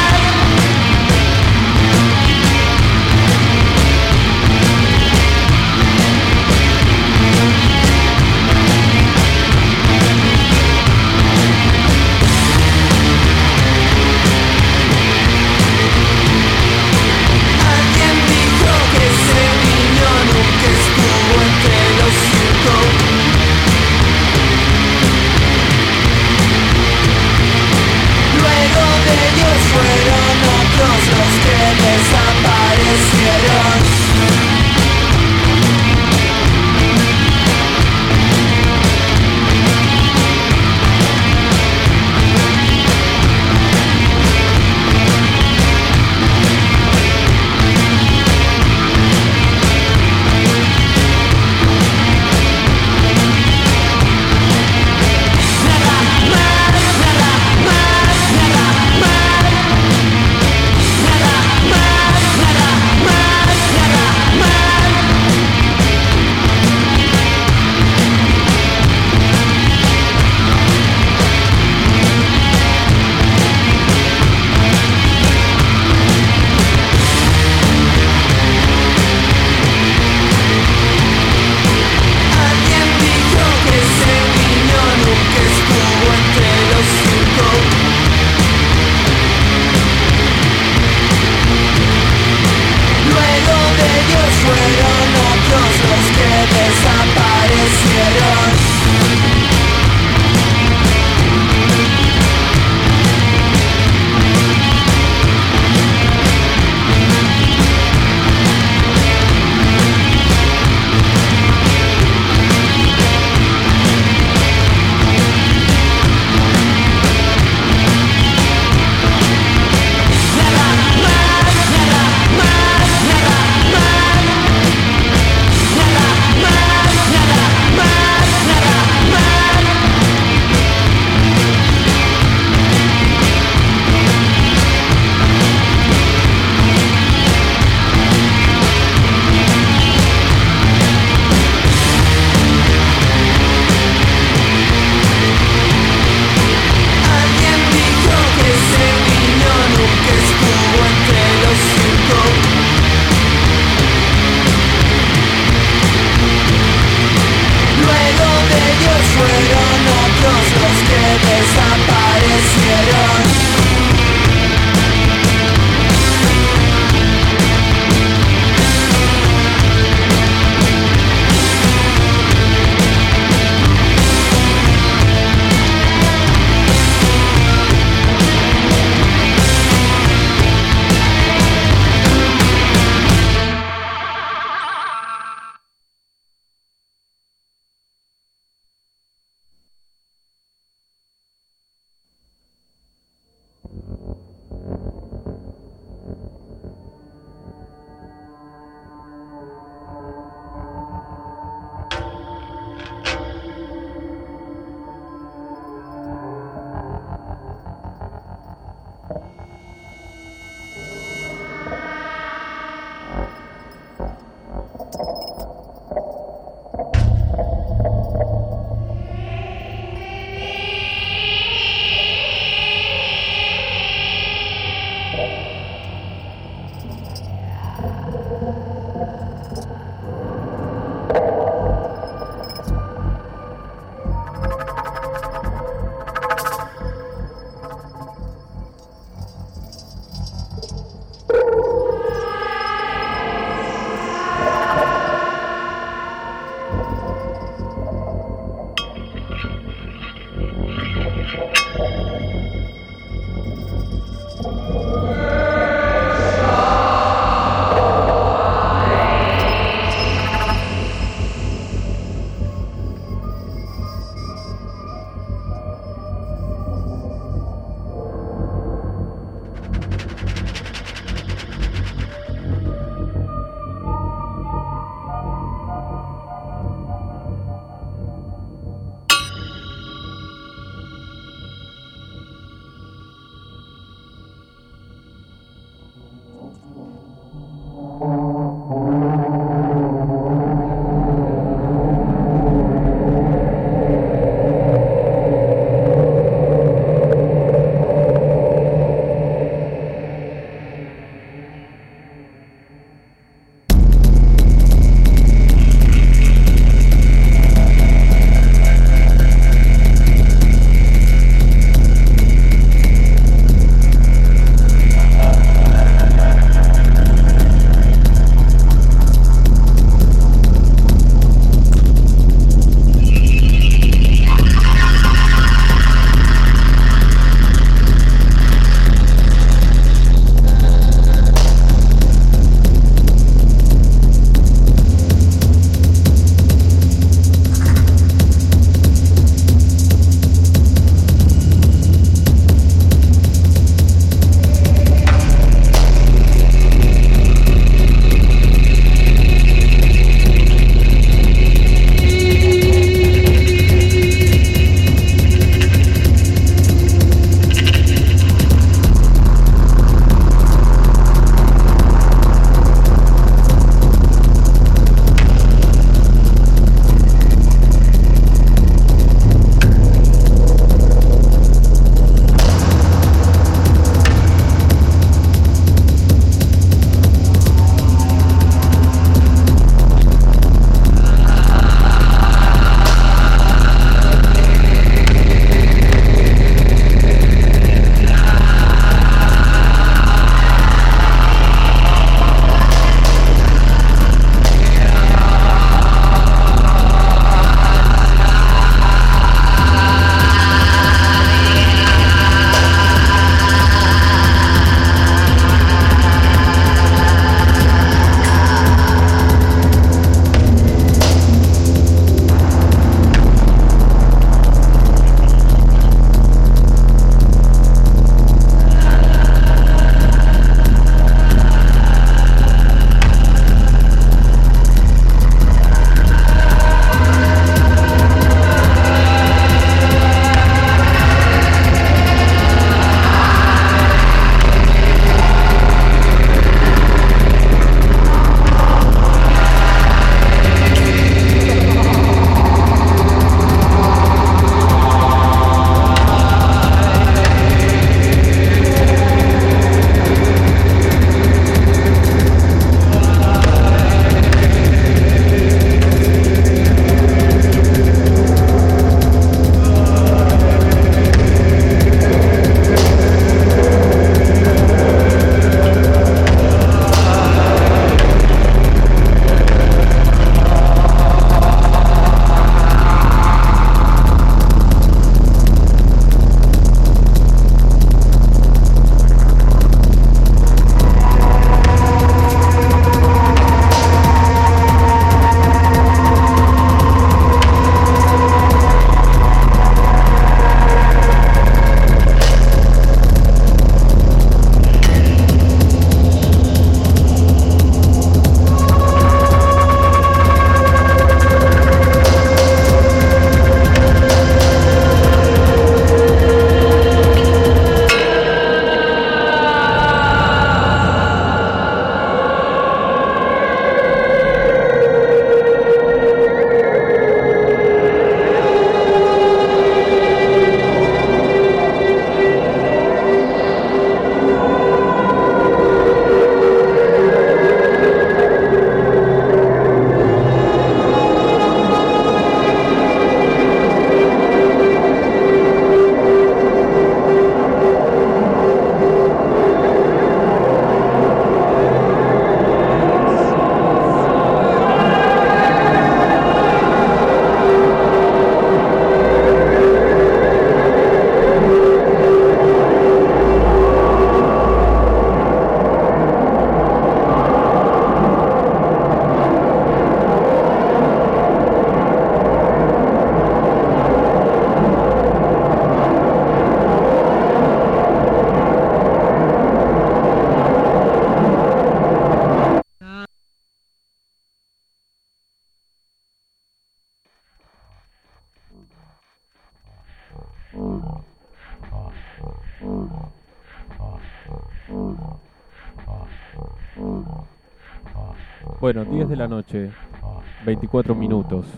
Bueno, 10 de la noche, 24 minutos.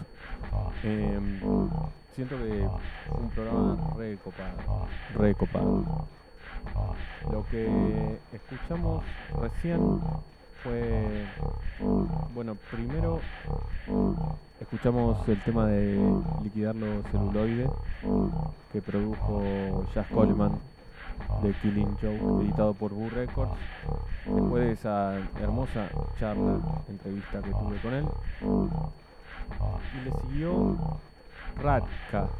Siento que fue un programa re copado. Lo que escuchamos recién fue, bueno, primero escuchamos el tema de Liquidar los celuloides que produjo Jazz Coleman de Killing Joke, editado por Boo Records. Después de esa hermosa charla, entrevista que tuve con él, y le siguió Radka,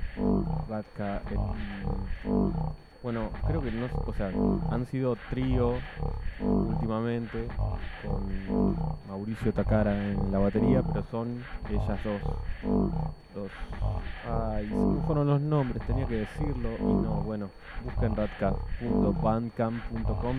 bueno, creo que no, o sea, han sido trío últimamente con Mauricio Takara en la batería, pero son ellas dos. Ay, se me fueron los nombres, tenía que decirlo y no, bueno, busquen radka.bandcamp.com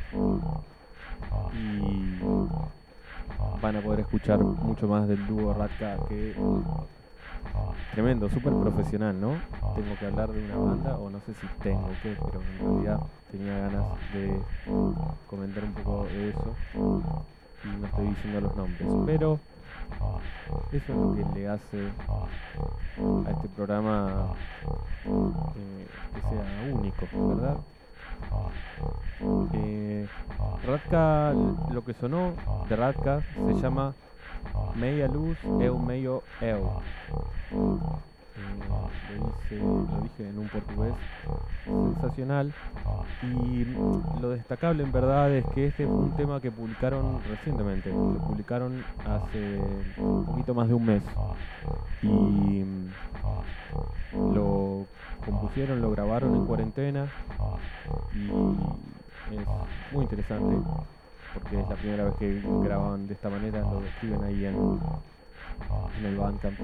y van a poder escuchar mucho más del dúo Radka, que tremendo, súper profesional, ¿no? Tengo que hablar de una banda, o no sé si tengo que, pero en realidad tenía ganas de comentar un poco de eso y no estoy diciendo los nombres, pero eso es lo que le hace a este programa que sea único, ¿verdad? Radka, lo que sonó de Radka se llama Meia Luz, Eu Meio Eu. Lo dije en un portugués sensacional, y lo destacable en verdad es que este fue un tema que publicaron recientemente, lo publicaron hace un poquito más de un mes y lo compusieron, lo grabaron en cuarentena y es muy interesante porque es la primera vez que graban de esta manera. Lo describen ahí en el Bandcamp.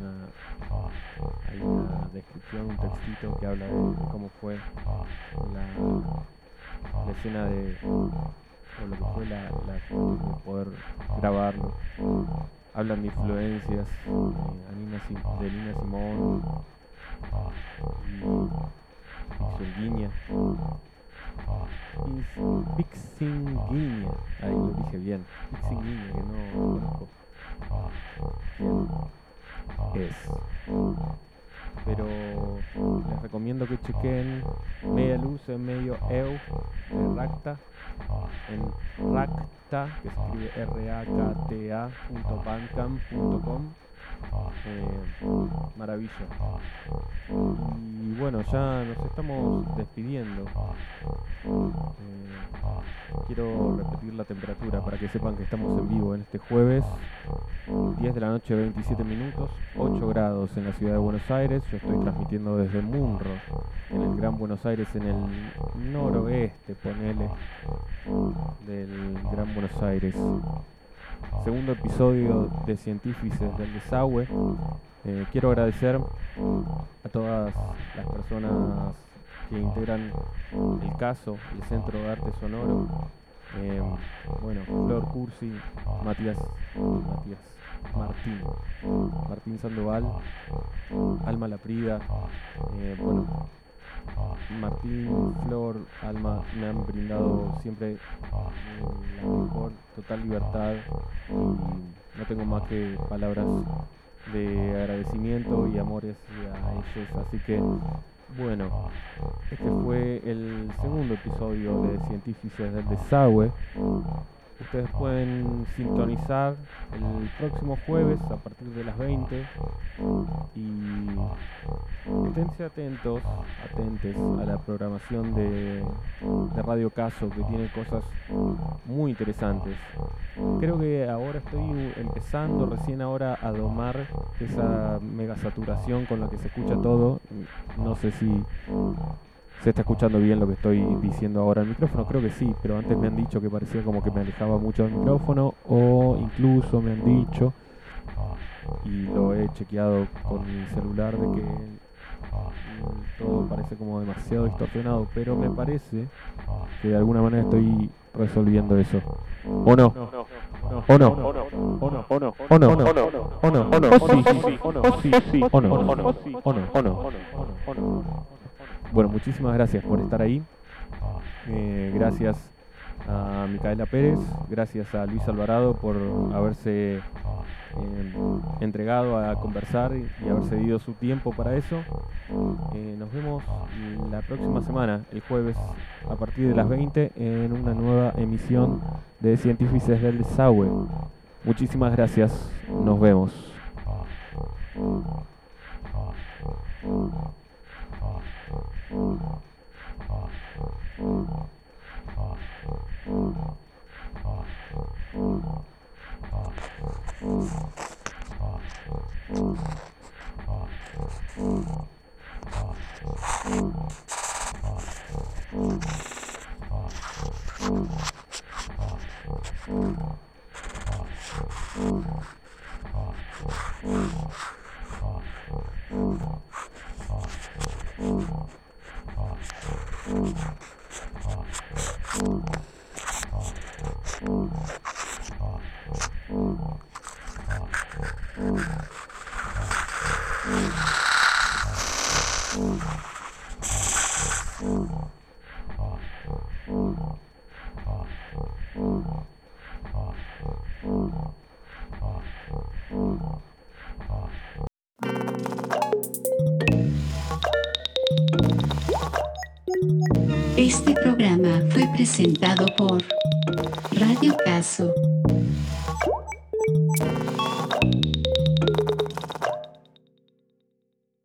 Hay una descripción, un textito que habla de cómo fue la escena o lo que fue la de poder grabarlo. Hablan de influencias de Nina Simone y Pixinguinha, ahí lo dije bien, Pixinguinha, que no conozco quién es, pero les recomiendo que chequen Meia Luz en Meio Eu de Radka en Radka, que se escribe rakta.bandcamp.com. Maravilla. Y bueno, ya nos estamos despidiendo. Quiero repetir la temperatura para que sepan que estamos en vivo en este jueves, 10 de la noche, 27 minutos, 8 grados en la ciudad de Buenos Aires. Yo estoy transmitiendo desde Munro, en el Gran Buenos Aires, en el noroeste, ponele, del Gran Buenos Aires. Segundo episodio de Científices del Desagüe. Quiero agradecer a todas las personas que integran el CASO, el Centro de Arte Sonoro. Bueno, Flor Cursi, Martín Sandoval, Alma Laprida, bueno, Martín, Flor, Alma me han brindado siempre la mejor, total libertad, y no tengo más que palabras de agradecimiento y amores a ellos. Así que bueno, este fue el segundo episodio de Científices del Desagüe. Ustedes pueden sintonizar el próximo jueves a partir de las 20 y esténse atentes a la programación de Radio Caso, que tiene cosas muy interesantes. Creo que ahora estoy empezando recién ahora a domar esa mega saturación con la que se escucha todo. No sé si se está escuchando bien lo que estoy diciendo ahora al micrófono, creo que sí, pero antes me han dicho que parecía como que me alejaba mucho del micrófono, o incluso me han dicho, y lo he chequeado con mi celular, de que todo parece como demasiado distorsionado, pero me parece que de alguna manera estoy resolviendo eso. ¿O no? ¿O no? ¿O no? ¿O no? Bueno, muchísimas gracias por estar ahí. Gracias a Micaela Pérez, gracias a Luis Alvarado por haberse entregado a conversar y haber cedido su tiempo para eso. Nos vemos la próxima semana, el jueves, a partir de las 20, en una nueva emisión de Científices del Desagüe. Muchísimas gracias, nos vemos. Este programa fue presentado por Radio Caso.